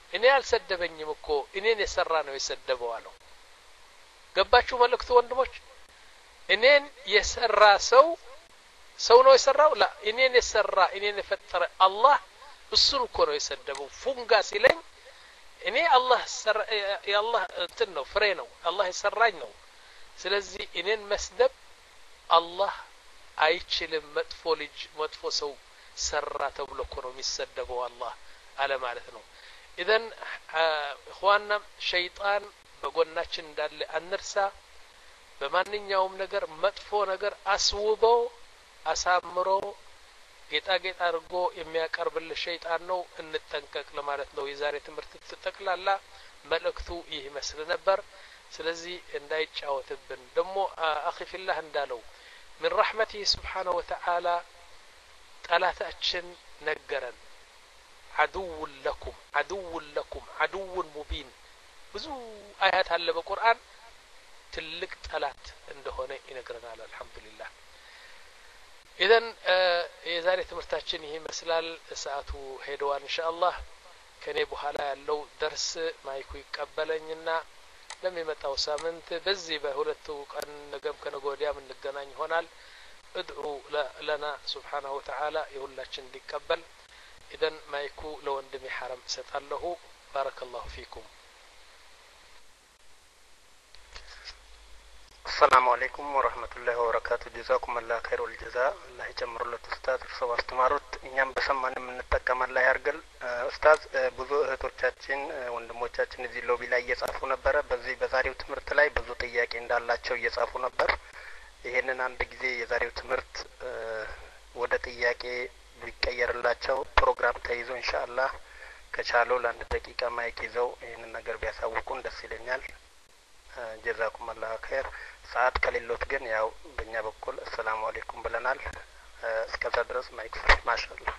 እኔ አልሰደበኝም እኮ እኔን የሰራ ነው የሰደበው አለው። ገባችሁ መልእክቱ ወንድሞች? እኔን የሰራ ሰው ሰው ነው የሰራው? ላ እኔን የሰራ እኔን የፈጠረ አላህ እሱን እኮ ነው የሰደበው። ፉንጋ ሲለኝ እኔ አላህ ሰራ የአላህ እንትን ነው ፍሬ ነው አላህ የሰራኝ ነው። ስለዚህ እኔን መስደብ አላህ አይችልም። መጥፎ ልጅ መጥፎ ሰው ሰራ ተብሎ እኮ ነው የሚሰደበው አላህ አለ ማለት ነው። ኢዘን እخواننا ሸይጣን በጎናችን እንዳለ አንርሳ። በማንኛውም ነገር መጥፎ ነገር አስውቦ አሳምሮ ጌጣጌጥ አድርጎ የሚያቀርብልህ ሸይጣን ነው። እንጠንቀቅ ለማለት ነው። የዛሬ ትምህርት ተጠቅላላ መልእክቱ ይህ ይመስል ነበር። ስለዚህ እንዳይጫወትብን ደግሞ አኺ ፊላህ እንዳለው من رحمته سبحانه وتعالى ጠላታችን ነገረን። عدو لكم عدو لكم عدو مبين ብዙ አያት አለ በቁርአን ትልቅ ጠላት እንደሆነ ይነግረናል። አልহামዱሊላህ ኢዘን የዛሬ ትምህርታችን ይሄ ይመስላል። ሰዓቱ ሄደዋል። ኢንሻአላህ ከኔ በኋላ ያለው ደርስ ማይኩ ይቀበለኝና ለሚመጣው ሳምንት በዚህ በሁለቱ ቀን ነገም ከነገ ወዲያም እንገናኝ ይሆናል። ادعو لنا سبحانه وتعالى يሁላችን እንዲቀበል። ኢዘን ማይኩ ለወንድሜ ሐረም ሰጣለሁ። بارك الله فيكم. السلام عليكم ورحمة الله وبركاته. جزاكم الله خير الجزاء. الله يጨምርለት ኡስታዝ እርሶ አስተማሩት እኛም በሰማን የምንጠቀም አላህ ያርገል። ኡስታዝ ብዙ እህቶቻችን ወንድሞቻችን እዚህ ሎቢ ላይ እየጻፉ ነበር። በዚህ በዛሬው ትምህርት ላይ ብዙ ጥያቄ እንዳላቸው እየጻፉ ነበር። ይሄንን አንድ ጊዜ የዛሬው ትምህርት ወደ ጥያቄ ቢቀየርላቸው ፕሮግራም ተይዞ ኢንሻአላህ ከቻለው ለአንድ ደቂቃ ማይክ ይዘው ይሄንን ነገር ቢያሳውቁን ደስ ይለኛል። ጀዛኩም አላህ ኸይር። ሰዓት ከሌሎት ግን ያው በእኛ በኩል ሰላም አለይኩም ብለናል። እስከዛ ድረስ ማይክ ማሻአላህ።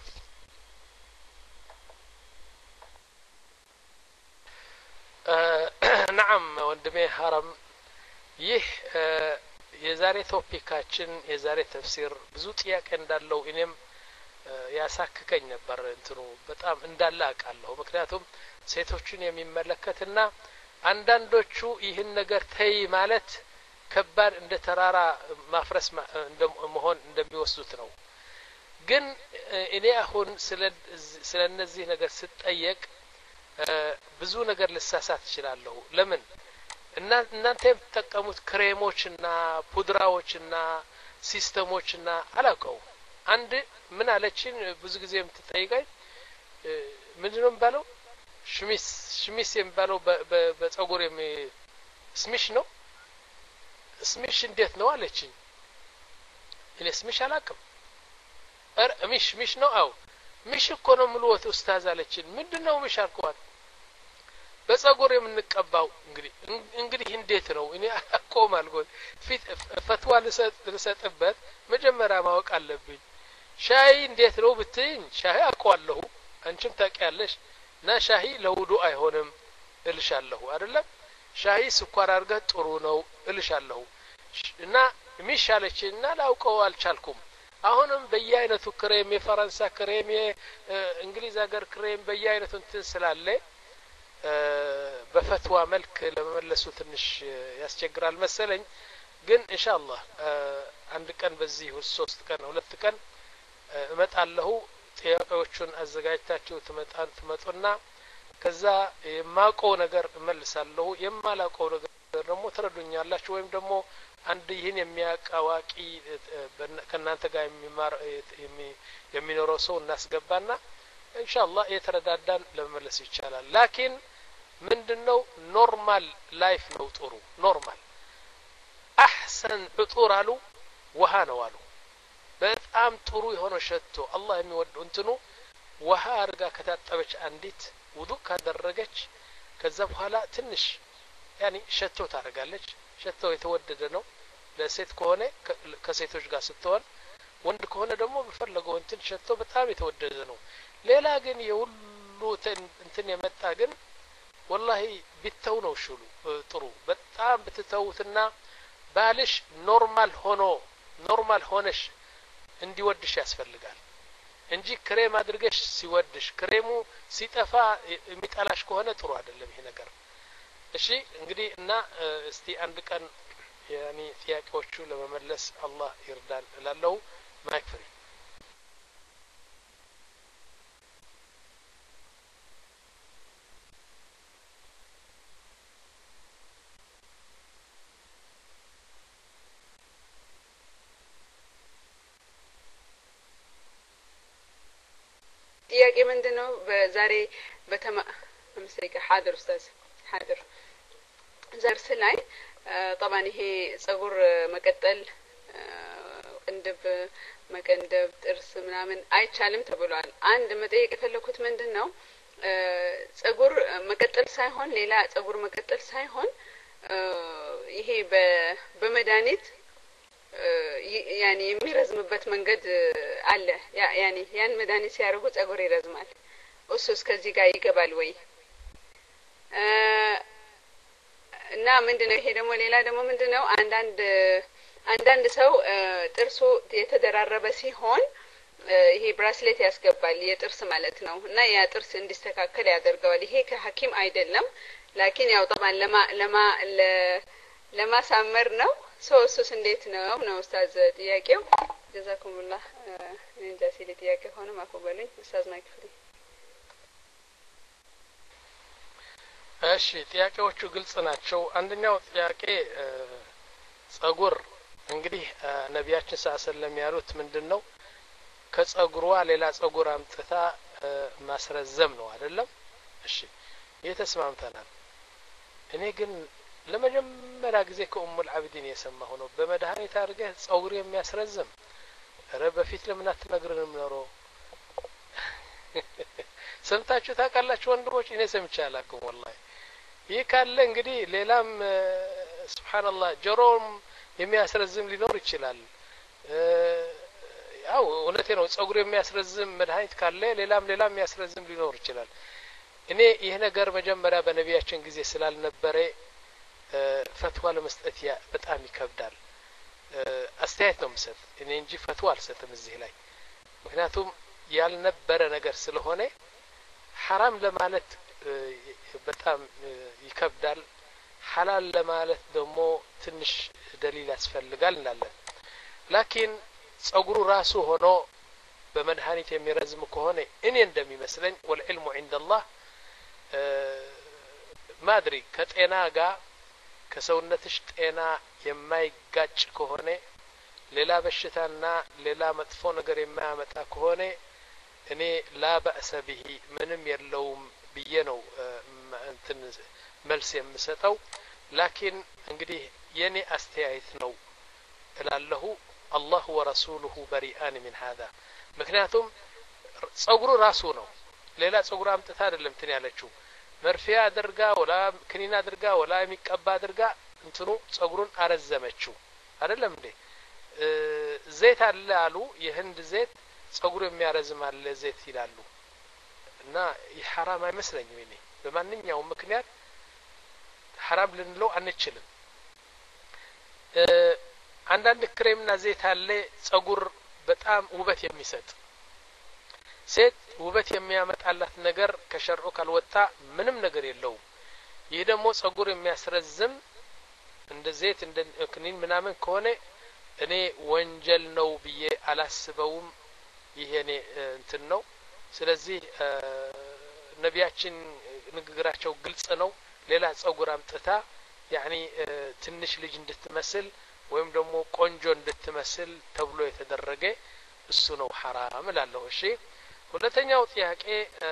نعم ወንድሜ ሐረም ይህ የዛሬ ቶፒካችን የዛሬ ተፍሲር ብዙ ጥያቄ እንዳለው እኔም ያሳክከኝ ነበር። እንትኑ በጣም እንዳለ አውቃለሁ። ምክንያቱም ሴቶችን የሚመለከትና አንዳንዶቹ ይህን ነገር ተይ ማለት ከባድ እንደ ተራራ ማፍረስ መሆን እንደሚወስዱት ነው። ግን እኔ አሁን ስለ ስለነዚህ ነገር ስጠየቅ ብዙ ነገር ልሳሳት እችላለሁ። ለምን እና እናንተ የምትጠቀሙት ክሬሞችና ፑድራዎችና ሲስተሞችና አላውቀው። አንድ ምን አለችን ብዙ ጊዜ የምትጠይቀኝ ምንድነው የሚባለው ሽሚስ ሽሚስ የሚባለው በፀጉር የሚ ስሚሽ ነው ስሚሽ እንዴት ነው አለችኝ። እኔ ስሚሽ አላውቅም። አረ ሚሽ ሚሽ ነው አው ሚሽ እኮ ነው ምልወት ኡስታዝ አለችኝ። ምንድነው ሚሽ አልኳት። በፀጉር የምንቀባው እንግዲህ እንግዲህ እንዴት ነው እኔ አቆም አልኩት። ፊት ፈትዋ ልሰጥበት መጀመሪያ ማወቅ አለብኝ። ሻይ እንዴት ነው ብትይኝ ሻይ አውቀዋለሁ አንቺም ታውቂያለሽ። እና ሻሂ ለውዱ አይሆንም እልሻለሁ አይደለም። ሻሂ ስኳር አድርገህ ጥሩ ነው እልሻለሁ። እና ሚሻለችና ላውቀው አልቻልኩም። አሁንም በየአይነቱ ክሬም የፈረንሳ ክሬም የእንግሊዝ ሀገር ክሬም በየአይነቱ እንትን ስላለ በፈትዋ መልክ ለመመለሱ ትንሽ ያስቸግራል መሰለኝ። ግን ኢንሻአላህ አንድ ቀን በዚህ ሶስት ቀን ሁለት ቀን እመጣለሁ። ጥያቄዎቹን አዘጋጅታችሁ ትመጣን ትመጡና ከዛ የማውቀው ነገር እመልሳለሁ። የማላውቀው ነገር ደግሞ ትረዱኛላችሁ። ወይም ደግሞ አንድ ይህን የሚያቃዋቂ ከናንተ ጋር የሚማር የሚኖረው ሰው እናስገባና ኢንሻአላህ የተረዳዳን ለመመለስ ይቻላል። ላኪን ምንድነው ኖርማል ላይፍ ነው ጥሩ ኖርማል አህሰን ፍጡር አሉ ውሃ ነው አሉ። በጣም ጥሩ የሆነ ሸቶ አላህ የሚወደው እንትኑ ውሃ አርጋ ከታጠበች አንዲት ውዱእ ካደረገች ከዛ በኋላ ትንሽ ያኒ ሸቶ ታደርጋለች። ሸቶ የተወደደ ነው ለሴት ከሆነ ከሴቶች ጋር ስትሆን፣ ወንድ ከሆነ ደግሞ በፈለገው እንትን ሸቶ በጣም የተወደደ ነው። ሌላ ግን የሁሉ እንትን የመጣ ግን ወላሂ ቢተው ነው ሽሉ ጥሩ። በጣም ብትተውትና ባልሽ ኖርማል ሆኖ ኖርማል ሆነሽ እንዲወድሽ ያስፈልጋል እንጂ ክሬም አድርገሽ ሲወድሽ ክሬሙ ሲጠፋ የሚጠላሽ ከሆነ ጥሩ አይደለም ይሄ ነገር። እሺ እንግዲህ እና እስቲ አንድ ቀን ያኒ ጥያቄዎቹ ለመመለስ አላህ ይርዳን እላለሁ። ማይክ ፍሪ ጥያቄ ምንድነው? በዛሬ በተማ ለምሳሌ حاضر استاذ حاضر ዘርስ ላይ طبعا ይሄ ጸጉር መቀጠል ቅንድብ መቀንደብ ጥርስ ምናምን አይቻልም ተብሏል። አንድ መጠየቅ የፈለኩት ምንድነው ጸጉር መቀጠል ሳይሆን ሌላ ጸጉር መቀጠል ሳይሆን ይሄ በመድኃኒት ያኒ የሚረዝምበት መንገድ አለ። ያኒ ያን መድኃኒት ሲያርጉ ጸጉር ይረዝማል። እሱስ ከዚህ ጋር ይገባል ወይ? እና ምንድነው ይሄ ደግሞ ሌላ ደግሞ ምንድነው አንዳንድ አንዳንድ ሰው ጥርሱ የተደራረበ ሲሆን ይሄ ብራስሌት ያስገባል የጥርስ ማለት ነው እና ያ ጥርስ እንዲስተካከል ያደርገዋል። ይሄ ከሐኪም አይደለም ላኪን ያው طبعا ለማ ለማ ለማሳመር ነው። ሶስቱስ እንዴት ነው ነው ኡስታዝ ጥያቄው? ጀዛኩሙላህ እንጃ ሲል ጥያቄ ሆነ ማፈበሉኝ ኡስታዝ ማይክ ፍሪ። እሺ ጥያቄዎቹ ግልጽ ናቸው። አንደኛው ጥያቄ ጸጉር እንግዲህ ነቢያችን ሰለላሁ ያሉት ምንድነው ከጸጉሯ ሌላ ጸጉር አምጥታ ማስረዘም ነው አይደለም? እሺ የተስማምተናል። እኔ ግን ለመጀመሪያ ጊዜ ከኡሙል አብዲን የሰማሁ ነው በመድኃኒት አድርገህ ጸጉር የሚያስረዝም። ኧረ በፊት ለምን አትነግረንም ኖሮ? ሰምታችሁ ታውቃላችሁ ወንድሞች? እኔ ሰምቼ አላውቅም ወላሂ። ይህ ካለ እንግዲህ ሌላም ሱብሃንአላህ ጆሮም የሚያስረዝም ሊኖር ይችላል። ያው እውነቴ ነው ጸጉር የሚያስረዝም መድኃኒት ካለ ሌላም ሌላም የሚያስረዝም ሊኖር ይችላል። እኔ ይሄ ነገር መጀመሪያ በነቢያችን ጊዜ ስላልነበረ ፈትዋ ለመስጠት በጣም ይከብዳል። አስተያየት ነው የምሰጥ እኔ እንጂ ፈትዋ አልሰጥም እዚህ ላይ። ምክንያቱም ያልነበረ ነገር ስለሆነ ሐራም ለማለት በጣም ይከብዳል። ሐላል ለማለት ደግሞ ትንሽ ደሊል ያስፈልጋል እንላለን። ላኪን ጸጉሩ ራሱ ሆኖ በመድኃኒት የሚረዝም ከሆነ እኔ እንደሚመስለኝ ወልዕልሙ ዒንደላህ ማድሪ ከጤና ጋር ከሰውነትሽ ጤና የማይጋጭ ከሆነ ሌላ በሽታና ሌላ መጥፎ ነገር የማያመጣ ከሆነ እኔ ላ በእሰ ቢሂ ምንም የለውም ብዬ ነው እንትን መልስ የምሰጠው። ላኪን እንግዲህ የኔ አስተያየት ነው እላለሁ። አላህ ወረሱሉሁ በሪአን ሚን هذا ምክንያቱም ጸጉሩ ራሱ ነው ሌላ ጸጉር አምጥታ አይደለም እንትን ያለችው መርፊያ አድርጋ ወላ ክኒና አድርጋ ወላ የሚቀባ አድርጋ እንትኑ ጸጉሩን አረዘመችው አይደለም እንዴ? ዘይት አለ አሉ የህንድ ዘይት ጸጉር የሚያረዝም አለ ዘይት ይላሉ። እና ይሐራም አይመስለኝም እኔ በማንኛውም ምክንያት ሐራም ልንለው አንችልም። አንዳንድ ክሬምና ዘይት አለ ጸጉር በጣም ውበት የሚሰጥ ሴት ውበት የሚያመጣላት ነገር ከሸርዑ ካልወጣ ምንም ነገር የለውም። ይህ ደግሞ ጸጉር የሚያስረዝም እንደ ዘይት እንደ ክኒን ምናምን ከሆነ እኔ ወንጀል ነው ብዬ አላስበውም። ይሄ እኔ እንትን ነው። ስለዚህ ነቢያችን ንግግራቸው ግልጽ ነው። ሌላ ጸጉር አምጥታ ያኒ ትንሽ ልጅ እንድትመስል ወይም ደግሞ ቆንጆ እንድትመስል ተብሎ የተደረገ እሱ ነው ሐራም እላለሁ። እሺ ሁለተኛው ጥያቄ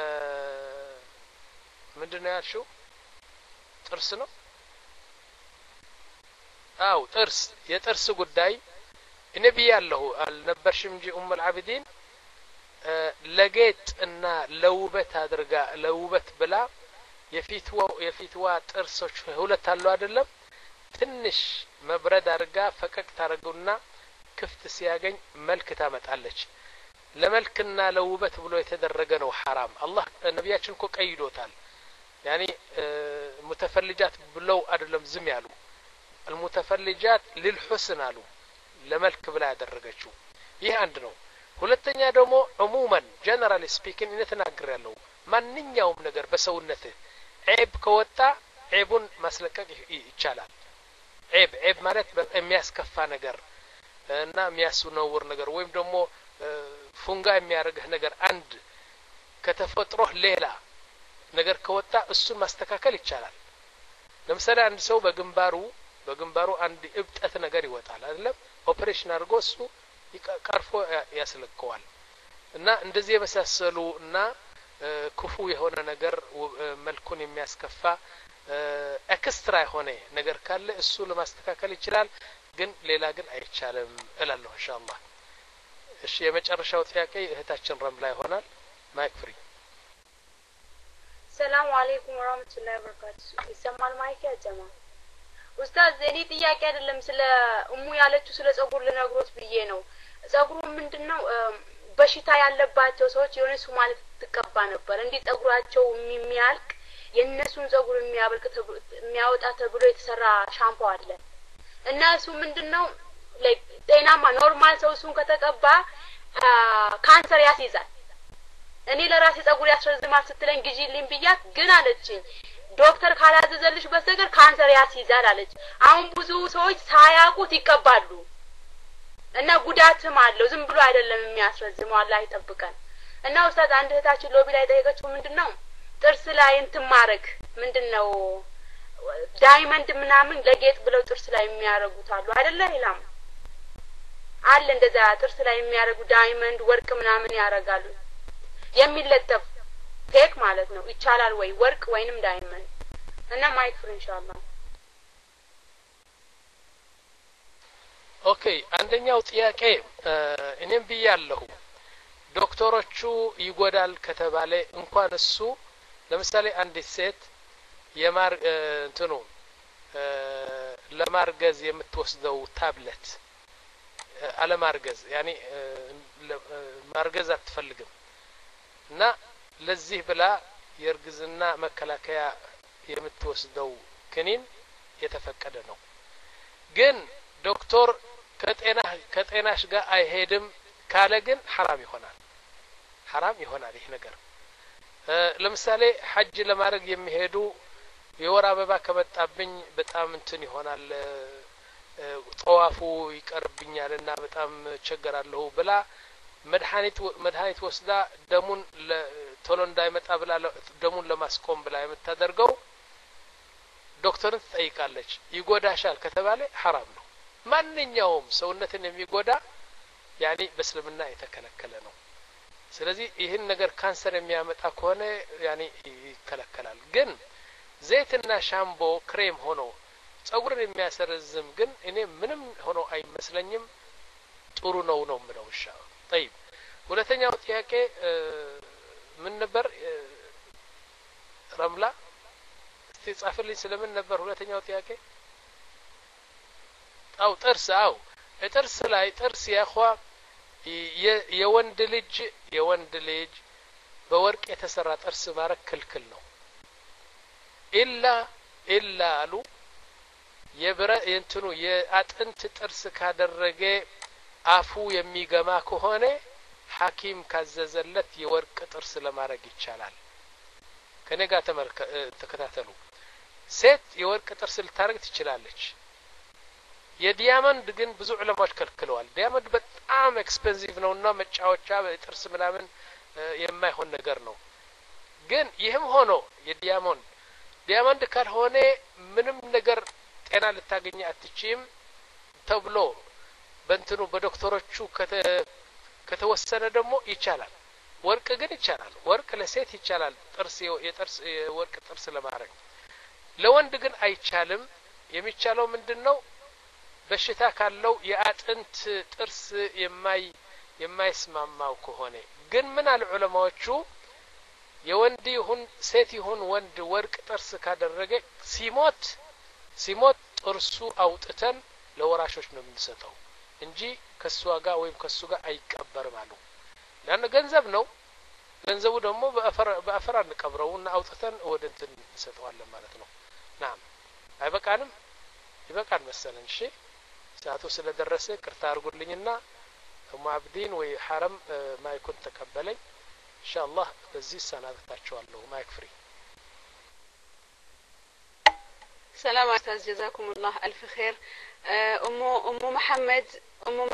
ምንድነው ያልሽው? ጥርስ ነው? አው ጥርስ የጥርስ ጉዳይ እኔ ብያለሁ አልነበርሽም እንጂ ኡም አልዓቢዲን ለጌጥ እና ለውበት አድርጋ ለውበት ብላ የፊትዋ የፊትዋ ጥርሶች ሁለት አሉ አይደለም ትንሽ መብረድ አድርጋ ፈቀቅ ታረጉና ክፍት ሲያገኝ መልክ ታመጣለች። ለመልክና ለውበት ብሎ የተደረገ ነው ሐራም። አላህ ነቢያችን እኮ ቀይዶታል። ያኒ ሙተፈልጃት ብለው አይደለም ዝም ያሉ المتفلجات للحسن አሉ ለመልክ ብላ ያደረገችው ይህ አንድ ነው። ሁለተኛ ደግሞ عموما generally speaking እኔ ተናግሬያለሁ ማንኛውም ነገር በሰውነት ዒብ ከወጣ ዒቡን ማስለቀቅ ይቻላል ዒብ ዒብ ማለት የሚያስከፋ ነገር እና የሚያስነውር ነገር ወይም ደግሞ ፉንጋ የሚያርግህ ነገር አንድ ከተፈጥሮህ ሌላ ነገር ከወጣ እሱን ማስተካከል ይቻላል ለምሳሌ አንድ ሰው በግንባሩ በግንባሩ አንድ እብጠት ነገር ይወጣል አይደለም ኦፕሬሽን አድርጎ እሱ ቀርፎ ያስለቀዋል እና እንደዚህ የመሳሰሉ እና ክፉ የሆነ ነገር መልኩን የሚያስከፋ ኤክስትራ የሆነ ነገር ካለ እሱ ለማስተካከል ይችላል ግን ሌላ ግን አይቻልም እላለሁ ኢንሻአላህ እሺ የመጨረሻው ጥያቄ እህታችን ረምላ ይሆናል ማይክ ፍሪ ሰላም አለይኩም ወራህመቱላሂ ወበረካቱ ይሰማል ማይክ ያጀማ ኡስታዝ እኔ ጥያቄ አይደለም ስለ እሙ ያለችው ስለ ጸጉር ልነግሮት ብዬ ነው ጸጉሩ ምንድነው በሽታ ያለባቸው ሰዎች የሆነ ሱ ማለት ተቀባ ነበር እንዴ ጸጉራቸው የሚያልቅ የነሱን ጸጉር የሚያበልቅ የሚያወጣ ተብሎ የተሰራ ሻምፖ አለ እና እሱ ምንድነው ላይክ ጤናማ ኖርማል ሰው እሱን ከተቀባ ካንሰር ያስይዛል እኔ ለራሴ ጸጉር ያስረዝማል ስትለኝ ግዢልኝ ብያት ግን አለችኝ ዶክተር ካላዘዘልሽ በስተቀር ካንሰር ያስይዛል አለች አሁን ብዙ ሰዎች ሳያውቁት ይቀባሉ እና ጉዳትም አለው ዝም ብሎ አይደለም የሚያስረዝመው አላህ ይጠብቀን እና ኡስታዝ አንድ እህታችን ሎቢ ላይ ጠየቀችው ምንድነው ጥርስ ላይ እንትን ማረግ ምንድነው ዳይመንድ ምናምን ለጌጥ ብለው ጥርስ ላይ የሚያረጉት አሉ አይደለ ይላም አለ እንደዛ ጥርስ ላይ የሚያረጉ ዳይመንድ ወርቅ ምናምን ያረጋሉ የሚለጠፍ ቴክ ማለት ነው ይቻላል ወይ ወርቅ ወይንም ዳይመንድ እና ማይክ ፍሪ ኢንሻአላህ ኦኬ አንደኛው ጥያቄ እኔም ብያለሁ ዶክተሮቹ ይጎዳል ከተባለ እንኳን እሱ ለምሳሌ አንዲት ሴት የማር እንትኑ ለማርገዝ የምትወስደው ታብሌት አለማርገዝ ያኒ ማርገዝ አትፈልግም እና ለዚህ ብላ የርግዝና መከላከያ የምትወስደው ክኒን የተፈቀደ ነው ግን ዶክተር ከጤና ከጤናሽ ጋር አይሄድም ካለ ግን حرام ይሆናል حرام ይሆናል ይሄ ነገር ለምሳሌ ሐጅ ለማድረግ የሚሄዱ የወር አበባ ከመጣብኝ በጣም እንትን ይሆናል ጧዋፉ ይቀርብኛልና በጣም ቸገራለሁ ብላ መድኃኒት መድኃኒት ወስዳ ደሙን ቶሎ እንዳይመጣ ብላ ደሙን ለማስቆም ብላ የምታደርገው ዶክተርን ትጠይቃለች ይጎዳሻል ከተባለ حرام ነው ማንኛውም ሰውነትን የሚጎዳ ያኒ በእስልምና የተከለከለ ነው ስለዚህ ይህን ነገር ካንሰር የሚያመጣ ከሆነ ያኒ ይከለከላል ግን ዘይትና ሻምቦ ክሬም ሆኖ ጸጉርን የሚያሰርዝም ግን እኔ ምንም ሆኖ አይመስለኝም ጥሩ ነው ነው ምለው ኢንሻአላህ طيب ሁለተኛው ጥያቄ ምን ነበር ረምላ እስቲ ጻፍልኝ ስለምን ነበር ሁለተኛው ጥያቄ አው ጥርስ አው ጥርስ ላይ ጥርስ ያخوا የወንድ ልጅ የወንድ ልጅ በወርቅ የተሰራ ጥርስ ማረክ ክልክል ነው ኢላ ኢላ አሉ የብረ እንትኑ የአጥንት ጥርስ ካደረገ አፉ የሚገማ ከሆነ ሐኪም ካዘዘለት የወርቅ ጥርስ ለማረግ ይቻላል ከነጋ ተከታተሉ ሴት የወርቅ ጥርስ ልታረግ ትችላለች የዲያመንድ ግን ብዙ ዑለማዎች ከልክለዋል ዲያመንድ በጣም ኤክስፔንሲቭ ነውና መጫወቻ ጥርስ ምናምን የማይሆን ነገር ነው ግን ይህም ሆኖ የዲያመንድ ዲያመንድ ካልሆነ ምንም ነገር ጤና ልታገኝ አትችይም ተብሎ በእንትኑ በዶክተሮቹ ከተወሰነ ደግሞ ይቻላል ወርቅ ግን ይቻላል ወርቅ ለሴት ይቻላል ጥርስ የጥርስ የወርቅ ጥርስ ለማድረግ ለወንድ ግን አይቻልም የሚቻለው ምንድነው በሽታ ካለው የአጥንት ጥርስ የማይ የማይስማማው ከሆነ ግን ምን አለ ዑለማዎቹ የወንድ ይሁን ሴት ይሁን ወንድ ወርቅ ጥርስ ካደረገ ሲሞት ሲሞት ጥርሱ አውጥተን ለወራሾች ነው የምንሰጠው እንጂ ከሱ ጋር ወይም ከሱ ጋር አይቀበርም አሉ ያን ገንዘብ ነው ገንዘቡ ደግሞ በአፈር በአፈር አንቀብረውና አውጥተን ወደ እንትን እንሰጠዋለን ማለት ነው ናም አይበቃንም ይበቃል መሰለን እሺ ሰዓቱ ስለደረሰ ቅርታ አርጉልኝና ኡሙ አብዲን ወይ ሐረም ማይኩን ተቀበለኝ ኢንሻአላህ በዚህ ሰናበታችኋለሁ ማይክ ፍሪ ሰላም አስታዝ ጀዛኩሙላህ አልፍ ኸይር ኡሙ ኡሙ መሐመድ ኡሙ